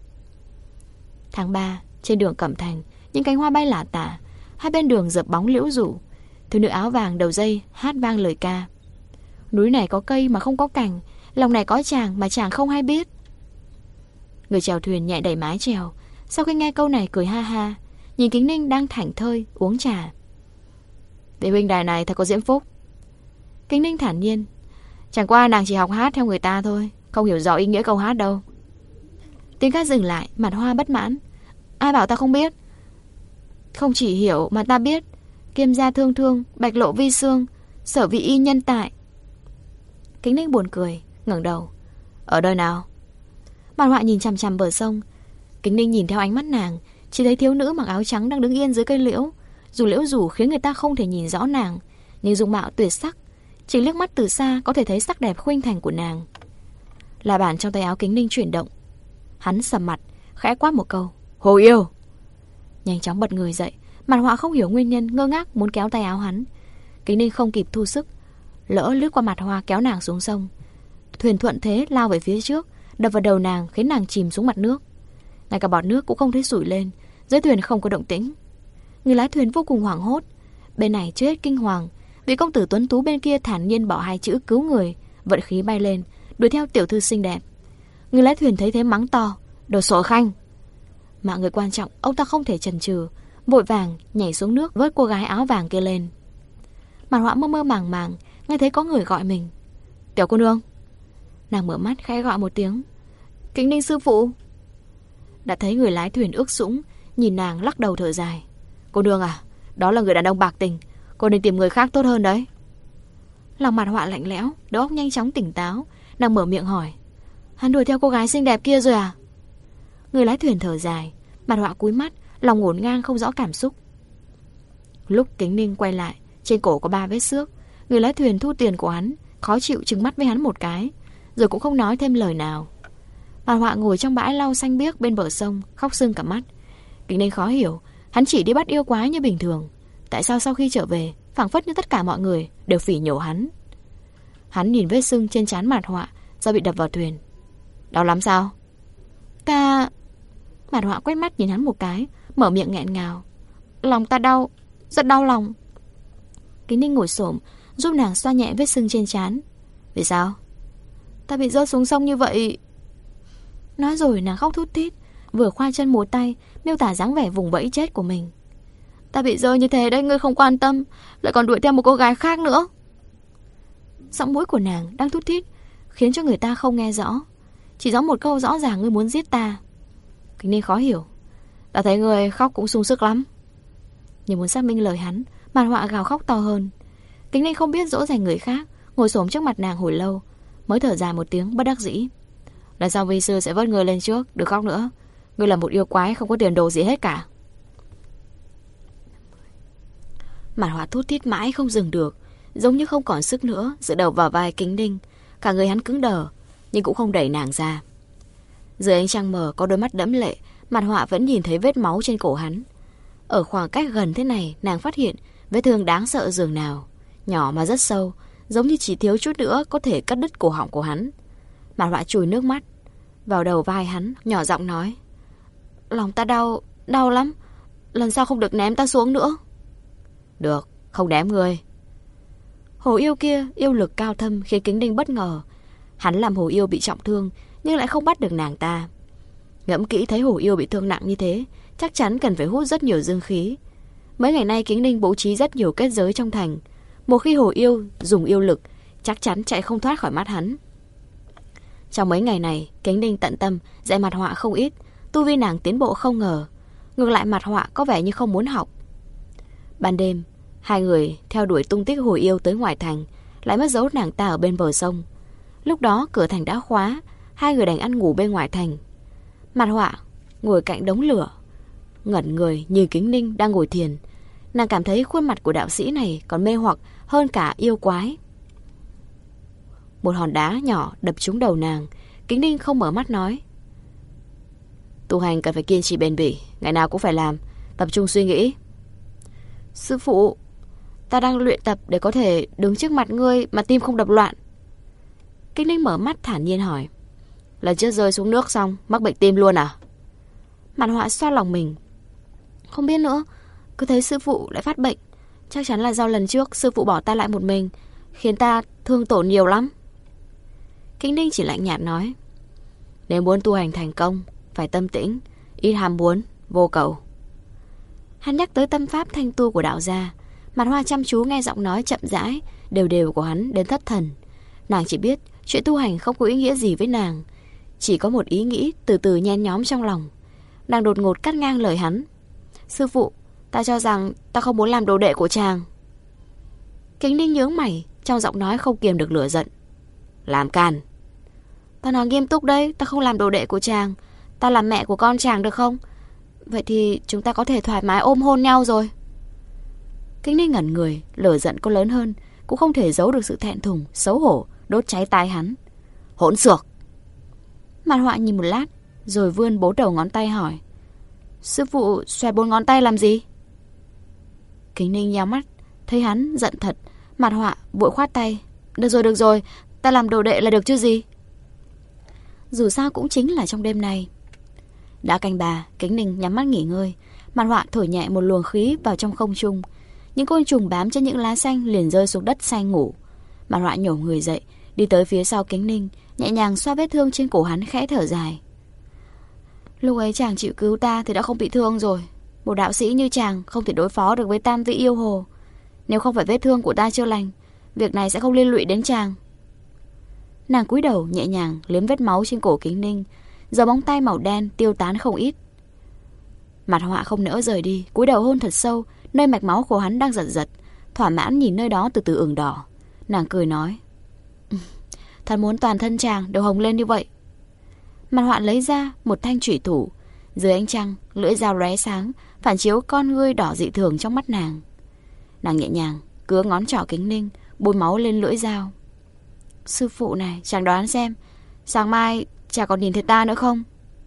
Speaker 2: Tháng ba, trên đường Cẩm Thành, những cánh hoa bay lả tả, hai bên đường dợp bóng liễu rủ. Thiếu nữ áo vàng đầu dây hát vang lời ca. Núi này có cây mà không có cành, lòng này có chàng mà chàng không hay biết. Người chèo thuyền nhẹ đẩy mái chèo, sau khi nghe câu này cười ha ha, nhìn Kính Ninh đang thảnh thơi uống trà. Vị huynh đài này thật có diễm phúc. Kính Ninh thản nhiên. Chẳng qua nàng chỉ học hát theo người ta thôi, không hiểu rõ ý nghĩa câu hát đâu. Tiếng ca dừng lại. Mặt Hoa bất mãn. Ai bảo ta không biết? Không chỉ hiểu mà ta biết. Kiêm gia thương thương, bạch lộ vi xương, sở vị y nhân tại. Kính Ninh buồn cười, ngẩng đầu. Ở nơi nào? Mặt Hoa nhìn chằm chằm bờ sông. Kính Ninh nhìn theo ánh mắt nàng, chỉ thấy thiếu nữ mặc áo trắng đang đứng yên dưới cây liễu. Dù liễu rủ khiến người ta không thể nhìn rõ nàng, nhưng dung mạo tuyệt sắc, chỉ liếc mắt từ xa có thể thấy sắc đẹp khuynh thành của nàng. La bàn trong tay áo Kính Ninh chuyển động. Hắn sầm mặt, khẽ quát một câu. Hồ Yêu! Nhanh chóng bật người dậy. Mặt Họa không hiểu nguyên nhân, ngơ ngác muốn kéo tay áo hắn. Kính Ninh không kịp thu sức, lỡ lướt qua Mặt Hoa kéo nàng xuống sông. Thuyền thuận thế lao về phía trước, đập vào đầu nàng khiến nàng chìm xuống mặt nước. Ngay cả bọt nước cũng không thấy sủi lên. Dưới thuyền không có động tĩnh. Người lái thuyền vô cùng hoảng hốt. Bên này chưa hết kinh hoàng, vị công tử tuấn tú bên kia thản nhiên bỏ hai chữ cứu người, vận khí bay lên đuổi theo tiểu thư xinh đẹp. Người lái thuyền thấy thế mắng to. Đồ sổ khanh! Mạng người quan trọng, ông ta không thể chần chừ, vội vàng nhảy xuống nước vớt cô gái áo vàng kia lên. Mặt Họa mơ mơ màng màng nghe thấy có người gọi mình. Tiểu cô nương! Nàng mở mắt khẽ gọi một tiếng. Kính Ninh sư phụ! Đã thấy người lái thuyền ước sũng, nhìn nàng lắc đầu thở dài. Cô nương à, đó là người đàn ông bạc tình, cô nên tìm người khác tốt hơn đấy. Lòng Mặt Họa lạnh lẽo, đầu óc nhanh chóng tỉnh táo. Nàng mở miệng hỏi. Hắn đuổi theo cô gái xinh đẹp kia rồi à? Người lái thuyền thở dài. Mặt Họa cúi mắt, lòng ngổn ngang không rõ cảm xúc. Lúc Kính Ninh quay lại, trên cổ có ba vết xước. Người lái thuyền thu tiền của hắn, khó chịu trừng mắt với hắn một cái, rồi cũng không nói thêm lời nào. Mặt Họa ngồi trong bãi lau xanh biếc bên bờ sông, khóc sưng cả mắt. Kính Ninh khó hiểu, hắn chỉ đi bắt yêu quái như bình thường, tại sao sau khi trở về, phảng phất như tất cả mọi người đều phỉ nhổ hắn. Hắn nhìn vết sưng trên trán Mặt Họa do bị đập vào thuyền. Đau lắm sao? Ta... Mặt Họa quét mắt nhìn hắn một cái, mở miệng nghẹn ngào. Lòng ta đau, rất đau lòng. Kính Ninh ngồi xổm giúp nàng xoa nhẹ vết sưng trên trán. Vì sao? Ta bị rơi xuống sông như vậy. Nói rồi nàng khóc thút thít, vừa khoa chân múa tay, miêu tả dáng vẻ vùng vẫy chết của mình. Ta bị rơi như thế đấy, ngươi không quan tâm, lại còn đuổi theo một cô gái khác nữa. Giọng mũi của nàng đang thút thít, khiến cho người ta không nghe rõ. Chỉ rõ một câu rõ ràng, ngươi muốn giết ta. Kính Ninh khó hiểu. Ta thấy ngươi khóc cũng sung sức lắm. Nhưng muốn xác minh lời hắn, Mặt Họa gào khóc to hơn. Kính Ninh không biết dỗ dành người khác, ngồi xổm trước mặt nàng hồi lâu, mới thở dài một tiếng bất đắc dĩ. Lần sau vi sư sẽ vớt ngươi lên trước, đừng khóc nữa. Ngươi là một yêu quái không có tiền đồ gì hết cả. Mặt Họa thút thít mãi không dừng được, giống như không còn sức nữa, dựa đầu vào vai Kính Ninh. Cả người hắn cứng đờ, nhưng cũng không đẩy nàng ra. Dưới ánh trăng mờ có đôi mắt đẫm lệ, Mặt Họa vẫn nhìn thấy vết máu trên cổ hắn. Ở khoảng cách gần thế này, nàng phát hiện vết thương đáng sợ dường nào, nhỏ mà rất sâu, giống như chỉ thiếu chút nữa có thể cắt đứt cổ họng của hắn. Mặt Họa chùi nước mắt vào đầu vai hắn, nhỏ giọng nói. Lòng ta đau, đau lắm. Lần sau không được ném ta xuống nữa. Được, không ném ngươi. Hồ yêu kia yêu lực cao thâm khiến Kính Ninh bất ngờ. Hắn làm hồ yêu bị trọng thương, nhưng lại không bắt được nàng ta. Ngẫm kỹ thấy hồ yêu bị thương nặng như thế, chắc chắn cần phải hút rất nhiều dương khí. Mấy ngày nay Kính Ninh bố trí rất nhiều kết giới trong thành. Một khi hồ yêu dùng yêu lực, chắc chắn chạy không thoát khỏi mắt hắn. Trong mấy ngày này, Kính Ninh tận tâm dạy Mặt Họa không ít, tu vi nàng tiến bộ không ngờ. Ngược lại Mặt Họa có vẻ như không muốn học. Ban đêm, hai người theo đuổi tung tích Hồi Yêu tới ngoài thành, lại mất dấu nàng ta ở bên bờ sông. Lúc đó cửa thành đã khóa, hai người đành ăn ngủ bên ngoài thành. Mặt Họa ngồi cạnh đống lửa, ngẩn người nhìn Kính Ninh đang ngồi thiền. Nàng cảm thấy khuôn mặt của đạo sĩ này còn mê hoặc hơn cả yêu quái. Một hòn đá nhỏ đập trúng đầu nàng. Kính Ninh không mở mắt nói: tu hành cần phải kiên trì bền bỉ, ngày nào cũng phải làm, tập trung suy nghĩ. Sư phụ, ta đang luyện tập để có thể đứng trước mặt ngươi mà tim không đập loạn. Kính Ninh mở mắt thản nhiên hỏi: lần trước rơi xuống nước xong mắc bệnh tim luôn à? Mặt Họa xoa lòng mình: không biết nữa, cứ thấy sư phụ lại phát bệnh. Chắc chắn là do lần trước sư phụ bỏ ta lại một mình, khiến ta thương tổn nhiều lắm. Kính Ninh chỉ lạnh nhạt nói: nếu muốn tu hành thành công, phải tâm tĩnh, ít ham muốn, vô cầu. Hắn nhắc tới tâm pháp thanh tu của đạo gia. Mặt Hoa chăm chú nghe giọng nói chậm rãi, đều đều của hắn đến thất thần. Nàng chỉ biết chuyện tu hành không có ý nghĩa gì với nàng, chỉ có một ý nghĩ từ từ nhen nhóm trong lòng. Nàng đột ngột cắt ngang lời hắn: sư phụ, ta cho rằng ta không muốn làm đồ đệ của chàng. Kính Ninh nhướng mày, trong giọng nói không kiềm được lửa giận: làm càn. Ta nói nghiêm túc đấy, ta không làm đồ đệ của chàng, ta làm mẹ của con chàng được không? Vậy thì chúng ta có thể thoải mái ôm hôn nhau rồi. Kính Ninh ngẩn người, lửa giận có lớn hơn cũng không thể giấu được sự thẹn thùng, xấu hổ đốt cháy tai hắn. Hỗn xược. Mặt Họa nhìn một lát, rồi vươn bốn đầu ngón tay hỏi: sư phụ xòe bốn ngón tay làm gì? Kính Ninh nhíu mắt, thấy hắn giận thật. Mặt Họa vội khoát tay: được rồi được rồi, ta làm đồ đệ là được chứ gì. Dù sao cũng chính là trong đêm nay. Đã canh ba, Kính Ninh nhắm mắt nghỉ ngơi. Mặt Họa thổi nhẹ một luồng khí vào trong không trung. Những côn trùng bám trên những lá xanh liền rơi xuống đất say ngủ. Mặt Họa nhổ người dậy, đi tới phía sau Kính Ninh, nhẹ nhàng xoa vết thương trên cổ hắn, khẽ thở dài: lúc ấy chàng chịu cứu ta thì đã không bị thương rồi. Một đạo sĩ như chàng không thể đối phó được với tam vị yêu hồ. Nếu không phải vết thương của ta chưa lành, việc này sẽ không liên lụy đến chàng. Nàng cúi đầu nhẹ nhàng liếm vết máu trên cổ Kính Ninh, giờ móng tay màu đen tiêu tán không ít. Mặt Họa không nỡ rời đi, cúi đầu hôn thật sâu nơi mạch máu của hắn đang giật giật, thỏa mãn nhìn nơi đó từ từ ửng đỏ. Nàng cười nói: thật muốn toàn thân chàng đều hồng lên như vậy. Mặt Họa lấy ra một thanh chủy thủ, dưới ánh trăng lưỡi dao lóe sáng, phản chiếu con ngươi đỏ dị thường trong mắt nàng. Nàng nhẹ nhàng cứa ngón trỏ Kính Ninh, bôi máu lên lưỡi dao. Sư phụ này, chàng đoán xem, sáng mai chàng còn nhìn thấy ta nữa không?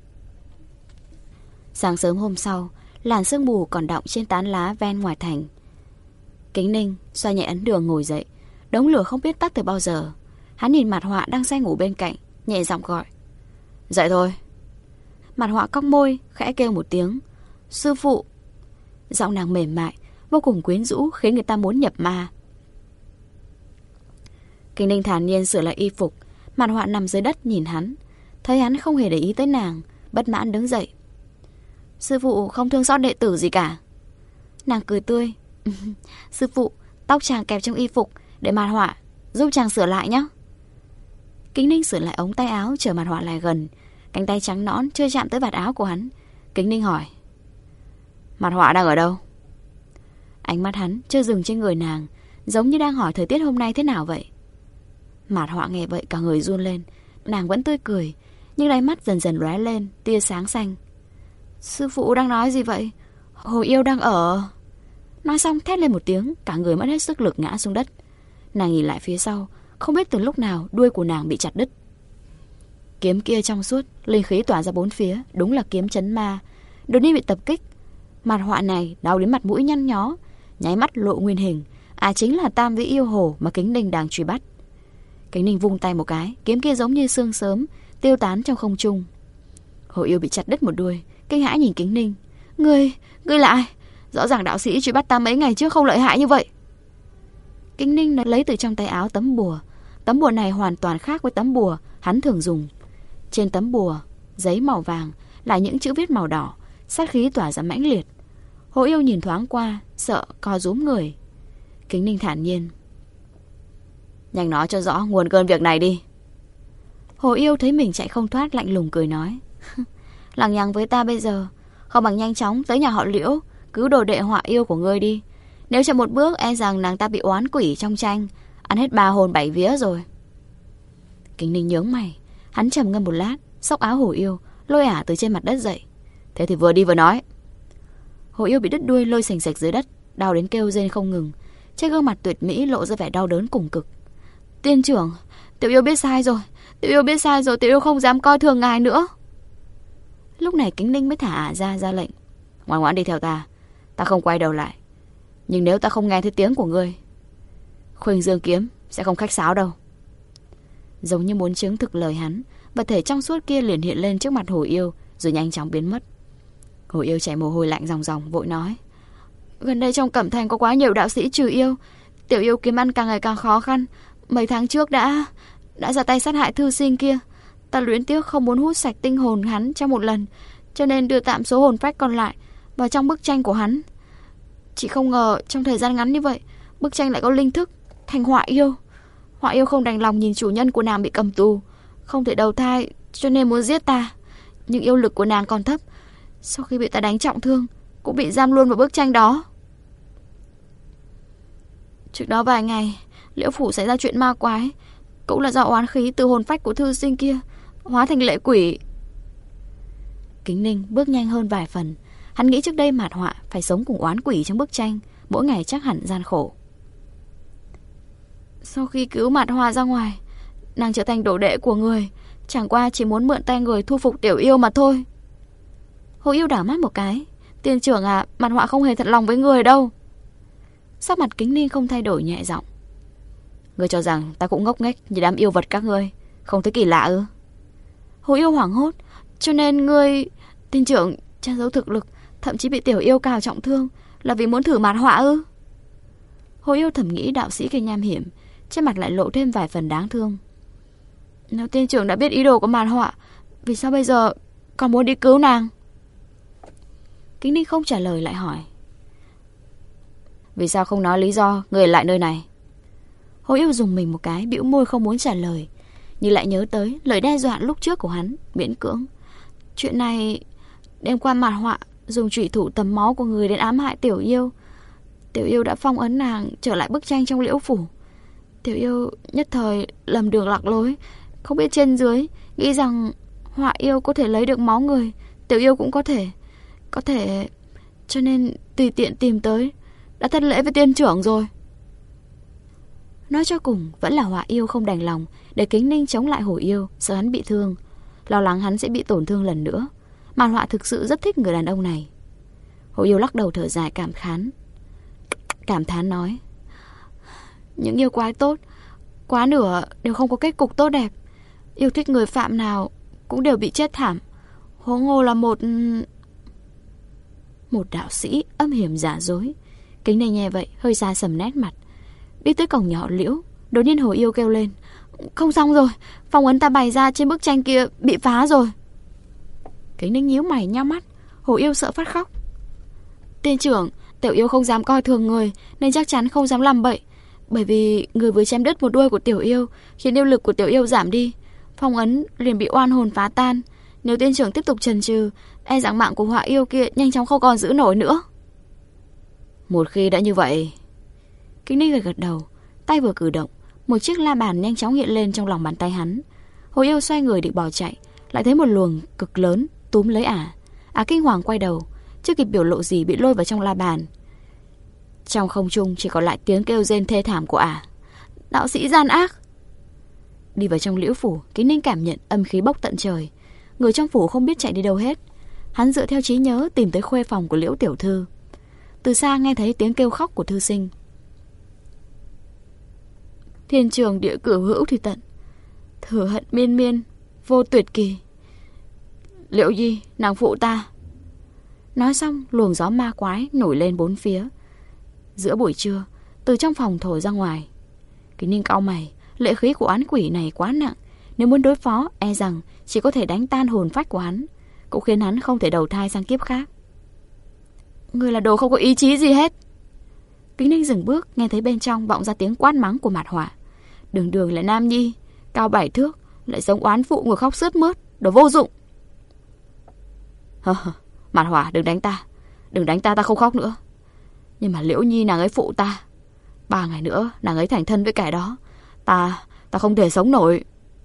Speaker 2: Sáng sớm hôm sau, làn sương mù còn đọng trên tán lá ven ngoài thành. Kính Ninh xoay nhẹ ấn đường ngồi dậy, đống lửa không biết tắt từ bao giờ. Hắn nhìn Mặt Họa đang say ngủ bên cạnh, nhẹ giọng gọi: dậy thôi. Mặt Họa cong môi, khẽ kêu một tiếng: sư phụ. Giọng nàng mềm mại, vô cùng quyến rũ, khiến người ta muốn nhập ma. Kính Ninh thản nhiên sửa lại y phục. Mặt Họa nằm dưới đất nhìn hắn, thấy hắn không hề để ý tới nàng, bất mãn đứng dậy: sư phụ không thương xót đệ tử gì cả. Nàng cười tươi: sư phụ, tóc chàng kẹp trong y phục, để Mặt Họa giúp chàng sửa lại nhé. Kính Ninh sửa lại ống tay áo, chờ Mặt Họa lại gần. Cánh tay trắng nõn chưa chạm tới vạt áo của hắn. Kính Ninh hỏi: Mặt Họa đang ở đâu? Ánh mắt hắn chưa dừng trên người nàng, giống như đang hỏi thời tiết hôm nay thế nào vậy. Mặt Họa nghe vậy cả người run lên. Nàng vẫn tươi cười, nhưng đáy mắt dần dần lóe lên tia sáng xanh. Sư phụ đang nói gì vậy? Hồi Yêu đang ở... Nói xong thét lên một tiếng, cả người mất hết sức lực ngã xuống đất. Nàng nhìn lại phía sau, không biết từ lúc nào đuôi của nàng bị chặt đứt. Kiếm kia trong suốt, linh khí tỏa ra bốn phía, đúng là kiếm chấn ma. Đột nhiên bị tập kích, Mặt Họa này đau đến mặt mũi nhăn nhó, nháy mắt lộ nguyên hình. À, chính là tam vĩ yêu hồ mà Kính Ninh đang truy bắt. Kính Ninh vung tay một cái, kiếm kia giống như sương sớm tiêu tán trong không trung. Hồ Yêu bị chặt đứt một đuôi, kinh hãi nhìn Kính Ninh: Ngươi, ngươi là ai? Rõ ràng đạo sĩ truy bắt ta mấy ngày trước không lợi hại như vậy. Kính Ninh lấy từ trong tay áo tấm bùa. Tấm bùa này hoàn toàn khác với tấm bùa hắn thường dùng. Trên tấm bùa, giấy màu vàng là những chữ viết màu đỏ, sát khí tỏa ra mãnh liệt. Hồ Yêu nhìn thoáng qua, sợ co rúm người. Kính Ninh thản nhiên: Nhanh nói cho rõ nguồn cơn việc này đi. Hồ Yêu thấy mình chạy không thoát, lạnh lùng cười nói. Lằng nhằng với ta bây giờ, không bằng nhanh chóng tới nhà họ Liễu, cứu đồ đệ Họa Yêu của ngươi đi. Nếu chậm một bước e rằng nàng ta bị oán quỷ trong tranh, ăn hết ba hồn bảy vía rồi. Kính Ninh nhướng mày. Hắn trầm ngâm một lát, xốc áo Hồ Yêu, lôi ả từ trên mặt đất dậy. Thế thì vừa đi vừa nói. Hồ Yêu bị đứt đuôi lôi sành sạch dưới đất, đau đến kêu rên không ngừng. Trên gương mặt tuyệt mỹ lộ ra vẻ đau đớn cùng cực. Tiên trưởng, Tiểu Yêu biết sai rồi. Tiểu Yêu biết sai rồi, Tiểu Yêu không dám coi thường ngài nữa. Lúc này Kính Ninh mới thả ả ra, ra lệnh. Ngoan ngoãn đi theo ta, ta không quay đầu lại. Nhưng nếu ta không nghe thấy tiếng của ngươi, Khuynh Dương kiếm sẽ không khách sáo đâu. Giống như muốn chứng thực lời hắn, vật thể trong suốt kia liền hiện lên trước mặt Hồ Yêu, rồi nhanh chóng biến mất. Hồ Yêu chảy mồ hôi lạnh ròng ròng, vội nói. Gần đây trong Cẩm Thành có quá nhiều đạo sĩ trừ yêu, Tiểu Yêu kiếm ăn càng ngày càng khó khăn. Mấy tháng trước đã Đã ra tay sát hại thư sinh kia. Ta luyến tiếc không muốn hút sạch tinh hồn hắn trong một lần, cho nên đưa tạm số hồn phách còn lại vào trong bức tranh của hắn. Chỉ không ngờ trong thời gian ngắn như vậy, bức tranh lại có linh thức thành Họa Yêu. Họa Yêu không đành lòng nhìn chủ nhân của nàng bị cầm tù, không thể đầu thai, cho nên muốn giết ta. Nhưng yêu lực của nàng còn thấp, sau khi bị ta đánh trọng thương cũng bị giam luôn vào bức tranh đó. Trước đó vài ngày, Liễu phủ xảy ra chuyện ma quái, cũng là do oán khí từ hồn phách của thư sinh kia hóa thành lệ quỷ. Kính Ninh bước nhanh hơn vài phần. Hắn nghĩ trước đây Mạt Họa phải sống cùng oán quỷ trong bức tranh, mỗi ngày chắc hẳn gian khổ. Sau khi cứu Mạt Họa ra ngoài, nàng trở thành đồ đệ của người, chẳng qua chỉ muốn mượn tay người thu phục Tiểu Yêu mà thôi. Hồ Yêu đảo mắt một cái. Tiên trưởng à, Mạt Họa không hề thật lòng với người đâu. Sắc mặt Kính Ninh không thay đổi, nhẹ giọng. Ngươi cho rằng ta cũng ngốc nghếch như đám yêu vật các ngươi, không thấy kỳ lạ ư? Hồ Yêu hoảng hốt. Cho nên ngươi... Tiên trưởng che giấu thực lực, thậm chí bị Tiểu Yêu cào trọng thương, là vì muốn thử Mạt Họa ư? Hồ Yêu thầm nghĩ đạo sĩ kia nham hiểm, trên mặt lại lộ thêm vài phần đáng thương. Nếu tiên trưởng đã biết ý đồ của Mạt Họa, vì sao bây giờ còn muốn đi cứu nàng? Kính Ninh không trả lời, lại hỏi. Vì sao không nói lý do người lại nơi này? Hồ Yêu dùng mình một cái, bĩu môi không muốn trả lời, nhưng lại nhớ tới lời đe dọa lúc trước của hắn, miễn cưỡng. Chuyện này, đêm qua Mạt Họa dùng chủy thủ tầm máu của người đến ám hại Tiểu Yêu. Tiểu Yêu đã phong ấn nàng trở lại bức tranh trong Liễu phủ. Tiểu Yêu nhất thời lầm đường lạc lối, không biết trên dưới, nghĩ rằng Họa Yêu có thể lấy được máu người, Tiểu Yêu cũng có thể. Có thể... Cho nên tùy tiện tìm tới, đã thất lễ với tiên trưởng rồi. Nói cho cùng vẫn là Họa Yêu không đành lòng để Kính Ninh chống lại Hồ Yêu, sợ hắn bị thương, lo lắng hắn sẽ bị tổn thương lần nữa. Mạt Họa thực sự rất thích người đàn ông này. Hồ Yêu lắc đầu thở dài cảm khán. Cảm thán nói. Những yêu quái tốt, quá nửa đều không có kết cục tốt đẹp. Yêu thích người phạm nào cũng đều bị chết thảm. Huống hồ là một... Một đạo sĩ âm hiểm giả dối. Kính Ninh nghe vậy hơi xa sầm nét mặt. Đi tới cổng nhỏ Liễu, đột nhiên Hồ Yêu kêu lên. Không xong rồi, phong ấn ta bày ra trên bức tranh kia bị phá rồi. Kính Ninh nhíu mày nhắm mắt. Hồ Yêu sợ phát khóc. Tiên trưởng, Tiểu Yêu không dám coi thường người, nên chắc chắn không dám làm bậy. Bởi vì người vừa chém đứt một đuôi của Tiểu Yêu, khiến yêu lực của Tiểu Yêu giảm đi, phong ấn liền bị oan hồn phá tan. Nếu tiên trưởng tiếp tục chần chừ, e rằng mạng của Họa Yêu kia nhanh chóng không còn giữ nổi nữa. Một khi đã như vậy... Kính Ninh gật gật đầu, tay vừa cử động, một chiếc la bàn nhanh chóng hiện lên trong lòng bàn tay hắn. Hồ Yêu xoay người định bỏ chạy, lại thấy một luồng cực lớn túm lấy ả. Ả kinh hoàng quay đầu, chưa kịp biểu lộ gì bị lôi vào trong la bàn. Trong không trung chỉ còn lại tiếng kêu rên thê thảm của ả. Đạo sĩ gian ác! Đi vào trong Liễu phủ, Kính Ninh cảm nhận âm khí bốc tận trời. Người trong phủ không biết chạy đi đâu hết. Hắn dựa theo trí nhớ tìm tới khuê phòng của Liễu tiểu thư. Từ xa nghe thấy tiếng kêu khóc của thư sinh. Thiên trường địa cửu hữu thì tận, thử hận miên miên vô tuyệt kỳ. Liễu Di, nàng phụ ta. Nói xong, luồng gió ma quái nổi lên bốn phía. Giữa buổi trưa, từ trong phòng thổi ra ngoài. Kính Ninh cau mày, lệ khí của oán quỷ này quá nặng, nếu muốn đối phó e rằng chỉ có thể đánh tan hồn phách của hắn, cũng khiến hắn không thể đầu thai sang kiếp khác. Người là đồ không có ý chí gì hết. Kính Ninh dừng bước, nghe thấy bên trong vọng ra tiếng quát mắng của Mạt Họa. Đường đường là nam nhi, cao bảy thước, Lại giống oán phụ ngồi khóc sướt mướt, đồ vô dụng. Hơ hơ, Mạt Họa đừng đánh ta. Đừng đánh ta, ta không khóc nữa. Nhưng mà Liễu Nhi nàng ấy phụ ta. Ba ngày nữa nàng ấy thành thân với kẻ đó. Ta, ta không thể sống nổi.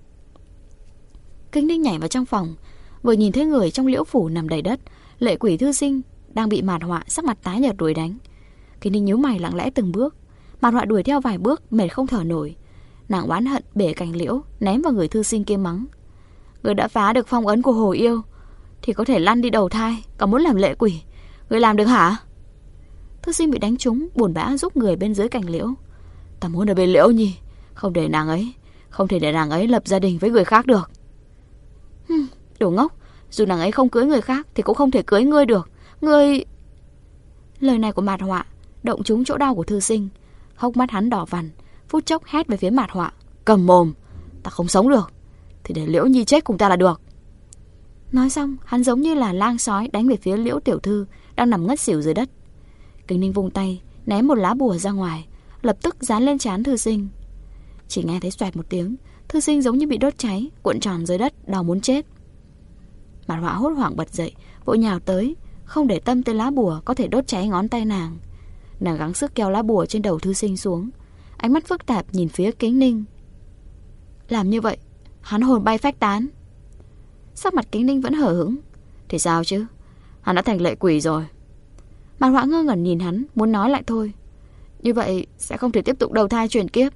Speaker 2: Kính Ninh nhảy vào trong phòng, vừa nhìn thấy người trong liễu phủ nằm đầy đất, lệ quỷ thư sinh đang bị Mạt Họa sắc mặt tái nhợt đuổi đánh. Kính Ninh nhíu mày lặng lẽ từng bước. Mạt Họa đuổi theo vài bước, mệt không thở nổi. Nàng oán hận bể cành liễu, ném vào người thư sinh kia mắng: Người đã phá được phong ấn của Hồ Yêu thì có thể lăn đi đầu thai, còn muốn làm lệ quỷ, người làm được hả? Thư sinh bị đánh trúng, buồn bã giúp người bên dưới cành liễu. Ta muốn ở bên Liễu Nhi, không để nàng ấy, không thể để nàng ấy lập gia đình với người khác được. Hừm, đồ ngốc, dù nàng ấy không cưới người khác thì cũng không thể cưới ngươi được. Ngươi... Lời này của Mạt Họa động trúng chỗ đau của thư sinh. Hốc mắt hắn đỏ vằn, phút chốc hét về phía Mạt Họa: Cầm mồm, ta không sống được thì để Liễu Nhi chết cùng ta là được. Nói xong, hắn giống như là lang sói đánh về phía Liễu tiểu thư đang nằm ngất xỉu dưới đất. Kính Ninh vung tay ném một lá bùa ra ngoài, lập tức dán lên trán thư sinh. Chỉ nghe thấy xoẹt một tiếng, thư sinh giống như bị đốt cháy, cuộn tròn dưới đất, đau muốn chết. Mạt Họa hốt hoảng bật dậy, vội nhào tới, không để tâm tới lá bùa có thể đốt cháy ngón tay nàng. Nàng gắng sức kéo lá bùa trên đầu thư sinh xuống, ánh mắt phức tạp nhìn phía Kính Ninh. Làm như vậy, hắn hồn bay phách tán. Sắc mặt Kính Ninh vẫn hờ hững. Thì sao chứ, hắn đã thành lệ quỷ rồi. Mạt Họa ngơ ngẩn nhìn hắn, muốn nói lại thôi. Như vậy sẽ không thể tiếp tục đầu thai chuyển kiếp.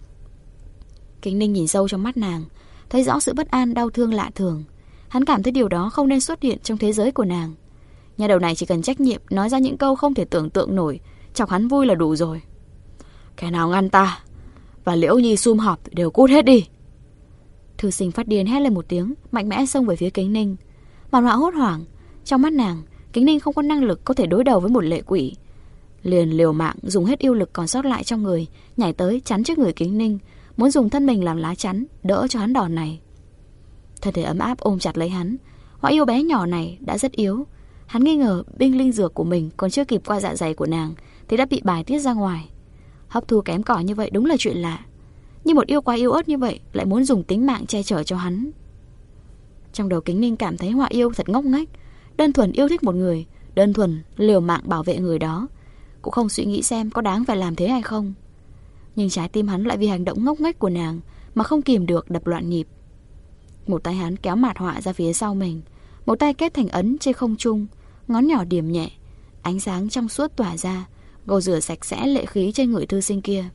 Speaker 2: Kính Ninh nhìn sâu trong mắt nàng, thấy rõ sự bất an đau thương lạ thường. Hắn cảm thấy điều đó không nên xuất hiện trong thế giới của nàng. Nhà đầu này chỉ cần trách nhiệm nói ra những câu không thể tưởng tượng nổi, chọc hắn vui là đủ rồi. Kẻ nào ngăn ta và Liễu Nhi sum họp đều cút hết đi. Thư sinh phát điên hét lên một tiếng, mạnh mẽ xông về phía Kính Ninh. Mạt Họa hốt hoảng. Trong mắt nàng, Kính Ninh không có năng lực có thể đối đầu với một lệ quỷ. Liền liều mạng dùng hết yêu lực còn sót lại trong người, nhảy tới chắn trước người Kính Ninh, muốn dùng thân mình làm lá chắn đỡ cho hắn đòn này. Thân thể ấm áp ôm chặt lấy hắn. Họa yêu bé nhỏ này đã rất yếu. Hắn nghi ngờ binh linh dược của mình còn chưa kịp qua dạ dày của nàng thì đã bị bài tiết ra ngoài. Hấp thu kém cỏi như vậy đúng là chuyện lạ. Nhưng một yêu quái yếu ớt như vậy lại muốn dùng tính mạng che chở cho hắn. Trong đầu Kính Ninh cảm thấy Họa yêu thật ngốc nghếch, đơn thuần yêu thích một người, đơn thuần liều mạng bảo vệ người đó, cũng không suy nghĩ xem có đáng phải làm thế hay không. Nhưng trái tim hắn lại vì hành động ngốc nghếch của nàng mà không kìm được đập loạn nhịp. Một tay hắn kéo Mạt Họa ra phía sau mình, một tay kết thành ấn trên không trung, ngón nhỏ điểm nhẹ, ánh sáng trong suốt tỏa ra, gột rửa sạch sẽ lệ khí trên người thư sinh kia.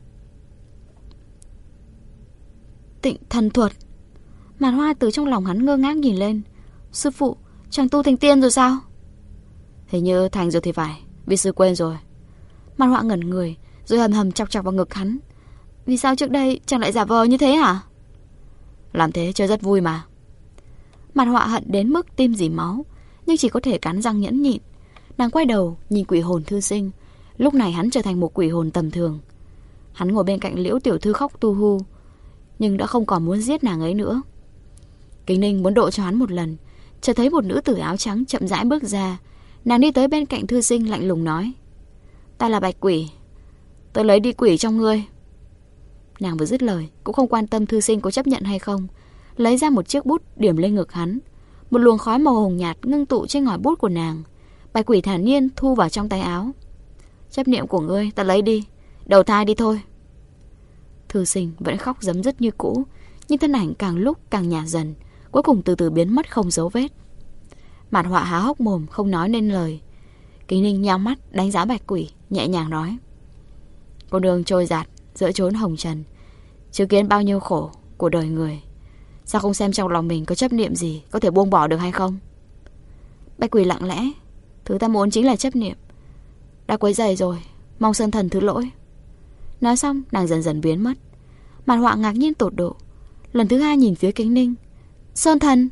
Speaker 2: Tịnh thần thuật. Mạt Họa từ trong lòng hắn ngơ ngác nhìn lên. Sư phụ, chàng tu thành tiên rồi sao? Hình như thành rồi thì phải, vi sư quên rồi. Mạt Họa ngẩn người, rồi hầm hầm chọc chọc vào ngực hắn. Vì sao trước đây chàng lại giả vờ như thế hả? Làm thế chơi rất vui mà. Mạt Họa hận đến mức tim dỉ máu, nhưng chỉ có thể cắn răng nhẫn nhịn. Nàng quay đầu nhìn quỷ hồn thư sinh. Lúc này hắn trở thành một quỷ hồn tầm thường. Hắn ngồi bên cạnh Liễu tiểu thư khóc tu hu, nhưng đã không còn muốn giết nàng ấy nữa. Kính Ninh muốn độ cho hắn một lần, chợt thấy một nữ tử áo trắng chậm rãi bước ra. Nàng đi tới bên cạnh thư sinh lạnh lùng nói: Ta là bạch quỷ, tôi lấy đi quỷ trong ngươi. Nàng vừa dứt lời cũng không quan tâm thư sinh có chấp nhận hay không, lấy ra một chiếc bút điểm lên ngực hắn. Một luồng khói màu hồng nhạt ngưng tụ trên ngòi bút của nàng. Bạch quỷ thản nhiên thu vào trong tay áo. Chấp niệm của ngươi ta lấy đi, đầu thai đi thôi. Thư sinh vẫn khóc rấm rứt như cũ, nhưng thân ảnh càng lúc càng nhạt dần, cuối cùng từ từ biến mất không dấu vết. Mạt Họa há hốc mồm không nói nên lời. Kính Ninh nhắm mắt đánh giá bạch quỷ, nhẹ nhàng nói: Con đường trôi dạt giữa chốn hồng trần, chứng kiến bao nhiêu khổ của đời người, sao không xem trong lòng mình có chấp niệm gì có thể buông bỏ được hay không? Bạch quỷ lặng lẽ: Thứ ta muốn chính là chấp niệm. Đã quấy rầy rồi, mong Sơn Thần thứ lỗi. Nói xong nàng dần dần biến mất. Mạt Họa ngạc nhiên tột độ, lần thứ hai nhìn phía Kính Ninh. Sơn Thần?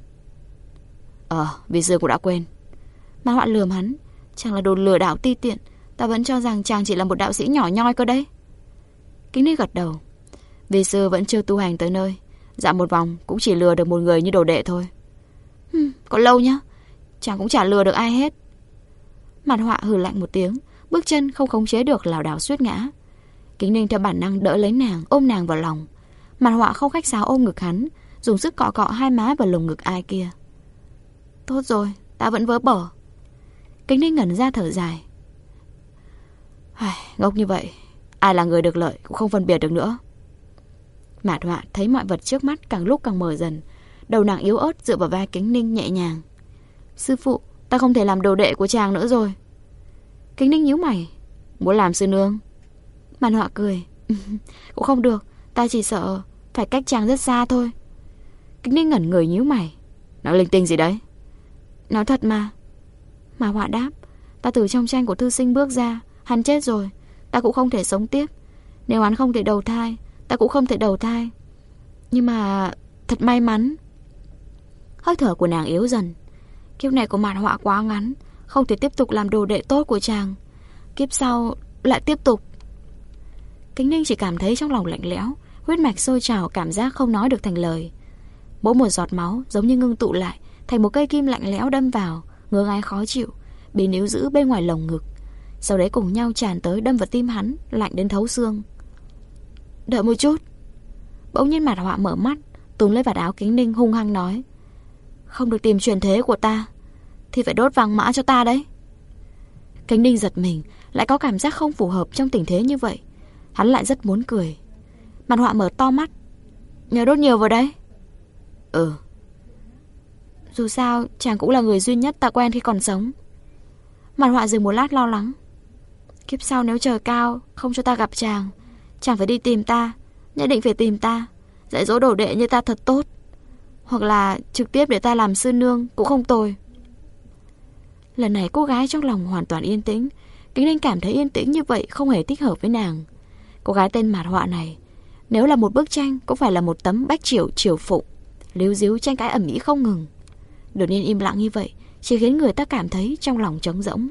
Speaker 2: Ờ, vì sư cũng đã quên. Mạt Họa lườm hắn: Chàng là đồ lừa đảo ti tiện, ta vẫn cho rằng chàng chỉ là một đạo sĩ nhỏ nhoi cơ đấy. Kính Ninh gật đầu: Vì sư vẫn chưa tu hành tới nơi, dạo một vòng cũng chỉ lừa được một người như đồ đệ thôi. Hừm, có lâu nhá, chàng cũng chả lừa được ai hết. Mạt Họa hừ lạnh một tiếng, bước chân không khống chế được lảo đảo suýt ngã. Kính Ninh theo bản năng đỡ lấy nàng, ôm nàng vào lòng. Mạt Họa không khách sáo ôm ngực hắn, dùng sức cọ cọ hai má vào lồng ngực ai kia. Tốt rồi, ta vẫn vớ bở. Kính Ninh ngẩn ra thở dài. Ai, ngốc như vậy, ai là người được lợi cũng không phân biệt được nữa. Mạt Họa thấy mọi vật trước mắt càng lúc càng mờ dần. Đầu nàng yếu ớt dựa vào vai Kính Ninh nhẹ nhàng. Sư phụ, ta không thể làm đồ đệ của chàng nữa rồi. Kính Ninh nhíu mày. Muốn làm sư nương? Mạt Họa cười. Cũng không được, ta chỉ sợ phải cách chàng rất xa thôi. Kính Ninh ngẩn người nhíu mày. Nói linh tinh gì đấy? Nói thật mà. Mạt Họa đáp. Ta từ trong tranh của thư sinh bước ra. Hắn chết rồi, ta cũng không thể sống tiếp. Nếu hắn không thể đầu thai, ta cũng không thể đầu thai. Nhưng mà thật may mắn. Hơi thở của nàng yếu dần. Kiếp này của Mạt Họa quá ngắn, không thể tiếp tục làm đồ đệ tốt của chàng. Kiếp sau lại tiếp tục. Kính Ninh chỉ cảm thấy trong lòng lạnh lẽo, huyết mạch sôi trào, cảm giác không nói được thành lời. Mỗi một giọt máu giống như ngưng tụ lại thành một cây kim lạnh lẽo đâm vào, ngứa ngáy khó chịu, bị níu giữ bên ngoài lồng ngực. Sau đấy cùng nhau tràn tới đâm vào tim hắn, lạnh đến thấu xương. Đợi một chút. Bỗng nhiên Mạt Họa mở mắt, túm lấy vạt áo Kính Ninh hung hăng nói. Không được tìm truyền thế của ta thì phải đốt vàng mã cho ta đấy. Kính Ninh giật mình, lại có cảm giác không phù hợp trong tình thế như vậy. Hắn lại rất muốn cười. Mạt Họa mở to mắt. Nhớ đốt nhiều vào đấy. Ừ. Dù sao chàng cũng là người duy nhất ta quen khi còn sống. Mạt Họa dừng một lát lo lắng. Kiếp sau nếu trời cao không cho ta gặp chàng, chàng phải đi tìm ta, nhất định phải tìm ta, dạy dỗ đồ đệ như ta thật tốt. Hoặc là trực tiếp để ta làm sư nương cũng không tồi. Lần này cô gái trong lòng hoàn toàn yên tĩnh. Kính Ninh cảm thấy yên tĩnh như vậy không hề thích hợp với nàng. Cô gái tên Mạt Họa này, nếu là một bức tranh cũng phải là một tấm bách triểu triều phụng, líu díu tranh cãi ầm ĩ không ngừng. Đột nhiên im lặng như vậy chỉ khiến người ta cảm thấy trong lòng trống rỗng.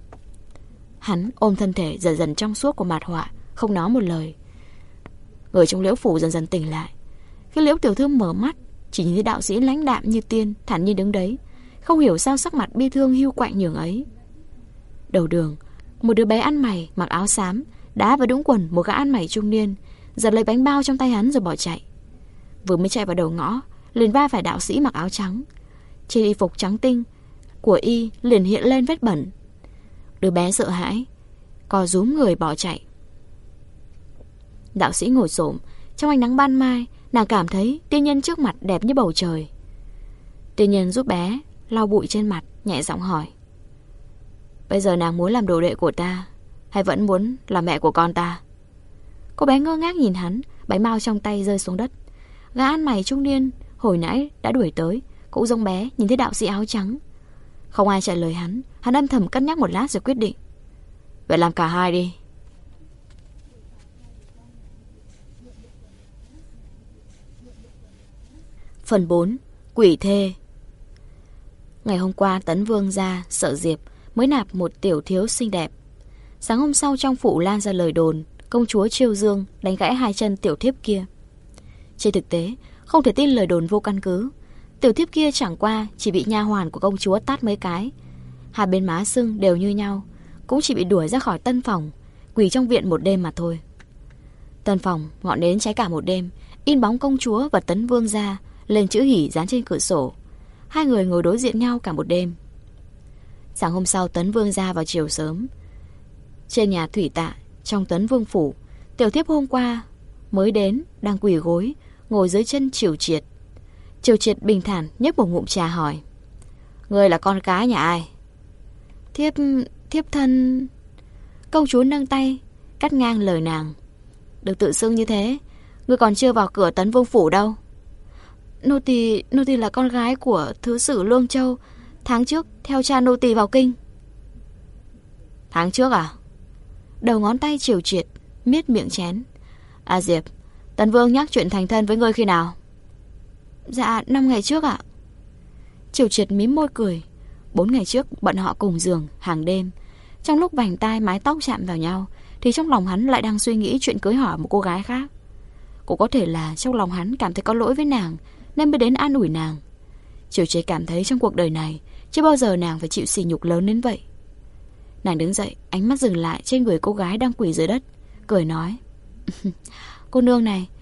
Speaker 2: Hắn ôm thân thể dần dần trong suốt của Mạt Họa, không nói một lời. Người trong Liễu phủ dần dần tỉnh lại. Khi Liễu tiểu thư mở mắt, chỉ nhìn thấy đạo sĩ lãnh đạm như tiên, thản nhiên đứng đấy, không hiểu sao sắc mặt bi thương hiu quạnh nhường ấy. Đầu đường, một đứa bé ăn mày mặc áo xám đá vào đũng quần một gã ăn mày trung niên, giật lấy bánh bao trong tay hắn rồi bỏ chạy. Vừa mới chạy vào đầu ngõ, liền va phải đạo sĩ mặc áo trắng. Trên y phục trắng tinh của y liền hiện lên vết bẩn. Đứa bé sợ hãi, co rúm người bỏ chạy. Đạo sĩ ngồi xổm trong ánh nắng ban mai, nàng cảm thấy tiên nhân trước mặt đẹp như bầu trời. Tiên nhân giúp bé lau bụi trên mặt, nhẹ giọng hỏi. Bây giờ nàng muốn làm đồ đệ của ta, hay vẫn muốn làm mẹ của con ta? Cô bé ngơ ngác nhìn hắn, bánh bao trong tay rơi xuống đất. Gã ăn mày trung niên hồi nãy đã đuổi tới, cũng giống bé nhìn thấy đạo sĩ áo trắng. Không ai trả lời hắn. Hắn âm thầm cân nhắc một lát rồi quyết định. Vậy làm cả hai đi. Phần bốn. Quỷ thê. Ngày hôm qua Tấn Vương gia sợ Diệp mới nạp một tiểu thiếu xinh đẹp. Sáng hôm sau trong phủ lan ra lời đồn công chúa Chiêu Dương đánh gãy hai chân tiểu thiếp kia. Trên thực tế không thể tin lời đồn vô căn cứ. Tiểu thiếp kia chẳng qua chỉ bị nha hoàn của công chúa tát mấy cái, hai bên má sưng đều như nhau, cũng chỉ bị đuổi ra khỏi tân phòng, quỳ trong viện một đêm mà thôi. Tân phòng ngọn nến cháy cả một đêm, in bóng công chúa và Tấn Vương gia lên chữ hỉ dán trên cửa sổ. Hai người ngồi đối diện nhau cả một đêm. Sáng hôm sau Tấn Vương gia vào chiều sớm. Trên nhà thủy tạ trong Tấn Vương phủ, tiểu thiếp hôm qua mới đến đang quỳ gối ngồi dưới chân Triều Triệt. Triều Triệt bình thản nhấp một ngụm trà hỏi. Ngươi là con cái nhà ai? Thiếp... thiếp thân... Công chúa nâng tay cắt ngang lời nàng. Đừng tự xưng như thế, ngươi còn chưa vào cửa Tấn Vương phủ đâu. Nô tỳ... nô tỳ là con gái của thứ sử Lương Châu, tháng trước theo cha nô tỳ vào kinh. Tháng trước à? Đầu ngón tay Triều Triệt miết miệng chén. À Diệp, Tấn Vương nhắc chuyện thành thân với ngươi khi nào? Dạ năm ngày trước ạ. Triều Triệt mím môi cười. Bốn ngày trước bọn họ cùng giường hàng đêm. Trong lúc vành tai mái tóc chạm vào nhau thì trong lòng hắn lại đang suy nghĩ chuyện cưới hỏi một cô gái khác. Cũng có thể là trong lòng hắn cảm thấy có lỗi với nàng nên mới đến an ủi nàng. Triều Triệt cảm thấy trong cuộc đời này chưa bao giờ nàng phải chịu sỉ nhục lớn đến vậy. Nàng đứng dậy, ánh mắt dừng lại trên người cô gái đang quỳ dưới đất, cười nói. Cô nương này,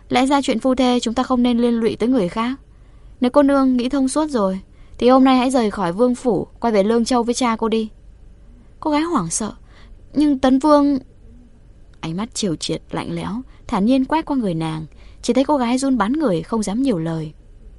Speaker 2: Lẽ ra chuyện phu thê chúng ta không nên liên lụy tới người khác. Nếu cô nương nghĩ thông suốt rồi thì hôm nay hãy rời khỏi vương phủ, quay về Lương Châu với cha cô đi. Cô gái hoảng sợ. Nhưng Tấn Vương... Ánh mắt Triều Triệt lạnh lẽo thản nhiên quét qua người nàng. Chỉ thấy cô gái run bắn người, không dám nhiều lời.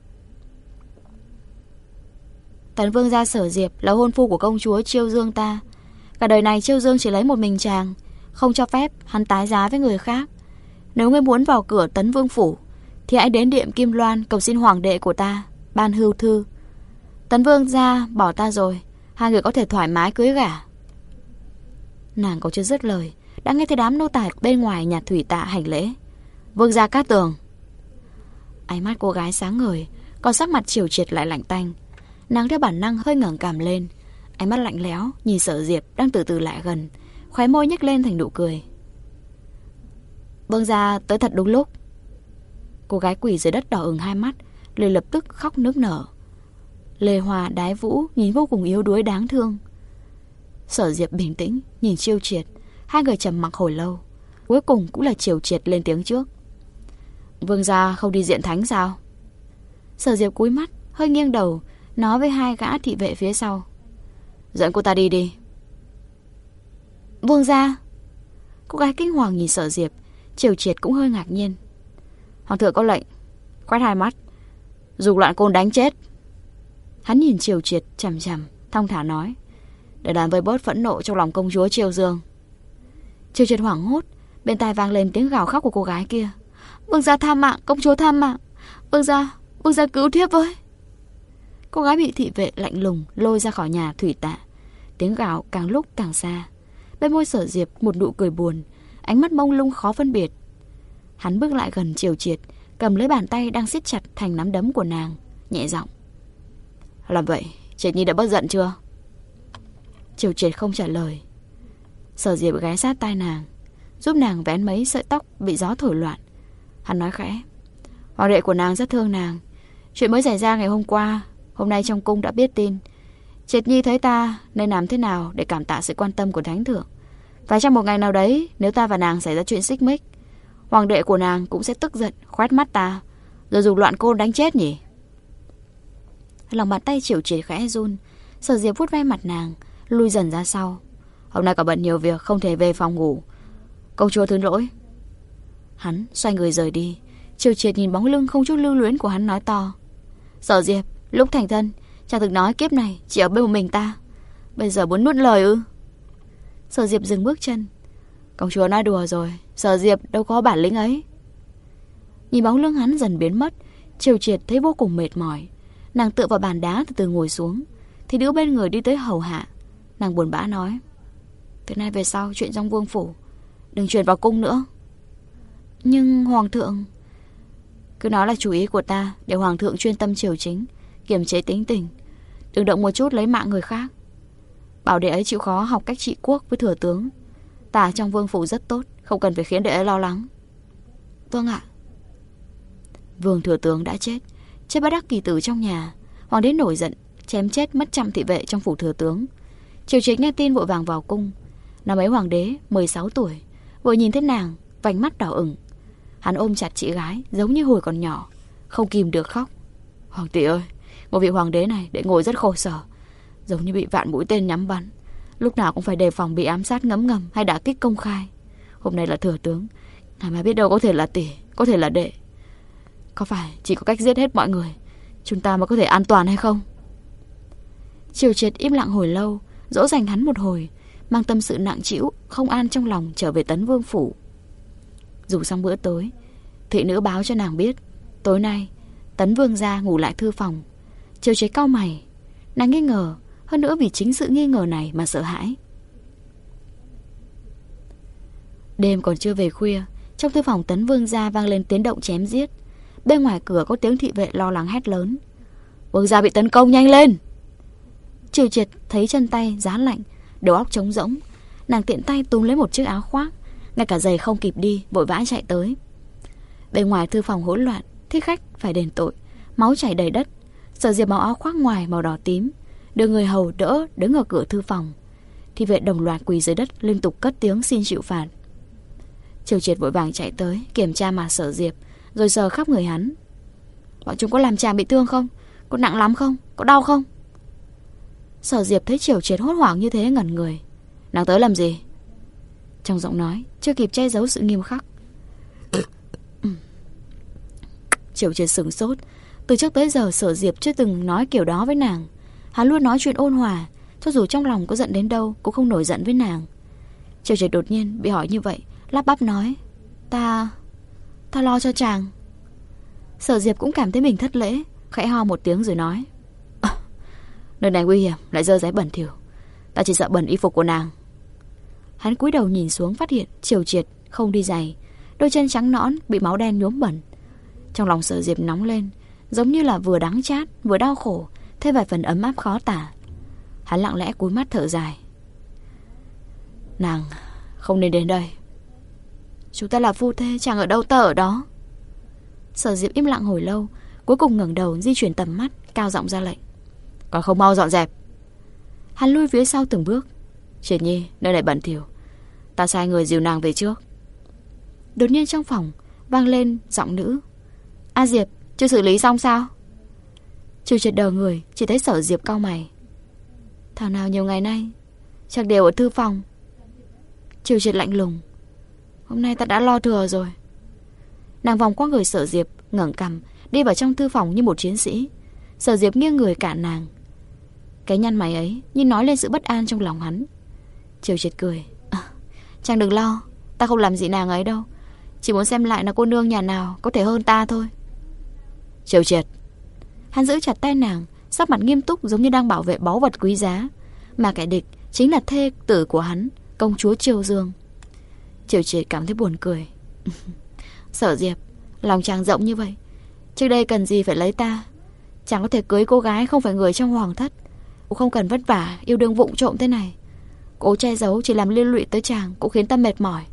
Speaker 2: Tấn Vương gia Sở Diệp là hôn phu của công chúa Chiêu Dương ta. Cả đời này Chiêu Dương chỉ lấy một mình chàng, không cho phép hắn tái giá với người khác. Nếu ngươi muốn vào cửa Tấn Vương phủ thì hãy đến Điện Kim Loan cầu xin hoàng đệ của ta ban hưu thư. Tấn Vương gia bỏ ta rồi, hai người có thể thoải mái cưới gả. Nàng còn chưa dứt lời đã nghe thấy đám nô tài bên ngoài nhà thủy tạ hành lễ. Vương gia Cát Tường. Ánh mắt cô gái sáng ngời, còn sắc mặt Triều Triệt lại lạnh tanh. Nàng theo bản năng hơi ngẩng cằm lên, ánh mắt lạnh lẽo nhìn Sở Diệp đang từ từ lại gần, khóe môi nhếch lên thành nụ cười. Vương gia tới thật đúng lúc. Cô gái quỳ dưới đất đỏ ửng hai mắt, liền lập tức khóc nức nở. Lê Hoa Đái Vũ nhìn vô cùng yếu đuối đáng thương. Sở Diệp bình tĩnh nhìn Triều Triệt, hai người trầm mặc hồi lâu. Cuối cùng cũng là Triều Triệt lên tiếng trước. Vương gia không đi diện thánh sao? Sở Diệp cúi mắt, hơi nghiêng đầu, nói với hai gã thị vệ phía sau. Dẫn cô ta đi đi. Vương gia. Cô gái kinh hoàng nhìn Sở Diệp. Triều Triệt cũng hơi ngạc nhiên. Hoàng thượng có lệnh, quét hai mắt, dục loạn côn đánh chết. Hắn nhìn Triều Triệt chằm chằm, thong thả nói, để làm vơi bớt phẫn nộ trong lòng công chúa Triều Dương. Triều Triệt hoảng hốt, bên tai vang lên tiếng gào khóc của cô gái kia. Vương gia tha mạng, công chúa tha mạng. Vương gia, vương gia cứu thiếp với. Cô gái bị thị vệ lạnh lùng lôi ra khỏi nhà thủy tạ. Tiếng gào càng lúc càng xa. Bên môi Sở Diệp một nụ cười buồn, ánh mắt mông lung khó phân biệt. Hắn bước lại gần Triều Triệt, cầm lấy bàn tay đang siết chặt thành nắm đấm của nàng, nhẹ giọng. Làm vậy, Triệt Nhi đã bớt giận chưa? Triều Triệt không trả lời. Sở Diệp ghé sát tai nàng, giúp nàng vén mấy sợi tóc bị gió thổi loạn. Hắn nói khẽ. Hoàng đệ của nàng rất thương nàng. Chuyện mới xảy ra ngày hôm qua, hôm nay trong cung đã biết tin. Triệt Nhi thấy ta nên làm thế nào để cảm tạ sự quan tâm của thánh thượng. Và trong một ngày nào đấy, nếu ta và nàng xảy ra chuyện xích mích, hoàng đệ của nàng cũng sẽ tức giận khoét mắt ta, rồi dùng loạn côn đánh chết nhỉ? Lòng bàn tay Triều Triệt khẽ run. Sở Diệp vuốt ve mặt nàng, lui dần ra sau. Hôm nay có bận nhiều việc, không thể về phòng ngủ. Công chúa thứ lỗi. Hắn xoay người rời đi. Triều Triệt nhìn bóng lưng không chút lưu luyến của hắn nói to. Sở Diệp, lúc thành thân chàng từng nói kiếp này chỉ ở bên một mình ta, bây giờ muốn nuốt lời ư? Sở Diệp dừng bước chân. Công chúa nói đùa rồi, Sở Diệp đâu có bản lĩnh ấy. Nhìn bóng lưng hắn dần biến mất, Triều Triệt thấy vô cùng mệt mỏi. Nàng tựa vào bàn đá từ từ ngồi xuống, thì đứa bên người đi tới hầu hạ. Nàng buồn bã nói, từ nay về sau chuyện trong vương phủ đừng truyền vào cung nữa. Nhưng hoàng thượng... Cứ nói là chủ ý của ta, để hoàng thượng chuyên tâm triều chính, kiềm chế tính tình, đừng động một chút lấy mạng người khác. Bảo đệ ấy chịu khó học cách trị quốc với thừa tướng. Ta trong vương phủ rất tốt, không cần phải khiến đệ ấy lo lắng. Vâng ạ. Vương thừa tướng đã chết, chết bất đắc kỳ tử trong nhà. Hoàng đế nổi giận, chém chết mất trăm thị vệ trong phủ thừa tướng. Triều chính nghe tin vội vàng vào cung. Năm ấy hoàng đế mười sáu tuổi, vừa nhìn thấy nàng, vành mắt đỏ ửng. Hắn ôm chặt chị gái giống như hồi còn nhỏ, không kìm được khóc. Hoàng tỷ ơi, một vị hoàng đế này để ngồi rất khổ sở, giống như bị vạn mũi tên nhắm bắn, lúc nào cũng phải đề phòng bị ám sát ngấm ngầm hay đả kích công khai. Hôm nay là thừa tướng, ngày mai biết đâu có thể là tỷ, có thể là đệ. Có phải chỉ có cách giết hết mọi người chúng ta mới có thể an toàn hay không? Triều Triệt im lặng hồi lâu, dỗ dành hắn một hồi, mang tâm sự nặng trĩu không an trong lòng trở về Tấn Vương phủ. Dùng xong bữa tối, thị nữ báo cho nàng biết tối nay Tấn Vương gia ngủ lại thư phòng. Triều Triệt cau mày, nàng nghi ngờ, hơn nữa vì chính sự nghi ngờ này mà sợ hãi. Đêm còn chưa về khuya, trong thư phòng Tấn Vương gia vang lên tiếng động chém giết. Bên ngoài cửa có tiếng thị vệ lo lắng hét lớn, vương gia bị tấn công, nhanh lên. Triều Triệt thấy chân tay giá lạnh, đầu óc trống rỗng. Nàng tiện tay túm lấy một chiếc áo khoác, ngay cả giày không kịp đi, vội vã chạy tới. Bên ngoài thư phòng hỗn loạn, thích khách phải đền tội, máu chảy đầy đất. Sở Diệp màu áo khoác ngoài màu đỏ tím, đưa người hầu đỡ đứng ở cửa thư phòng. Thị vệ đồng loạt quỳ dưới đất, liên tục cất tiếng xin chịu phạt. Triều Triệt vội vàng chạy tới kiểm tra mà Sở Diệp, rồi sờ khắp người hắn. Bọn chúng có làm chàng bị thương không? Có nặng lắm không? Có đau không? Sở Diệp thấy Triều Triệt hốt hoảng như thế ngẩn người. Nàng tới làm gì? Trong giọng nói chưa kịp che giấu sự nghiêm khắc. Triều Triệt sửng sốt. Từ trước tới giờ Sở Diệp chưa từng nói kiểu đó với nàng. Hắn luôn nói chuyện ôn hòa, cho dù trong lòng có giận đến đâu cũng không nổi giận với nàng. Triều Triệt đột nhiên bị hỏi như vậy, lắp bắp nói: Ta... ta lo cho chàng. Sở Diệp cũng cảm thấy mình thất lễ, khẽ ho một tiếng rồi nói: à, nơi này nguy hiểm, lại dơ giấy bẩn thỉu, ta chỉ sợ bẩn y phục của nàng. Hắn cúi đầu nhìn xuống, phát hiện Triều Triệt không đi giày, đôi chân trắng nõn bị máu đen nhuốm bẩn. Trong lòng Sở Diệp nóng lên, giống như là vừa đắng chát vừa đau khổ, thêm vài phần ấm áp khó tả. Hắn lặng lẽ cúi mắt thở dài: Nàng không nên đến đây. Chúng ta là phu thê, chàng ở đâu ta ở đó. Sở Diệp im lặng hồi lâu, cuối cùng ngẩng đầu di chuyển tầm mắt, cao giọng ra lệnh: Còn không mau dọn dẹp. Hắn lui phía sau từng bước. Triệt Nhi, nơi này bẩn thỉu, ta sai người dìu nàng về trước. Đột nhiên trong phòng vang lên giọng nữ: A Diệp, chưa xử lý xong sao? Triều Triệt đờ người, chỉ thấy Sở Diệp cau mày: Thảo nào nhiều ngày nay chắc đều ở thư phòng. Triều Triệt lạnh lùng: Hôm nay ta đã lo thừa rồi. Nàng vòng qua người Sở Diệp, ngẩng cằm đi vào trong thư phòng như một chiến sĩ. Sở Diệp nghiêng người cản nàng. Cái nhăn mày ấy như nói lên sự bất an trong lòng hắn. Triều Triệt cười: à, chàng đừng lo, ta không làm gì nàng ấy đâu, chỉ muốn xem lại là cô nương nhà nào có thể hơn ta thôi. Triều Triệt. Hắn giữ chặt tay nàng, sắc mặt nghiêm túc giống như đang bảo vệ báu vật quý giá, mà kẻ địch chính là thê tử của hắn, công chúa Triều Dương. Triều Triệt cảm thấy buồn cười. Sở Diệp, lòng chàng rộng như vậy, trước đây cần gì phải lấy ta. Chàng có thể cưới cô gái không phải người trong hoàng thất, cũng không cần vất vả yêu đương vụng trộm thế này. Cố che giấu chỉ làm liên lụy tới chàng, cũng khiến ta mệt mỏi.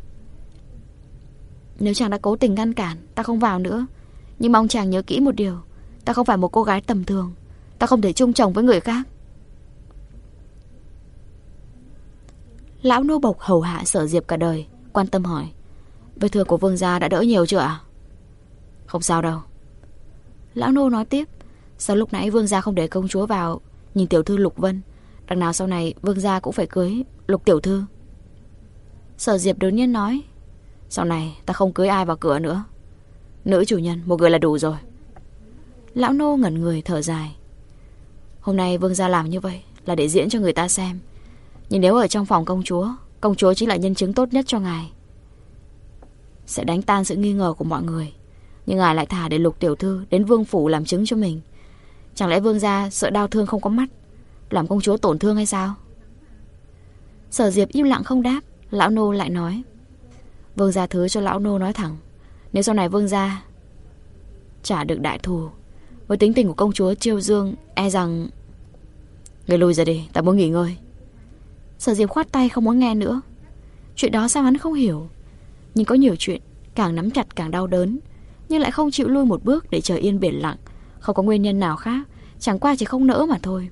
Speaker 2: Nếu chàng đã cố tình ngăn cản, ta không vào nữa. Nhưng mong chàng nhớ kỹ một điều, ta không phải một cô gái tầm thường, ta không thể chung chồng với người khác. Lão nô bộc hầu hạ Sở Diệp cả đời, quan tâm hỏi: Vết thương của vương gia đã đỡ nhiều chưa ạ? Không sao đâu. Lão nô nói tiếp: Sao lúc nãy vương gia không để công chúa vào nhìn tiểu thư Lục Vân? Đằng nào sau này vương gia cũng phải cưới Lục tiểu thư. Sở Diệp đột nhiên nói: Sau này ta không cưới ai vào cửa nữa. Nữ chủ nhân một người là đủ rồi. Lão nô ngẩn người thở dài: Hôm nay vương gia làm như vậy là để diễn cho người ta xem. Nhưng nếu ở trong phòng công chúa, công chúa chính là nhân chứng tốt nhất cho ngài, sẽ đánh tan sự nghi ngờ của mọi người. Nhưng ngài lại thả để Lục tiểu thư đến vương phủ làm chứng cho mình. Chẳng lẽ vương gia sợ đau thương không có mắt, làm công chúa tổn thương hay sao? Sở Diệp im lặng không đáp. Lão nô lại nói: Vương gia thứ cho lão nô nói thẳng, nếu sau này vương gia trả được đại thù, với tính tình của công chúa Triều Dương, e rằng... Người lui ra đi, ta muốn nghỉ ngơi. Sở Diệp khoát tay không muốn nghe nữa. Chuyện đó sao hắn không hiểu. Nhưng có nhiều chuyện càng nắm chặt càng đau đớn, nhưng lại không chịu lui một bước để trời yên biển lặng. Không có nguyên nhân nào khác, chẳng qua chỉ không nỡ mà thôi.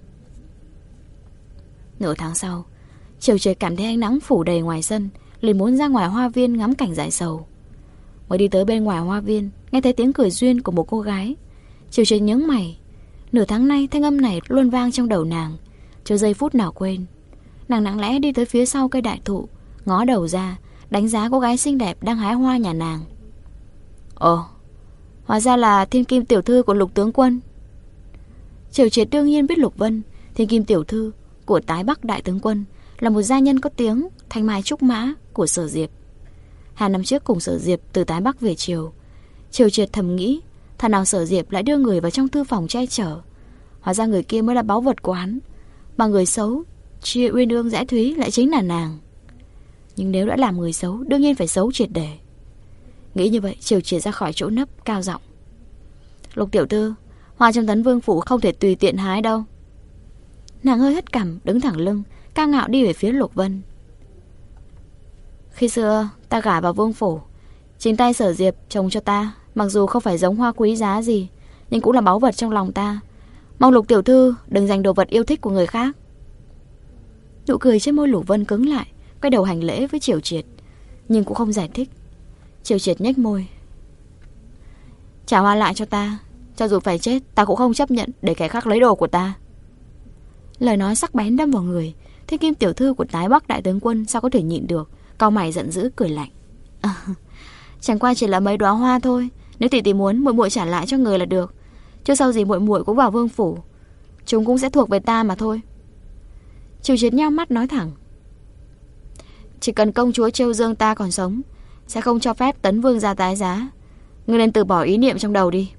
Speaker 2: Nửa tháng sau, Triều Triệt cảm thấy ánh nắng phủ đầy ngoài sân, liền muốn ra ngoài hoa viên ngắm cảnh giải sầu. Mới đi tới bên ngoài hoa viên, nghe thấy tiếng cười duyên của một cô gái. Triều Triệt nhướng mày. Nửa tháng nay thanh âm này luôn vang trong đầu nàng, chưa giây phút nào quên. Nàng lặng lẽ đi tới phía sau cây đại thụ, ngó đầu ra, đánh giá cô gái xinh đẹp đang hái hoa nhà nàng. Ồ, hóa ra là thiên kim tiểu thư của Lục tướng quân. Triều Triệt đương nhiên biết Lục Vân, thiên kim tiểu thư của Tái Bắc đại tướng quân, là một gia nhân có tiếng, thanh mai trúc mã của Sở Diệp. Hai năm trước cùng Sở Diệp từ Tái Bắc về Triều. Triều Triệt thầm nghĩ, thằng nào Sở Diệp lại đưa người vào trong thư phòng che chở. Hóa ra người kia mới là báu vật của hắn, mà người xấu, chia uyên ương dã thúy lại chính là nàng. Nhưng nếu đã làm người xấu, đương nhiên phải xấu triệt để. Nghĩ như vậy, Triều Triệt ra khỏi chỗ nấp, cao giọng: Lục tiểu thư, hoa trong tấn vương phủ không thể tùy tiện hái đâu. Nàng hơi hất cằm, đứng thẳng lưng, cao ngạo đi về phía Lục Vân. Khi xưa ta gả vào vương phủ, chính tay Sở Diệp trồng cho ta, mặc dù không phải giống hoa quý giá gì, nhưng cũng là báu vật trong lòng ta. Mong Lục tiểu thư đừng giành đồ vật yêu thích của người khác. Nụ cười trên môi Lục Vân cứng lại, quay đầu hành lễ với Triều Triệt, nhưng cũng không giải thích. Triều Triệt nhếch môi: Trả hoa lại cho ta. Cho dù phải chết, ta cũng không chấp nhận để kẻ khác lấy đồ của ta. Lời nói sắc bén đâm vào người. Thiên kim tiểu thư của Tái Bắc đại tướng quân sao có thể nhịn được, cau mày giận dữ cười lạnh. À, chẳng qua chỉ là mấy đóa hoa thôi. Nếu tỷ tỷ muốn, muội muội trả lại cho người là được. Chứ sau gì muội muội cũng vào vương phủ, chúng cũng sẽ thuộc về ta mà thôi. Triều Triệt nheo mắt nói thẳng. Chỉ cần công chúa Chiêu Dương ta còn sống, sẽ không cho phép tấn vương ra tái giá. Ngươi nên từ bỏ ý niệm trong đầu đi.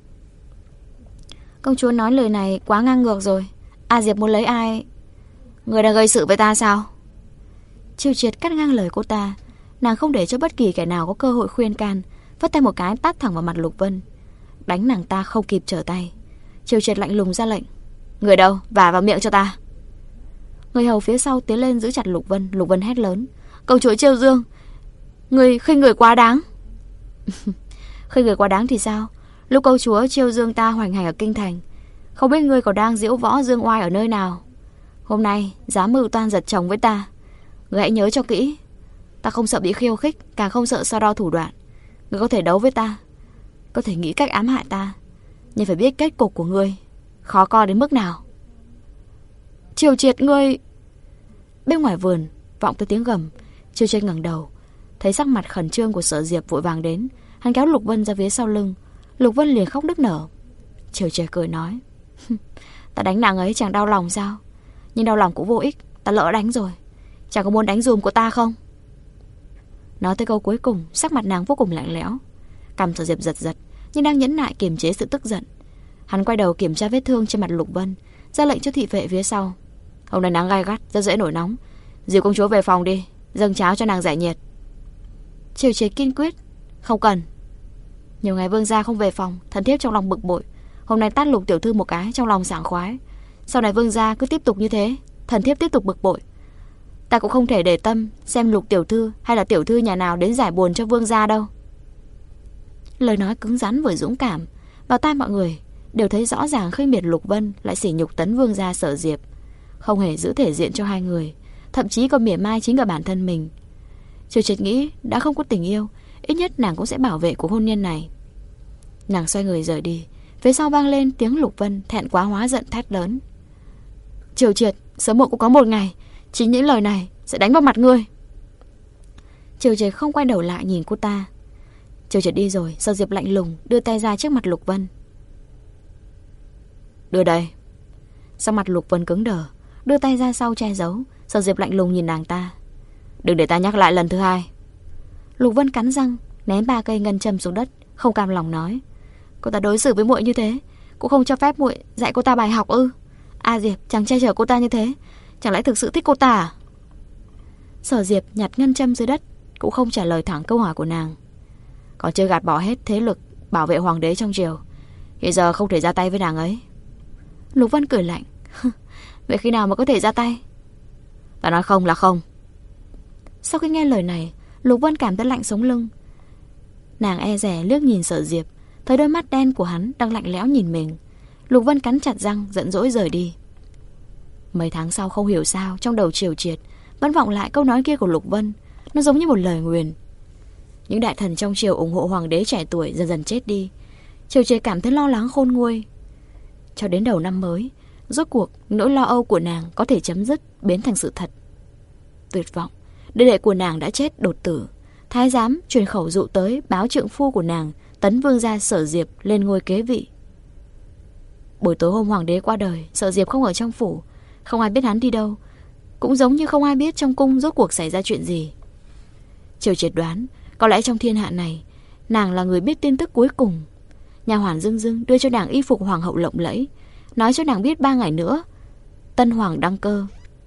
Speaker 2: Công chúa nói lời này quá ngang ngược rồi. A Diệp muốn lấy ai? Người đang gây sự với ta sao? Triều Triệt cắt ngang lời cô ta. Nàng không để cho bất kỳ kẻ nào có cơ hội khuyên can, vất tay một cái tát thẳng vào mặt Lục Vân, đánh nàng ta không kịp trở tay. Triều Triệt lạnh lùng ra lệnh. Người đâu? Vả vào miệng cho ta. Người hầu phía sau tiến lên giữ chặt Lục Vân. Lục Vân hét lớn. Công chúa Chiêu Dương, người khinh người quá đáng. Khinh người quá đáng thì sao? Lúc công chúa Chiêu Dương ta hoành hành ở kinh thành, không biết ngươi còn đang diễu võ dương oai ở nơi nào. Hôm nay dám mưu toan giật chồng với ta, ngươi hãy nhớ cho kỹ. Ta không sợ bị khiêu khích, càng không sợ so đo thủ đoạn. Ngươi có thể đấu với ta, có thể nghĩ cách ám hại ta, nhưng phải biết kết cục của ngươi khó coi đến mức nào. Triều Triệt ngươi... Bên ngoài vườn vọng tới tiếng gầm. Triều Triệt ngẩng đầu, thấy sắc mặt khẩn trương của Sở Diệp vội vàng đến. Hắn kéo Lục Vân ra phía sau lưng. Lục Vân liền khóc nức nở. Triều Triệt cười nói. Ta đánh nàng ấy chẳng đau lòng sao? Nhưng đau lòng cũng vô ích, ta lỡ đánh rồi. Chẳng có muốn đánh dùm của ta không? Nói tới câu cuối cùng, sắc mặt nàng vô cùng lạnh lẽo. Cằm Sở Diệp giật giật, nhưng đang nhẫn nại kiềm chế sự tức giận. Hắn quay đầu kiểm tra vết thương trên mặt Lục Vân, ra lệnh cho thị vệ phía sau. Hôm nay nắng gai gắt, rất dễ nổi nóng. Dìu công chúa về phòng đi, dâng cháo cho nàng giải nhiệt. Triều Triệt kiên quyết. Không cần. Nhiều ngày vương gia không về phòng, thần thiếp trong lòng bực bội. Hôm nay tát Lục tiểu thư một cái, trong lòng sảng khoái. Sau này vương gia cứ tiếp tục như thế, thần thiếp tiếp tục bực bội. Ta cũng không thể để tâm xem Lục tiểu thư hay là tiểu thư nhà nào đến giải buồn cho vương gia đâu. Lời nói cứng rắn vừa dũng cảm, vào tai mọi người đều thấy rõ ràng khinh miệt Lục Vân lại sỉ nhục tấn vương gia Sở Diệp, không hề giữ thể diện cho hai người, thậm chí còn mỉa mai chính cả bản thân mình. Triều Triệt nghĩ đã không có tình yêu, ít nhất nàng cũng sẽ bảo vệ cuộc hôn nhân này. Nàng xoay người rời đi. Phía sau vang lên tiếng Lục Vân thẹn quá hóa giận thét lớn. Triều Triệt, sớm muộn cũng có một ngày chính những lời này sẽ đánh vào mặt ngươi. Triều Triệt không quay đầu lại nhìn cô ta. Triều Triệt đi rồi, Sở Diệp lạnh lùng đưa tay ra trước mặt Lục Vân. Đưa đây. Sau mặt Lục Vân cứng đờ, đưa tay ra sau che giấu. Sở Diệp lạnh lùng nhìn nàng ta. Đừng để ta nhắc lại lần thứ hai. Lục Vân cắn răng ném ba cây ngân châm xuống đất, không cam lòng nói. Cô ta đối xử với muội như thế, cũng không cho phép muội dạy cô ta bài học ư? A Diệp chẳng che chở cô ta như thế, chẳng lẽ thực sự thích cô ta à? Sở Diệp nhặt ngân châm dưới đất, cũng không trả lời thẳng câu hỏi của nàng. Còn chưa gạt bỏ hết thế lực bảo vệ hoàng đế trong triều, hiện giờ không thể ra tay với nàng ấy. Lục Vân cười lạnh. Vậy khi nào mà có thể ra tay? Ta nói không là không. Sau khi nghe lời này, Lục Vân cảm thấy lạnh sống lưng. Nàng e dè liếc nhìn Sở Diệp, thấy đôi mắt đen của hắn đang lạnh lẽo nhìn mình. Lục Vân cắn chặt răng giận dỗi rời đi. Mấy tháng sau không hiểu sao trong đầu Triều Triệt vẫn vọng lại câu nói kia của Lục Vân. Nó giống như một lời nguyền. Những đại thần trong triều ủng hộ hoàng đế trẻ tuổi dần dần chết đi. Triều Triệt cảm thấy lo lắng khôn nguôi. Cho đến đầu năm mới, rốt cuộc nỗi lo âu của nàng có thể chấm dứt, biến thành sự thật. Tuyệt vọng, đệ đệ của nàng đã chết đột tử. Thái giám truyền khẩu dụ tới báo trượng phu của nàng, tấn vương gia Sở Diệp lên ngôi kế vị. Buổi tối hôm hoàng đế qua đời, Sở Diệp không ở trong phủ, không ai biết hắn đi đâu, cũng giống như không ai biết trong cung rốt cuộc xảy ra chuyện gì. Triều Triệt đoán, có lẽ trong thiên hạ này, nàng là người biết tin tức cuối cùng. Nha hoàn dưng dưng đưa cho nàng y phục hoàng hậu lộng lẫy, nói cho nàng biết ba ngày nữa tân hoàng đăng cơ.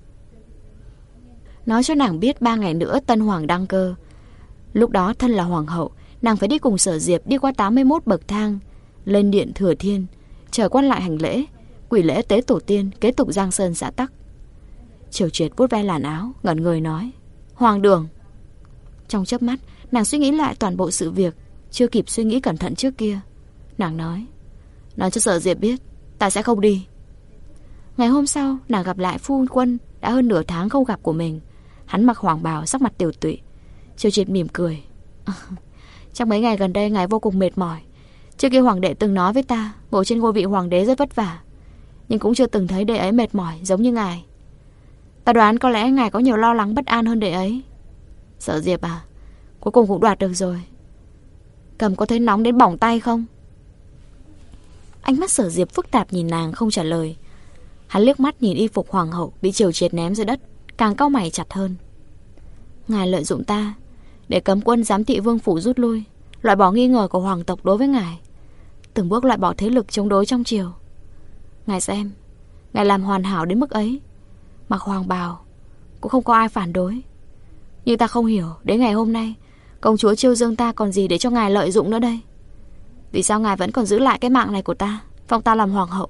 Speaker 2: Nói cho nàng biết ba ngày nữa tân hoàng đăng cơ. Lúc đó thân là hoàng hậu, nàng phải đi cùng Sở Diệp đi qua tám mươi mốt bậc thang, lên điện Thừa Thiên, chờ quan lại hành lễ, quỷ lễ tế tổ tiên, kế tục giang sơn xã tắc. Triều Triệt vuốt ve làn áo, ngẩn người nói: Hoàng đường. Trong chớp mắt, nàng suy nghĩ lại toàn bộ sự việc, chưa kịp suy nghĩ cẩn thận trước kia. Nàng nói: Nói cho Sở Diệp biết, ta sẽ không đi. Ngày hôm sau, nàng gặp lại phu quân đã hơn nửa tháng không gặp của mình. Hắn mặc hoàng bào, sắc mặt tiều tụy. Triều Triệt mỉm cười. Trong mấy ngày gần đây ngài vô cùng mệt mỏi, Trước kia hoàng đệ từng nói với ta, ngồi trên ngôi vị hoàng đế rất vất vả, nhưng cũng chưa từng thấy đệ ấy mệt mỏi giống như ngài. Ta đoán có lẽ ngài có nhiều lo lắng bất an hơn đệ ấy. Sở Diệp à, cuối cùng cũng đoạt được rồi. Cầm có thấy nóng đến bỏng tay không? Ánh mắt Sở Diệp phức tạp nhìn nàng không trả lời. Hắn liếc mắt nhìn y phục hoàng hậu bị Triều Triệt ném dưới đất, càng cau mày chặt hơn. Ngài lợi dụng ta để cấm quân giám thị vương phủ rút lui, loại bỏ nghi ngờ của hoàng tộc đối với ngài, từng bước loại bỏ thế lực chống đối trong triều. Ngài xem, ngài làm hoàn hảo đến mức ấy, mặc hoàng bào cũng không có ai phản đối. Nhưng ta không hiểu, đến ngày hôm nay công chúa chiêu dương ta còn gì để cho ngài lợi dụng nữa đây? Vì sao ngài vẫn còn giữ lại cái mạng này của ta, phong ta làm hoàng hậu?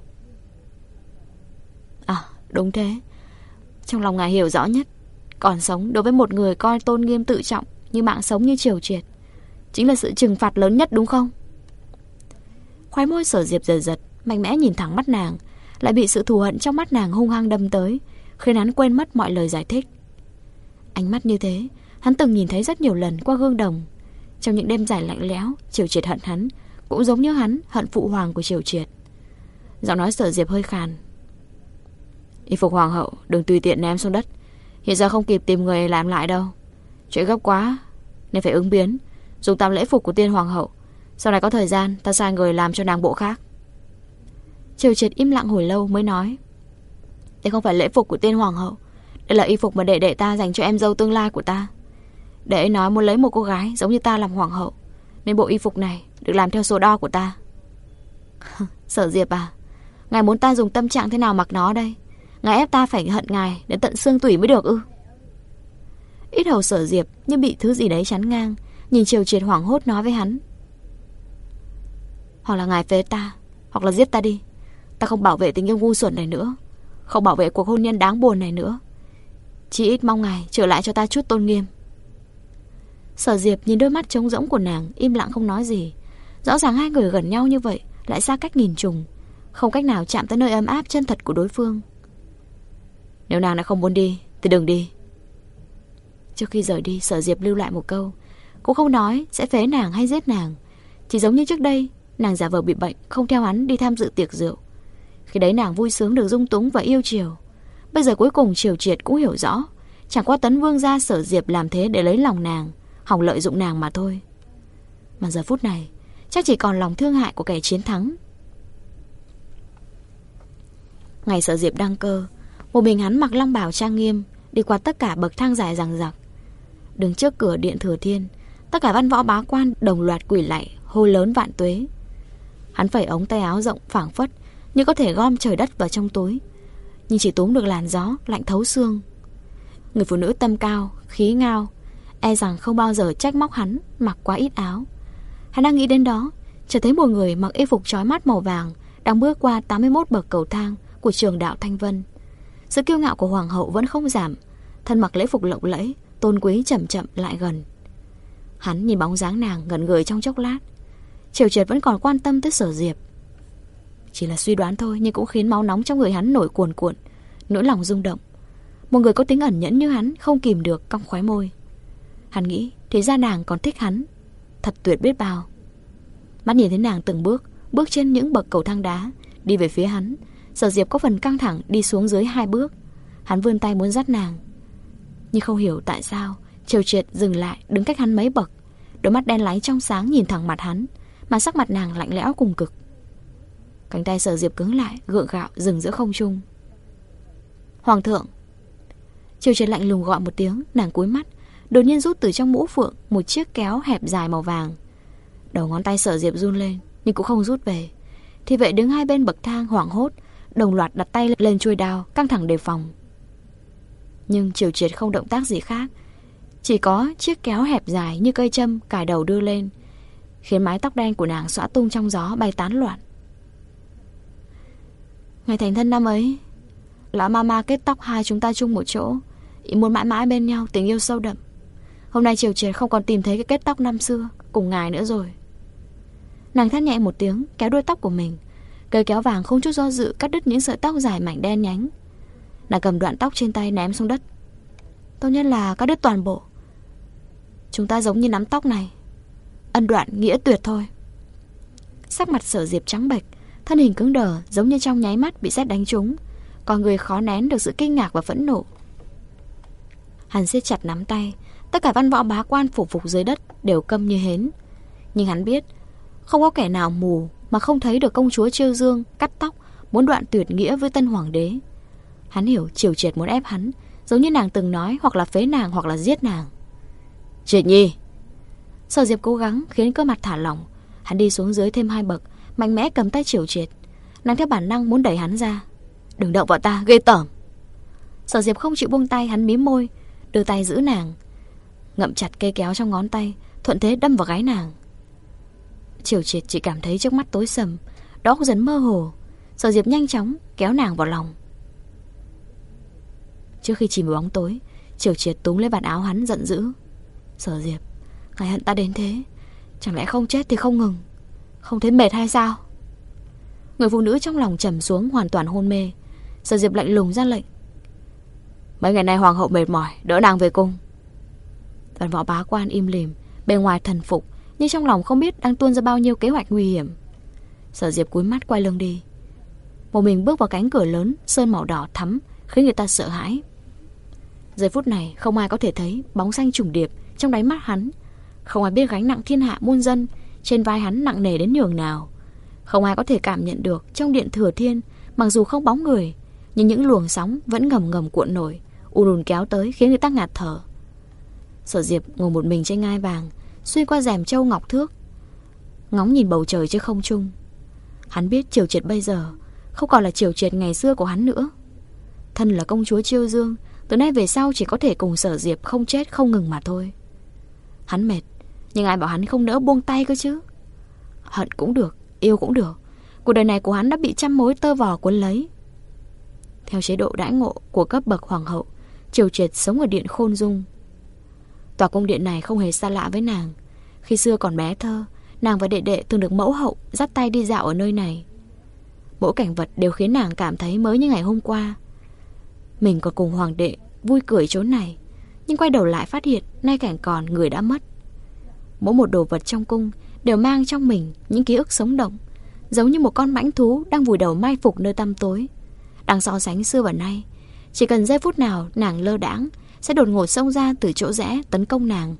Speaker 2: À, đúng thế. Trong lòng ngài hiểu rõ nhất, còn sống đối với một người coi tôn nghiêm tự trọng như mạng sống như Triều Triệt chính là sự trừng phạt lớn nhất, đúng không? Khóe môi Sở Diệp giật giật, mạnh mẽ nhìn thẳng mắt nàng, lại bị sự thù hận trong mắt nàng hung hăng đâm tới, khiến hắn quên mất mọi lời giải thích. Ánh mắt như thế hắn từng nhìn thấy rất nhiều lần qua gương đồng. Trong những đêm dài lạnh lẽo, Triều Triệt hận hắn cũng giống như hắn hận phụ hoàng của Triều Triệt. Giọng nói Sở Diệp hơi khàn. Y phục hoàng hậu đừng tùy tiện ném xuống đất, hiện giờ không kịp tìm người làm lại đâu. Chuyện gấp quá nên phải ứng biến, dùng tạm lễ phục của tiên hoàng hậu. Sau này có thời gian ta sai người làm cho nàng bộ khác. Triều Triệt im lặng hồi lâu mới nói. Đây không phải lễ phục của tiên hoàng hậu, đây là y phục mà đệ đệ ta dành cho em dâu tương lai của ta. Đệ ấy nói muốn lấy một cô gái giống như ta làm hoàng hậu, nên bộ y phục này được làm theo số đo của ta. Sở Diệp à, ngài muốn ta dùng tâm trạng thế nào mặc nó đây? Ngài ép ta phải hận ngài đến tận xương tủy mới được ư? Ít hầu Sở Diệp như bị thứ gì đấy chắn ngang, nhìn Triều Triệt hoảng hốt nói với hắn. Hoặc là ngài phế ta, hoặc là giết ta đi. Ta không bảo vệ tình yêu ngu xuẩn này nữa, không bảo vệ cuộc hôn nhân đáng buồn này nữa. Chỉ ít mong ngài trở lại cho ta chút tôn nghiêm. Sở Diệp nhìn đôi mắt trống rỗng của nàng, im lặng không nói gì. Rõ ràng hai người gần nhau như vậy lại xa cách nghìn trùng, không cách nào chạm tới nơi ấm áp chân thật của đối phương. Nếu nàng đã không muốn đi thì đừng đi. Trước khi rời đi, Sở Diệp lưu lại một câu. Cũng không nói sẽ phế nàng hay giết nàng, chỉ giống như trước đây nàng giả vờ bị bệnh, không theo hắn đi tham dự tiệc rượu. Khi đấy nàng vui sướng được dung túng và yêu chiều. Bây giờ cuối cùng Triều Triệt cũng hiểu rõ, chẳng qua Tấn Vương gia Sở Diệp làm thế để lấy lòng nàng, hòng lợi dụng nàng mà thôi. Mà giờ phút này chắc chỉ còn lòng thương hại của kẻ chiến thắng. Ngày Sở Diệp đăng cơ, một mình hắn mặc long bào trang nghiêm, đi qua tất cả bậc thang dài dằng dặc. Đứng trước cửa điện Thừa Thiên, tất cả văn võ bá quan đồng loạt quỳ lạy, hô lớn vạn tuế. Hắn phẩy ống tay áo rộng phảng phất như có thể gom trời đất vào trong túi, nhưng chỉ túm được làn gió lạnh thấu xương. Người phụ nữ tâm cao, khí ngao, e rằng không bao giờ trách móc hắn mặc quá ít áo. Hắn đang nghĩ đến đó, chợt thấy một người mặc y phục chói mắt màu vàng đang bước qua tám mươi mốt bậc cầu thang của trường đạo Thanh Vân. Sự kiêu ngạo của hoàng hậu vẫn không giảm, thân mặc lễ phục lộng lẫy, tôn quý chậm chậm lại gần. Hắn nhìn bóng dáng nàng ngẩn người trong chốc lát. Triều Triệt vẫn còn quan tâm tới Sở Diệp. Chỉ là suy đoán thôi, nhưng cũng khiến máu nóng trong người hắn nổi cuồn cuộn, nỗi lòng rung động. Một người có tính ẩn nhẫn như hắn không kìm được cong khóe môi. Hắn nghĩ thì ra nàng còn thích hắn, thật tuyệt biết bao. Mắt nhìn thấy nàng từng bước bước trên những bậc cầu thang đá đi về phía hắn, Sở Diệp có phần căng thẳng đi xuống dưới hai bước. Hắn vươn tay muốn dắt nàng, nhưng không hiểu tại sao Triều Triệt dừng lại đứng cách hắn mấy bậc, đôi mắt đen láy trong sáng nhìn thẳng mặt hắn, mà sắc mặt nàng lạnh lẽo cùng cực. Cánh tay Sở Diệp cứng lại, gượng gạo dừng giữa không trung. Hoàng thượng. Triều Triệt lạnh lùng gọi một tiếng. Nàng cúi mắt, đột nhiên rút từ trong mũ phượng một chiếc kéo hẹp dài màu vàng. Đầu ngón tay Sở Diệp run lên, nhưng cũng không rút về. Thì vậy đứng hai bên bậc thang hoảng hốt, đồng loạt đặt tay lên chuôi đao, căng thẳng đề phòng. Nhưng Triều Triệt không động tác gì khác, chỉ có chiếc kéo hẹp dài như cây châm cài đầu đưa lên, khiến mái tóc đen của nàng xõa tung trong gió bay tán loạn. Ngày thành thân năm ấy, lão mama kết tóc hai chúng ta chung một chỗ, ý muốn mãi mãi bên nhau, tình yêu sâu đậm. Hôm nay Triều Triệt không còn tìm thấy cái kết tóc năm xưa cùng ngài nữa rồi. Nàng thét nhẹ một tiếng, kéo đuôi tóc của mình. Cây kéo vàng không chút do dự cắt đứt những sợi tóc dài mảnh đen nhánh. Nàng cầm đoạn tóc trên tay ném xuống đất. Tốt nhất là cắt đứt toàn bộ. Chúng ta giống như nắm tóc này, ân đoạn nghĩa tuyệt thôi. Sắc mặt Sở Diệp trắng bệch, thân hình cứng đờ giống như trong nháy mắt bị sét đánh trúng, con người khó nén được sự kinh ngạc và phẫn nộ. Hắn siết chặt nắm tay, tất cả văn võ bá quan phủ phục dưới đất đều câm như hến. Nhưng hắn biết, không có kẻ nào mù mà không thấy được công chúa Chiêu Dương cắt tóc, muốn đoạn tuyệt nghĩa với tân hoàng đế. Hắn hiểu Triều Triệt muốn ép hắn, giống như nàng từng nói, hoặc là phế nàng hoặc là giết nàng. Triệt Nhi. Sở Diệp cố gắng khiến cơ mặt thả lỏng. Hắn đi xuống dưới thêm hai bậc, mạnh mẽ cầm tay Triều Triệt. Nàng theo bản năng muốn đẩy hắn ra. Đừng động vào ta, ghê tởm. Sở Diệp không chịu buông tay, hắn mím môi, đưa tay giữ nàng, ngậm chặt cây kéo trong ngón tay, thuận thế đâm vào gáy nàng. Triều Triệt chỉ cảm thấy trước mắt tối sầm, đó dần mơ hồ. Sở Diệp nhanh chóng kéo nàng vào lòng. Trước khi chìm vào bóng tối, Triều Triệt túm lấy vạt áo hắn giận dữ. Sở Diệp, ngài hận ta đến thế, chẳng lẽ không chết thì không ngừng, không thấy mệt hay sao? Người phụ nữ trong lòng trầm xuống, hoàn toàn hôn mê. Sở Diệp lạnh lùng ra lệnh. Mấy ngày nay hoàng hậu mệt mỏi, đỡ nàng về cung. Văn võ bá quan im lìm, bên ngoài thần phục, nhưng trong lòng không biết đang tuôn ra bao nhiêu kế hoạch nguy hiểm. Sở Diệp cúi mắt quay lưng đi. Một mình bước vào cánh cửa lớn sơn màu đỏ thắm, khiến người ta sợ hãi. Giây phút này không ai có thể thấy bóng xanh trùng điệp trong đáy mắt hắn. Không ai biết gánh nặng thiên hạ muôn dân trên vai hắn nặng nề đến nhường nào. Không ai có thể cảm nhận được trong điện Thừa Thiên, mặc dù không bóng người, nhưng những luồng sóng vẫn ngầm ngầm cuộn nổi, ùn ùn kéo tới khiến người ta ngạt thở. Sở Diệp ngồi một mình trên ngai vàng, xuyên qua rèm châu ngọc thước, ngóng nhìn bầu trời trên không trung. Hắn biết Triều Triệt bây giờ không còn là Triều Triệt ngày xưa của hắn nữa. Thân là công chúa Chiêu Dương, từ nay về sau chỉ có thể cùng Sở Diệp không chết không ngừng mà thôi. Hắn mệt, nhưng ai bảo hắn không nỡ buông tay cơ chứ. Hận cũng được, yêu cũng được, cuộc đời này của hắn đã bị trăm mối tơ vò cuốn lấy. Theo chế độ đãi ngộ của cấp bậc hoàng hậu, Triều Triệt sống ở điện Khôn Dung. Tòa cung điện này không hề xa lạ với nàng. Khi xưa còn bé thơ, nàng và đệ đệ thường được mẫu hậu dắt tay đi dạo ở nơi này. Mỗi cảnh vật đều khiến nàng cảm thấy mới như ngày hôm qua. Mình còn cùng hoàng đệ vui cười chốn này, nhưng quay đầu lại phát hiện nay cảnh còn người đã mất. Mỗi một đồ vật trong cung đều mang trong mình những ký ức sống động, giống như một con mãnh thú đang vùi đầu mai phục nơi tăm tối. Đang so sánh xưa và nay, chỉ cần giây phút nào nàng lơ đãng sẽ đột ngột xông ra từ chỗ rẽ tấn công nàng.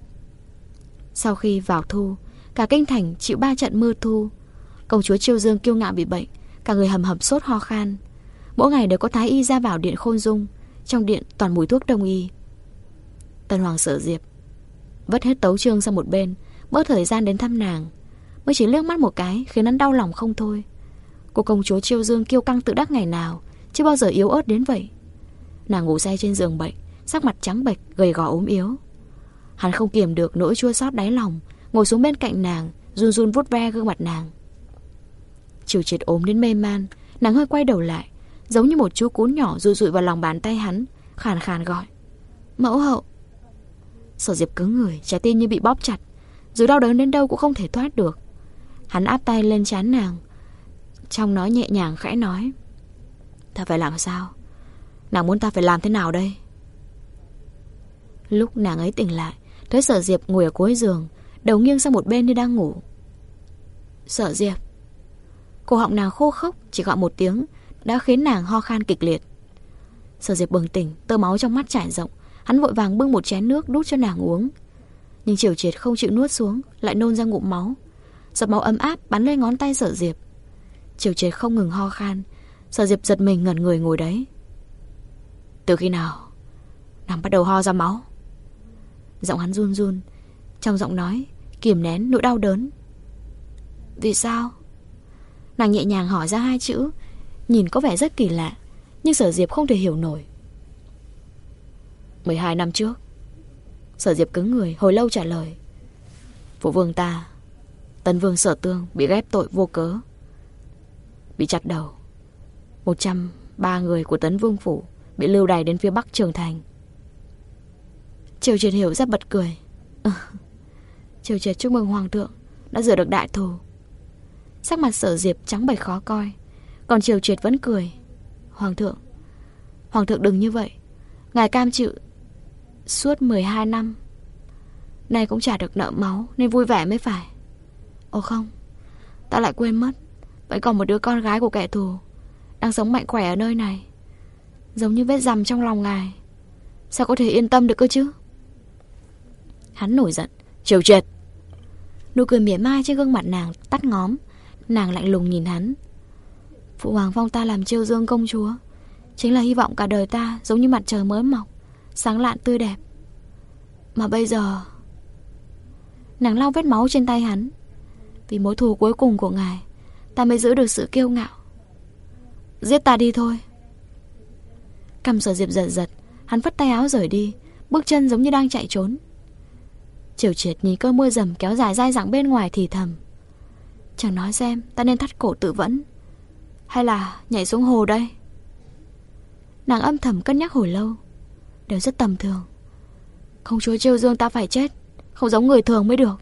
Speaker 2: Sau khi vào thu, cả kinh thành chịu ba trận mưa thu. Công chúa Chiêu Dương kiêu ngạo bị bệnh, cả người hầm hầm sốt ho khan. Mỗi ngày đều có thái y ra vào điện Khôn Dung, trong điện toàn mùi thuốc đông y. Tân hoàng Sở Diệp vất hết tấu chương sang một bên, bớt thời gian đến thăm nàng, mới chỉ liếc mắt một cái khiến hắn đau lòng không thôi. Cô công chúa Chiêu Dương kiêu căng tự đắc ngày nào chưa bao giờ yếu ớt đến vậy. Nàng ngủ say trên giường bệnh, sắc mặt trắng bệch, gầy gò ốm yếu. Hắn không kiềm được nỗi chua xót đáy lòng, ngồi xuống bên cạnh nàng, run run vuốt ve gương mặt nàng. Triều Triệt ốm đến mê man, nàng hơi quay đầu lại, giống như một chú cún nhỏ rụi rụi vào lòng bàn tay hắn, khàn khàn gọi: Mẫu hậu. Sở Diệp cứng người, trái tim như bị bóp chặt, dù đau đớn đến đâu cũng không thể thoát được. Hắn áp tay lên trán nàng, trong nói nhẹ nhàng khẽ nói: Ta phải làm sao? Nàng muốn ta phải làm thế nào đây? Lúc nàng ấy tỉnh lại, thấy Sở Diệp ngồi ở cuối giường, đầu nghiêng sang một bên như đang ngủ. Sở Diệp. Cổ họng nàng khô khốc, chỉ gọi một tiếng đã khiến nàng ho khan kịch liệt. Sở Diệp bừng tỉnh, tơ máu trong mắt trải rộng. Hắn vội vàng bưng một chén nước đút cho nàng uống. Nhưng Triều Triệt không chịu nuốt xuống, lại nôn ra ngụm máu. Giọt máu ấm áp bắn lên ngón tay Sở Diệp. Triều Triệt không ngừng ho khan. Sở Diệp giật mình ngẩn người ngồi đấy. Từ khi nào nàng bắt đầu ho ra máu? Giọng hắn run run, trong giọng nói kiềm nén nỗi đau đớn. Vì sao? Nàng nhẹ nhàng hỏi ra hai chữ, nhìn có vẻ rất kỳ lạ, nhưng Sở Diệp không thể hiểu nổi. Mười hai năm trước. Sở Diệp cứng người, hồi lâu trả lời. Phụ vương ta, Tấn vương Sở Tương, bị ghép tội vô cớ, bị chặt đầu. Một trăm ba người của Tấn vương phủ bị lưu đày đến phía bắc Trường Thành. Triều Triệt hiểu ra bật cười. Triều Triệt chúc mừng hoàng thượng đã rửa được đại thù. Sắc mặt Sở Diệp trắng bệch khó coi, còn Triều Triệt vẫn cười. Hoàng thượng, Hoàng thượng đừng như vậy. Ngài cam chịu suốt mười hai năm, nay cũng trả được nợ máu, nên vui vẻ mới phải. Ồ không, Ta lại quên mất, vẫn còn một đứa con gái của kẻ thù đang sống mạnh khỏe ở nơi này, giống như vết rằm trong lòng ngài. Sao có thể yên tâm được cơ chứ? Hắn nổi giận. Triều Triệt! Nụ cười mỉa mai trên gương mặt nàng tắt ngóm. Nàng lạnh lùng nhìn hắn. Phụ hoàng phong ta làm Chiêu Dương công chúa, chính là hy vọng cả đời ta giống như mặt trời mới mọc, sáng lạn tươi đẹp. Mà bây giờ... Nàng lau vết máu trên tay hắn. Vì mối thù cuối cùng của ngài, ta mới giữ được sự kiêu ngạo. Giết ta đi thôi. Cằm Sở Diệp giật giật. Hắn phất tay áo rời đi, bước chân giống như đang chạy trốn. Triều Triệt nhìn cơn mưa rầm kéo dài dai dẳng bên ngoài thì thầm. Chẳng nói xem ta nên thắt cổ tự vẫn, hay là nhảy xuống hồ đây? Nàng âm thầm cân nhắc hồi lâu. Đều rất tầm thường. Công chúa Chiêu Dương ta phải chết, không giống người thường mới được.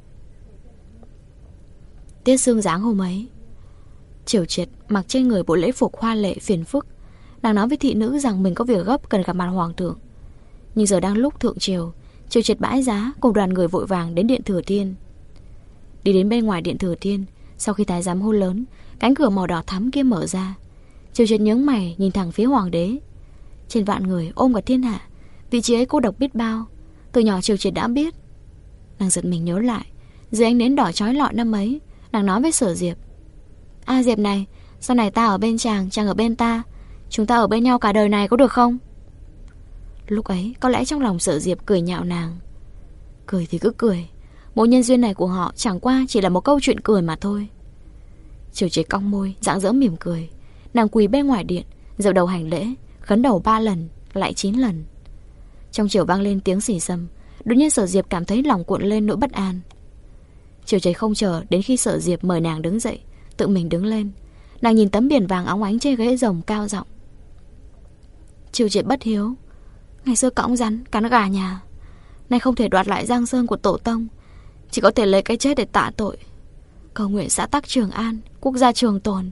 Speaker 2: Tiết sương dáng hôm ấy, Triều Triệt mặc trên người bộ lễ phục hoa lệ phiền phức. Nàng nói với thị nữ rằng mình có việc gấp cần gặp mặt hoàng thượng. Nhưng giờ đang lúc thượng triều. Triều Triệt bãi giá cùng đoàn người vội vàng đến điện Thừa Thiên. Đi đến bên ngoài điện Thừa Thiên, sau khi thái giám hô lớn, cánh cửa màu đỏ thắm kia mở ra. Triều Triệt nhướng mày nhìn thẳng phía hoàng đế. Trên vạn người ôm cả thiên hạ, vị trí ấy cô độc biết bao. Từ nhỏ Triều Triệt đã biết. Nàng giật mình nhớ lại, dưới ánh nến đỏ chói lọi năm ấy, nàng nói với Sở Diệp. A Diệp này, sau này ta ở bên chàng, chàng ở bên ta, chúng ta ở bên nhau cả đời này có được không? Lúc ấy có lẽ trong lòng Sở Diệp cười nhạo nàng. Cười thì cứ cười, mối nhân duyên này của họ chẳng qua chỉ là một câu chuyện cười mà thôi. Triều Triệt cong môi, rạng rỡ mỉm cười. Nàng quỳ bên ngoài điện, dập đầu hành lễ, khấn đầu ba lần, lại chín lần. Trong triều vang lên tiếng xì xầm. Đột nhiên Sở Diệp cảm thấy lòng cuộn lên nỗi bất an. Triều Triệt không chờ đến khi Sở Diệp mời nàng đứng dậy, tự mình đứng lên. Nàng nhìn tấm biển vàng óng ánh trên ghế rồng cao giọng. Triều Triệt bất hiếu, ngày xưa cõng rắn cắn gà nhà, nay không thể đoạt lại Giang Sơn của tổ tông, chỉ có thể lấy cái chết để tạ tội. Cầu nguyện xã tắc trường an, quốc gia trường tồn.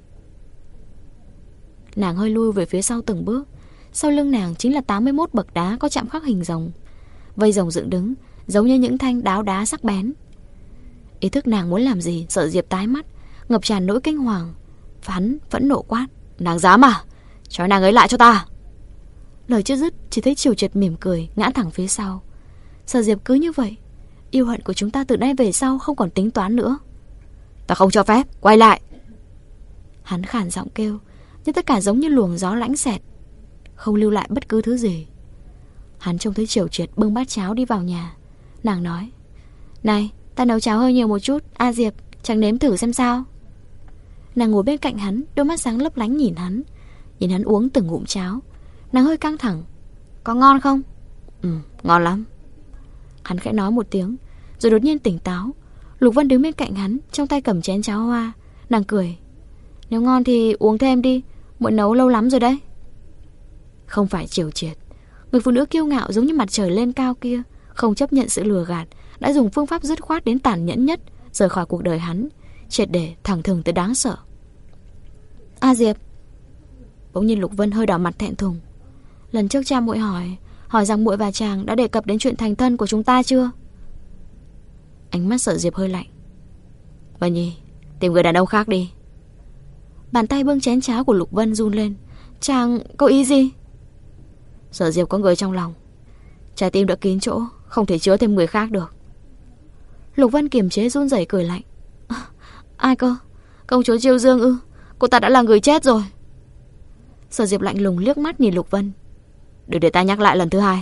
Speaker 2: Nàng hơi lui về phía sau từng bước. Sau lưng nàng chính là tám mươi mốt bậc đá có chạm khắc hình rồng. Vây rồng dựng đứng giống như những thanh đáo đá sắc bén. Ý thức nàng muốn làm gì, Sở Diệp tái mắt, ngập tràn nỗi kinh hoàng. Hắn phẫn nộ quát. Nàng dám à? Trói nàng ấy lại cho ta. Lời chưa dứt, chỉ thấy Triều Triệt mỉm cười, ngã thẳng phía sau. Sở Diệp cứ như vậy, yêu hận của chúng ta từ nay về sau không còn tính toán nữa. Ta không cho phép, quay lại. Hắn khàn giọng kêu, nhưng tất cả giống như luồng gió lãnh xẹt, không lưu lại bất cứ thứ gì. Hắn trông thấy Triều Triệt bưng bát cháo đi vào nhà. Nàng nói. Này, ta nấu cháo hơi nhiều một chút, A Diệp, chẳng nếm thử xem sao. Nàng ngồi bên cạnh hắn, đôi mắt sáng lấp lánh nhìn hắn. Nhìn hắn uống từng ngụm cháo. Nàng hơi căng thẳng. Có ngon không? Ừ, ngon lắm. Hắn khẽ nói một tiếng, rồi đột nhiên tỉnh táo. Lục Vân đứng bên cạnh hắn, trong tay cầm chén cháo hoa. Nàng cười. Nếu ngon thì uống thêm đi, muội nấu lâu lắm rồi đấy. Không phải Triều Triệt, người phụ nữ kiêu ngạo giống như mặt trời lên cao kia, không chấp nhận sự lừa gạt, đã dùng phương pháp dứt khoát đến tàn nhẫn nhất rời khỏi cuộc đời hắn, triệt để thẳng thừng tới đáng sợ. A Diệp. Bỗng nhiên Lục Vân hơi đỏ mặt thẹn thùng. Lần trước cha muội hỏi Hỏi rằng muội và chàng đã đề cập đến chuyện thành thân của chúng ta chưa? Ánh mắt Sở Diệp hơi lạnh. Vân Nhi, tìm người đàn ông khác đi. Bàn tay bưng chén cháo của Lục Vân run lên. Chàng có ý gì? Sở Diệp có người trong lòng, trái tim đã kín chỗ, không thể chứa thêm người khác được. Lục Vân kiềm chế run rẩy cười lạnh. À, ai cơ? Công chúa Chiêu Dương ư? Cô ta đã là người chết rồi. Sở Diệp lạnh lùng liếc mắt nhìn Lục Vân. Được, để ta nhắc lại lần thứ hai.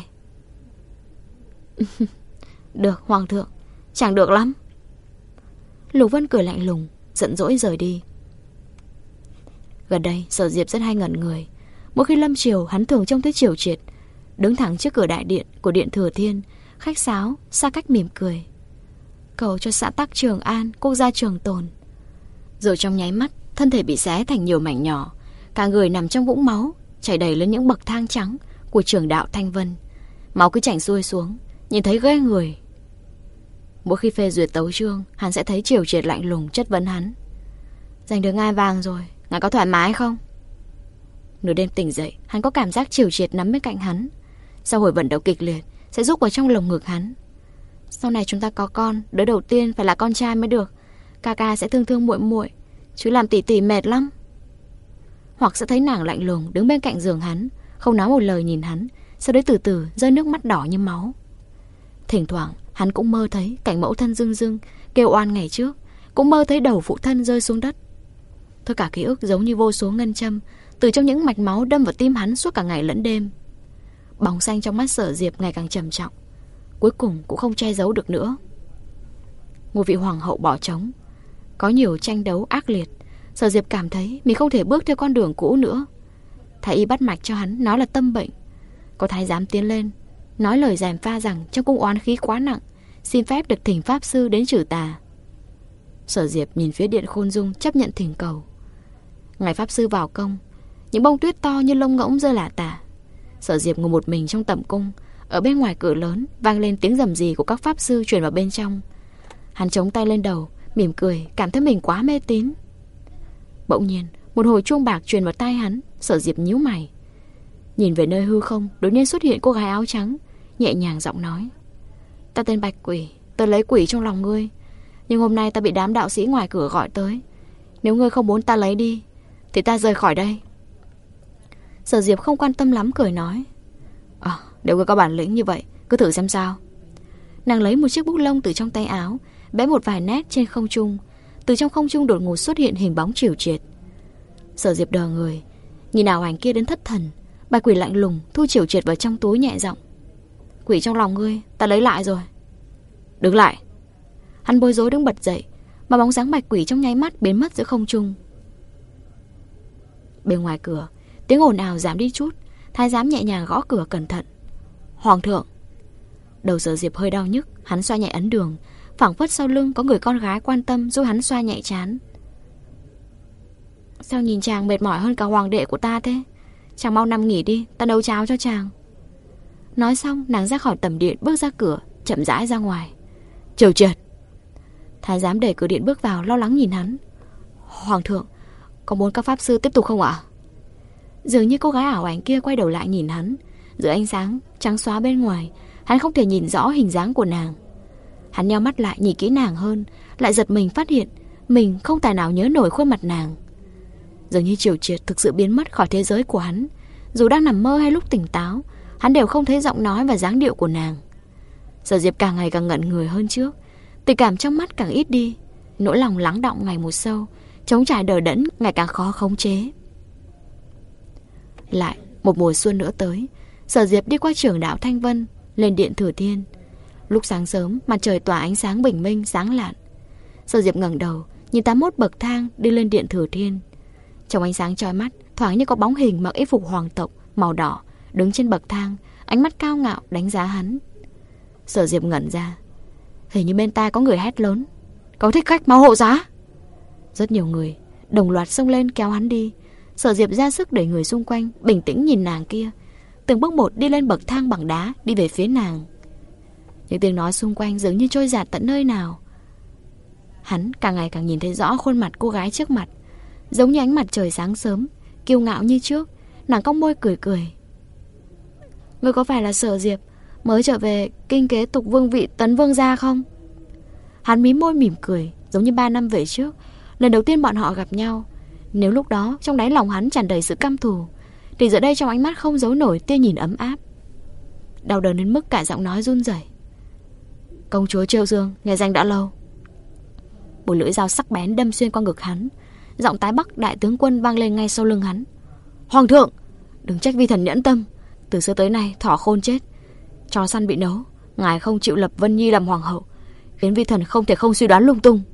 Speaker 2: Được, hoàng thượng, chẳng được lắm. Lục Vân cười lạnh lùng, giận dỗi rời đi. Gần đây Sở Diệp rất hay ngẩn người. Mỗi khi lâm triều, hắn thường trông thấy Triều Triệt đứng thẳng trước cửa đại điện của điện Thừa Thiên, khách sáo, xa cách mỉm cười, cầu cho xã tắc trường an, quốc gia trường tồn. Rồi trong nháy mắt, thân thể bị xé thành nhiều mảnh nhỏ, cả người nằm trong vũng máu, chảy đầy lên những bậc thang trắng của trường đạo Thanh Vân. Máu cứ chảy xuôi xuống, nhìn thấy ghê người. Mỗi khi phê duyệt tấu chương, hắn sẽ thấy Triều Triệt lạnh lùng chất vấn hắn. Giành được ngai vàng rồi, ngài có thoải mái không? Nửa đêm tỉnh dậy, hắn có cảm giác Triều Triệt nắm bên cạnh hắn. Sau hồi vận động kịch liệt, sẽ rúc vào trong lồng ngực hắn. Sau này chúng ta có con, đứa đầu tiên phải là con trai mới được. ca ca sẽ thương thương muội muội, chứ làm tỷ tỷ mệt lắm. Hoặc sẽ thấy nàng lạnh lùng đứng bên cạnh giường hắn, không nói một lời nhìn hắn, sau đấy từ từ rơi nước mắt đỏ như máu. Thỉnh thoảng hắn cũng mơ thấy cảnh mẫu thân rưng rưng kêu oan ngày trước, cũng mơ thấy đầu phụ thân rơi xuống đất. Tất cả ký ức giống như vô số ngân châm từ trong những mạch máu đâm vào tim hắn suốt cả ngày lẫn đêm. Bóng xanh trong mắt Sở Diệp ngày càng trầm trọng, cuối cùng cũng không che giấu được nữa. Một vị hoàng hậu bỏ trống, có nhiều tranh đấu ác liệt. Sở Diệp cảm thấy mình không thể bước theo con đường cũ nữa. Thái y bắt mạch cho hắn, nói là tâm bệnh. Có thái giám tiến lên nói lời gièm pha rằng trong cung oán khí quá nặng, xin phép được thỉnh pháp sư đến trừ tà. Sở Diệp nhìn phía điện Khôn Dung chấp nhận thỉnh cầu. Ngày pháp sư vào công, những bông tuyết to như lông ngỗng rơi lả tả. Sở Diệp ngồi một mình trong tẩm cung. Ở bên ngoài cửa lớn vang lên tiếng rầm rì của các pháp sư truyền vào bên trong. Hắn chống tay lên đầu, mỉm cười, cảm thấy mình quá mê tín. Bỗng nhiên một hồi chuông bạc truyền vào tai hắn. Sở Diệp nhíu mày, nhìn về nơi hư không, đột nhiên xuất hiện cô gái áo trắng, nhẹ nhàng giọng nói: Ta tên Bạch Quỷ, ta lấy quỷ trong lòng ngươi, nhưng hôm nay ta bị đám đạo sĩ ngoài cửa gọi tới. Nếu ngươi không muốn ta lấy đi thì ta rời khỏi đây. Sở Diệp không quan tâm lắm, cười nói: À, nếu ngươi có bản lĩnh như vậy, cứ thử xem sao. Nàng lấy một chiếc bút lông từ trong tay áo, vẽ một vài nét trên không trung. Từ trong không trung đột ngột xuất hiện hình bóng chìu triệt. Sở Diệp đờ người, nhìn ảo ảnh kia đến thất thần. Bạch Quỷ lạnh lùng thu chìu triệt vào trong túi, nhẹ giọng: Quỷ trong lòng ngươi ta lấy lại rồi. Đứng lại. Hắn bối rối đứng bật dậy, mà bóng dáng Bạch Quỷ trong nháy mắt biến mất giữa không trung. Bên ngoài cửa tiếng ồn ào giảm đi chút. Thái giám nhẹ nhàng gõ cửa cẩn thận. Hoàng thượng. Đầu Sở Diệp hơi đau nhức, hắn xoa nhẹ ấn đường, phảng phất sau lưng có người con gái quan tâm giúp hắn xoa nhẹ trán. Sao nhìn chàng mệt mỏi hơn cả hoàng đệ của ta thế? Chàng mau nằm nghỉ đi, ta nấu cháo cho chàng. Nói xong nàng ra khỏi tầm điện, bước ra cửa, chậm rãi ra ngoài. Chịu triệt. Thái giám đẩy cửa điện bước vào, lo lắng nhìn hắn. Hoàng thượng, có muốn các pháp sư tiếp tục không ạ? Dường như cô gái ảo ảnh kia quay đầu lại nhìn hắn. Giữa ánh sáng trắng xóa bên ngoài, hắn không thể nhìn rõ hình dáng của nàng. Hắn nheo mắt lại nhìn kỹ nàng hơn, lại giật mình phát hiện mình không tài nào nhớ nổi khuôn mặt nàng. Dường như Triều Triệt thực sự biến mất khỏi thế giới của hắn. Dù đang nằm mơ hay lúc tỉnh táo, hắn đều không thấy giọng nói và dáng điệu của nàng. Sở Diệp càng ngày càng ngẩn người hơn trước, tình cảm trong mắt càng ít đi, nỗi lòng lắng đọng ngày một sâu, trống trải đờ đẫn ngày càng khó khống chế. Lại một mùa xuân nữa tới, Sở Diệp đi qua trường đạo Thanh Vân, lên điện Thừa Thiên. Lúc sáng sớm, mặt trời tỏa ánh sáng bình minh sáng lạn. Sở Diệp ngẩng đầu, nhìn tám mốt bậc thang đi lên điện Thừa Thiên. Trong ánh sáng chói mắt, thoáng như có bóng hình mặc y phục hoàng tộc màu đỏ đứng trên bậc thang, ánh mắt cao ngạo đánh giá hắn. Sở Diệp ngẩn ra, hình như bên tai có người hét lớn: Có thích khách mau hộ giá. Rất nhiều người đồng loạt xông lên kéo hắn đi. Sở Diệp ra sức đẩy người xung quanh, bình tĩnh nhìn nàng kia, từng bước một đi lên bậc thang bằng đá, đi về phía nàng. Những tiếng nói xung quanh dường như trôi dạt tận nơi nào. Hắn càng ngày càng nhìn thấy rõ khuôn mặt cô gái trước mặt, giống như ánh mặt trời sáng sớm, kiêu ngạo như trước. Nàng cong môi cười cười: Ngươi có phải là Sở Diệp mới trở về kinh kế tục vương vị Tấn Vương gia không? Hắn mím môi mỉm cười, giống như ba năm về trước, lần đầu tiên bọn họ gặp nhau. Nếu lúc đó trong đáy lòng hắn tràn đầy sự căm thù, thì giờ đây trong ánh mắt không giấu nổi tia nhìn ấm áp. Đau đớn đến mức cả giọng nói run rẩy: Công chúa Chiêu Dương, nghe danh đã lâu. Một lưỡi dao sắc bén đâm xuyên qua ngực hắn. Giọng tái bắc đại tướng quân vang lên ngay sau lưng hắn: Hoàng thượng, đừng trách vi thần nhẫn tâm. Từ xưa tới nay thỏ khôn chết, chó săn bị nấu, ngài không chịu lập Vân Nhi làm hoàng hậu, khiến vi thần không thể không suy đoán lung tung.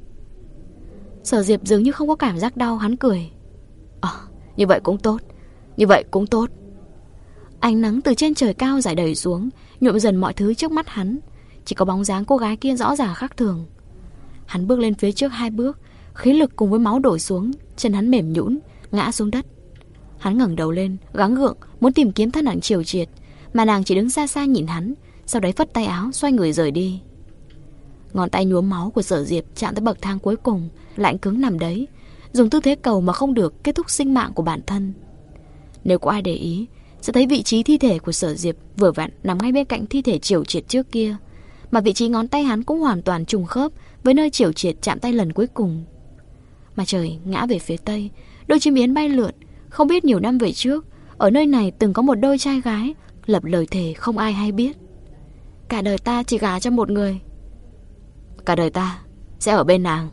Speaker 2: Sở Diệp dường như không có cảm giác đau, hắn cười: À, như vậy cũng tốt, như vậy cũng tốt. Ánh nắng từ trên trời cao rải đầy xuống, nhuộm dần mọi thứ trước mắt hắn. Chỉ có bóng dáng cô gái kia rõ ràng khác thường. Hắn bước lên phía trước hai bước, khí lực cùng với máu đổ xuống, chân hắn mềm nhũn ngã xuống đất. Hắn ngẩng đầu lên, gắng gượng muốn tìm kiếm thân ảnh Triều Triệt, mà nàng chỉ đứng xa xa nhìn hắn, sau đấy phất tay áo xoay người rời đi. Ngón tay nhuốm máu của Sở Diệp chạm tới bậc thang cuối cùng, lạnh cứng nằm đấy, dùng tư thế cầu mà không được, kết thúc sinh mạng của bản thân. Nếu có ai để ý, sẽ thấy vị trí thi thể của Sở Diệp vừa vặn nằm ngay bên cạnh thi thể Triều Triệt trước kia, mà vị trí ngón tay hắn cũng hoàn toàn trùng khớp với nơi chiều triệt chạm tay lần cuối cùng. Mặt trời ngã về phía tây, đôi chim yến bay lượn. Không biết nhiều năm về trước, ở nơi này từng có một đôi trai gái lập lời thề không ai hay biết. Cả đời ta chỉ gả cho một người. Cả đời ta sẽ ở bên nàng.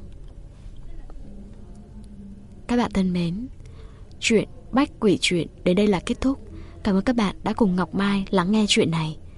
Speaker 2: Các bạn thân mến, chuyện Bách Quỷ Chuyện đến đây là kết thúc. Cảm ơn các bạn đã cùng Ngọc Mai lắng nghe chuyện này.